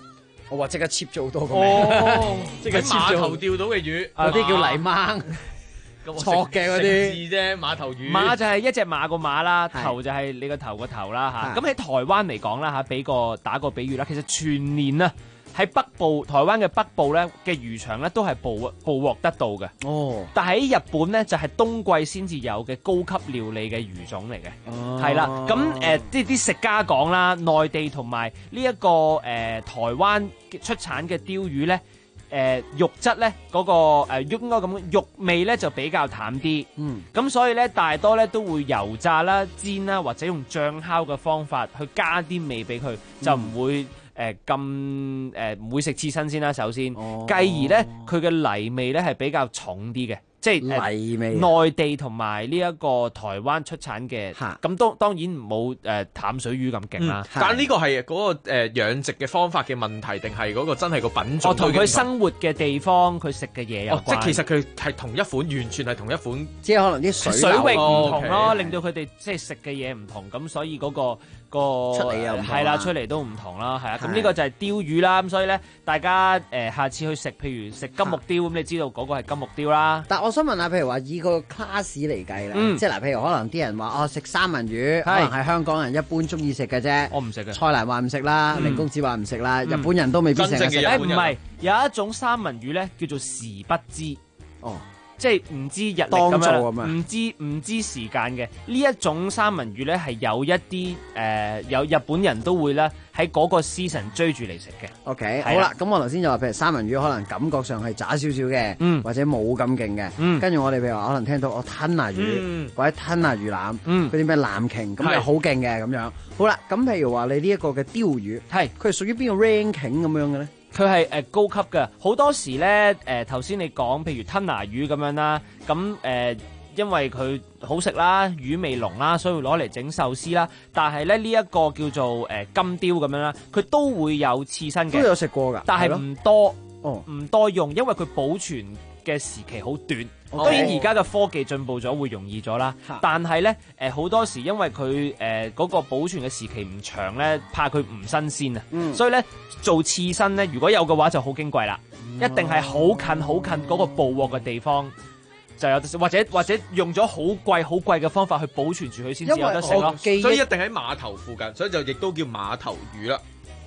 我話即刻 cheap 咗好多個名， 即刻喺碼頭釣到嘅魚， 嗰啲叫泥掹。錯嘅嗰啲字啫，馬頭魚。 馬就係一隻馬個馬啦，頭就係你個頭個頭啦嚇。咁喺台灣嚟講啦嚇，打個比喻啦，其實全年啊喺北部台灣嘅北部咧嘅漁場咧都係捕獲得到嘅。 哦， 但喺日本咧就係冬季先至有嘅高級料理嘅魚種嚟嘅。係啦，咁即係啲食家講啦，內地同埋呢一個台灣出產嘅鯛魚咧。肉質咧嗰個應該咁，肉味咧就比較淡啲。咁所以咧大多咧都會油炸啦、煎啦，或者用醬烤嘅方法去加啲味俾佢，就唔會唔會食刺身先啦。首先，繼而咧佢嘅泥味咧係比較重啲嘅。即係泥味， 內地同埋呢一個台灣出產嘅，咁當然冇淡水魚咁勁啦。 但呢個係嗰個養殖嘅方法嘅問題，定係嗰個真係個品種？ 同佢生活嘅地方，佢食嘅嘢有關。 即係其實佢係同一款，完全係同一款， 即係可能啲水域唔同咯，令到佢哋即係食嘅嘢唔同，咁所以嗰個出嚟又係啦，出嚟都唔同啦，係啊。咁呢個就係鯛魚啦。咁所以咧，大家下次去食，譬如食金目鯛，咁你知道嗰個係金目鯛啦。 但我想問下，譬如話以個 class 嚟計啦，即係嗱，譬如可能啲人話食三文魚，可能係香港人一般中意食嘅啫。 我唔食嘅。 蔡瀾話唔食啦，凌公子話唔食啦，日本人都未必成日食。 唔係，有一種三文魚咧叫做時不知。 哦。 即係唔知日曆咁樣，唔知時間嘅呢一種三文魚咧，係有一啲有日本人都會咧喺嗰個 season 追住嚟食嘅。 OK， 好啦，咁我頭先就話，譬如三文魚可能感覺上係渣少少嘅，或者冇咁勁嘅。跟住我哋譬如話可能聽到吞拿魚或者吞拿魚腩，嗰啲咩藍鰭咁又好勁嘅咁樣。好啦，咁譬如話你呢一個嘅鯛魚，佢係屬於邊個 ranking 咁樣嘅咧？ 佢係高級嘅，好多時咧頭先你講，譬如吞拿魚咁樣啦，咁因為佢好食啦，魚味濃啦，所以攞嚟整壽司啦。但係咧呢一個叫做金鯛咁樣啦，佢都會有刺身嘅， 都有食過㗎， 但係唔多，唔多用，因為佢保存嘅時期好短。當然而家嘅科技進步咗，會容易咗啦。但係咧好多時因為佢嗰個保存嘅時期唔長咧，怕佢唔新鮮啊，所以咧做刺身咧，如果有嘅話就好矜貴啦，一定係好近嗰個捕獲嘅地方就有得食，或者用咗好貴嘅方法去保存住佢先至有得食咯。 所以一定喺碼頭附近，所以就亦都叫碼頭魚啦。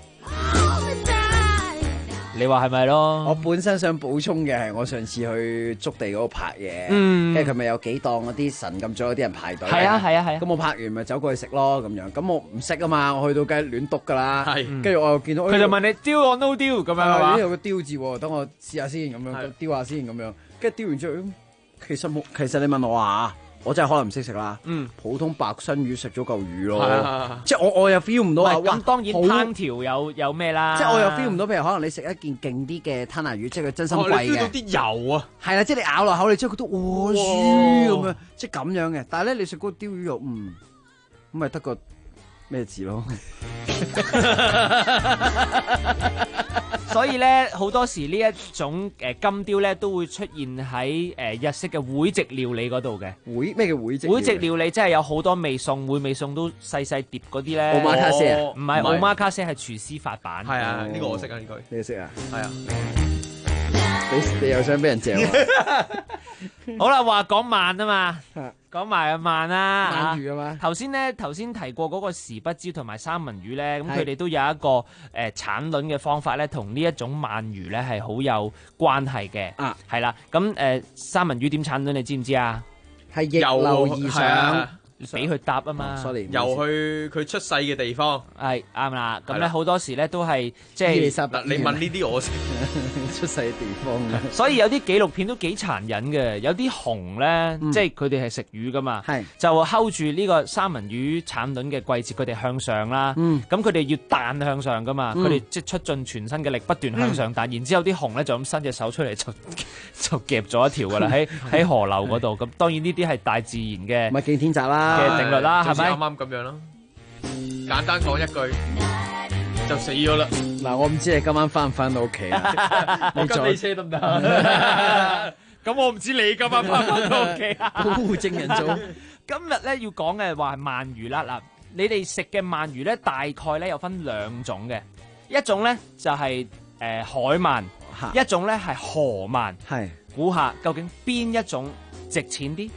你話係咪咯？ 我本身想補充嘅係我上次去築地嗰度拍嘢，跟住佢咪有幾檔嗰啲神咁咗，有啲人排隊。 係啊。 咁我拍完咪走過去食咯咁樣。咁我唔識啊嘛，我去到梗係亂篤㗎啦。跟住我又見到佢就問你丟or no 丟咁樣係嘛？ 呢度個丟字，等我試下先咁樣，丟下先咁樣。跟住丟完之後，其實你問我啊。我真係可能唔識食啦，普通白身魚食咗嚿魚咯，即係我又 feel 唔到啊！ 咁當然烹調有咩啦？ 即係我又 feel 唔到，譬如可能你食一件勁啲嘅吞拿魚，即係佢真心貴嘅。 你 feel 到啲油啊？ 係啦，即係你咬落口，你之後覺得哇魚咁樣，即係咁樣嘅。但係咧，你食嗰個鯛魚肉，咁咪得個咩字咯？ 所以咧，好多時呢一種金鯛咧，都會出現喺日式嘅會席料理嗰度嘅。 咩叫會席？ 會席料理即係有好多味餸，每味餸都細細碟嗰啲咧。 奧馬卡西啊？ 唔係奧馬卡西，係廚師發版。 係啊，呢個我識啊，呢句你識啊？ 係啊。 你又想俾人嚼？ 好啦，話講慢啊嘛，講埋啊慢啦。 鰻魚啊嘛。 頭先提過嗰個時不知同埋三文魚咧，咁佢哋都有一個產卵嘅方法咧，同呢一種鰻魚咧係好有關係嘅。係啦，咁三文魚點產卵你知唔知啊？ 係逆流而上。 俾佢搭啊嘛， 游去佢出世嘅地方， 係啱啦。咁咧好多時咧都係即係你問呢啲我出世嘅地方嘅。 所以有啲紀錄片都幾殘忍嘅，有啲熊咧，即係佢哋係食魚噶嘛，就睺住呢個三文魚產卵嘅季節，佢哋向上啦。咁佢哋要彈向上噶嘛，佢哋即係出盡全身嘅力，不斷向上彈。然之後啲熊咧就咁伸隻手出嚟就夾咗一條噶啦，喺河流嗰度。咁當然呢啲係大自然嘅， 咪見天擇啦。 嘅定律啦，係咪？ 啱啱咁樣咯，簡單講一句就死咗啦。 嗱，我唔知你今晚翻唔翻到屋企啊？ 我跟你車得唔得？ 咁我唔知你今晚翻唔翻到屋企啊？ 保護證人組。 今日咧要講嘅話係鰻魚啦。嗱，你哋食嘅鰻魚咧，大概咧有分兩種嘅，一種咧就係海鰻，一種咧係河鰻。 係， 估下究竟邊一種值錢啲？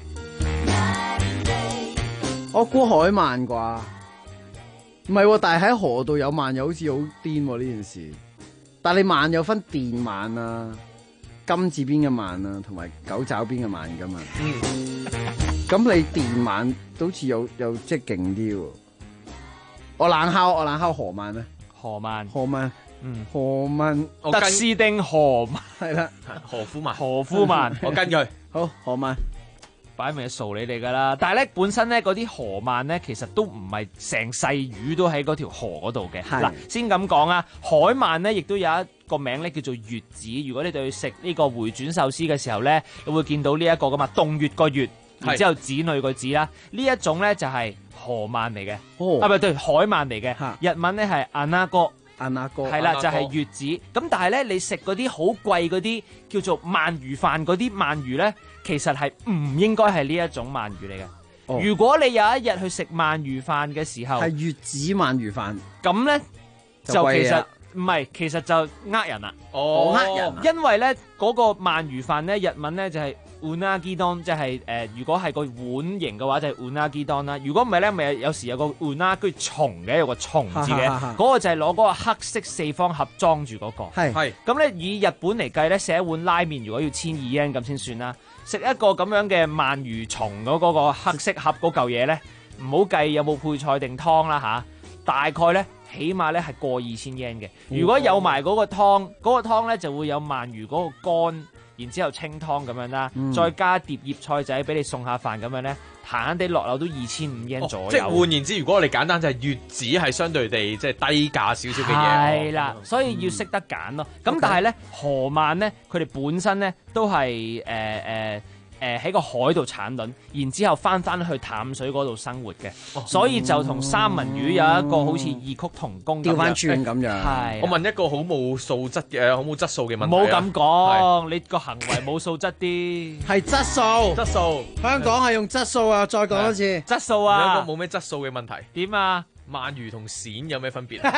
我估海鰻啩，唔係喎，但係喺河度有鰻又好似好癲喎呢件事。但係你鰻有分電鰻啊、金字邊嘅鰻啊，同埋狗爪邊嘅鰻噶嘛。咁你電鰻好似有即係勁啲喎。我冷烤河鰻咧。 河鰻。 河鰻。 德斯丁河鰻係啦， 河夫鰻。 我跟佢。好，河鰻。 擺明係傻你哋㗎啦，但係咧本身咧嗰啲河鰻咧其實都唔係成世魚都喺嗰條河嗰度嘅。嗱，先咁講啊，海鰻咧亦都有一個名咧叫做月子。如果你哋去食呢個回轉壽司嘅時候咧，你會見到呢一個㗎嘛，洞穴個穴，然之後子女個子啦。呢一種咧就係河鰻嚟嘅，啊唔係對海鰻嚟嘅。日文咧係アナゴ。係啦，就係月子。咁但係咧，你食嗰啲好貴嗰啲叫做鰻魚飯嗰啲鰻魚咧，其實係唔應該係呢一種鰻魚嚟嘅。如果你有一日去食鰻魚飯嘅時候， 係月子鰻魚飯， 咁咧就其實唔係，其實就呃人啦。 呃人， 因為咧嗰個鰻魚飯咧，日文咧就係unagi don，即係如果係個碗形嘅話就係unagi don啦。如果唔係咧，咪有時有個 unagi 蟲嘅，有個蟲字嘅，嗰個就係攞嗰個黑色四方盒裝住嗰個。係咁咧，以日本嚟計咧，食一碗拉麵如果要1200 yen咁先算啦。食一個咁樣嘅鰻魚蟲嗰個黑色盒嗰嚿嘢咧，唔好計有冇配菜定湯啦嚇，大概咧起碼咧係過2000 yen 嘅。如果有埋嗰個湯，嗰個湯咧就會有鰻魚嗰個乾。然之後清湯咁樣啦，再加碟葉菜仔俾你送下飯咁樣咧，閒閒地落樓都2500 yen 左右。 即係換言之，如果我哋簡單就係月子係相對地即係低價少少嘅嘢。 係啦，所以要識得揀咯。咁但係咧，河鰻咧，佢哋本身咧都係喺個海度產卵，然之後翻去淡水嗰度生活嘅，所以就同三文魚有一個好似異曲同工咁樣。調翻轉咁樣。係。 我問一個好冇素質嘅、好冇質素嘅問題。 冇咁講，你個行為冇素質啲。 係質素。質素。香港係用質素啊！再講多次。 質素啊！ 有一個冇咩質素嘅問題。 點啊？ 鰻魚同鱔有咩分別？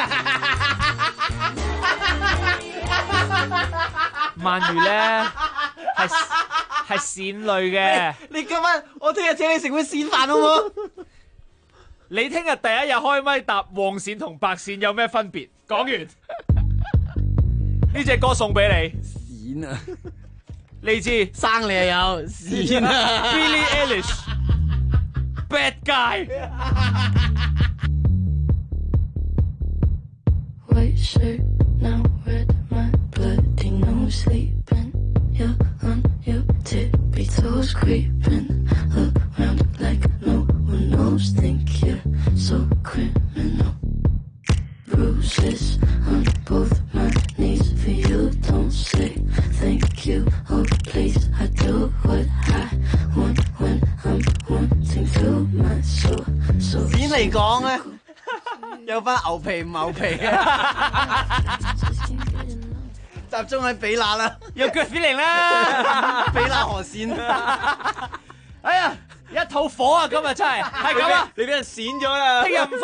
鰻魚咧係鱔類嘅。 你今晚我聽日請你食碗鱔飯好唔好？ 你聽日第一日開咪答黃鱔同白鱔有咩分別？講完呢隻歌送俾你。 鱔啊！ 你知生你又有鱔啊 ！Billie Eilish，Bad Guy。 White shirt, now red, my bloody nose sleeping. You're on your tippy toes, creeping around like no one knows. Think you're so criminal. Bruises on both my knees for you. Don't say thank you. Oh, please, I do what I want when I'm wanting to my soul. So 點嚟講咧？有翻牛皮唔牛皮嘅，集中喺比娜啦， 有腳 feeling 啦， 比娜河線。 哎呀，一肚火啊！今日真係咁啊！ 你俾人閃咗啦！ 聽日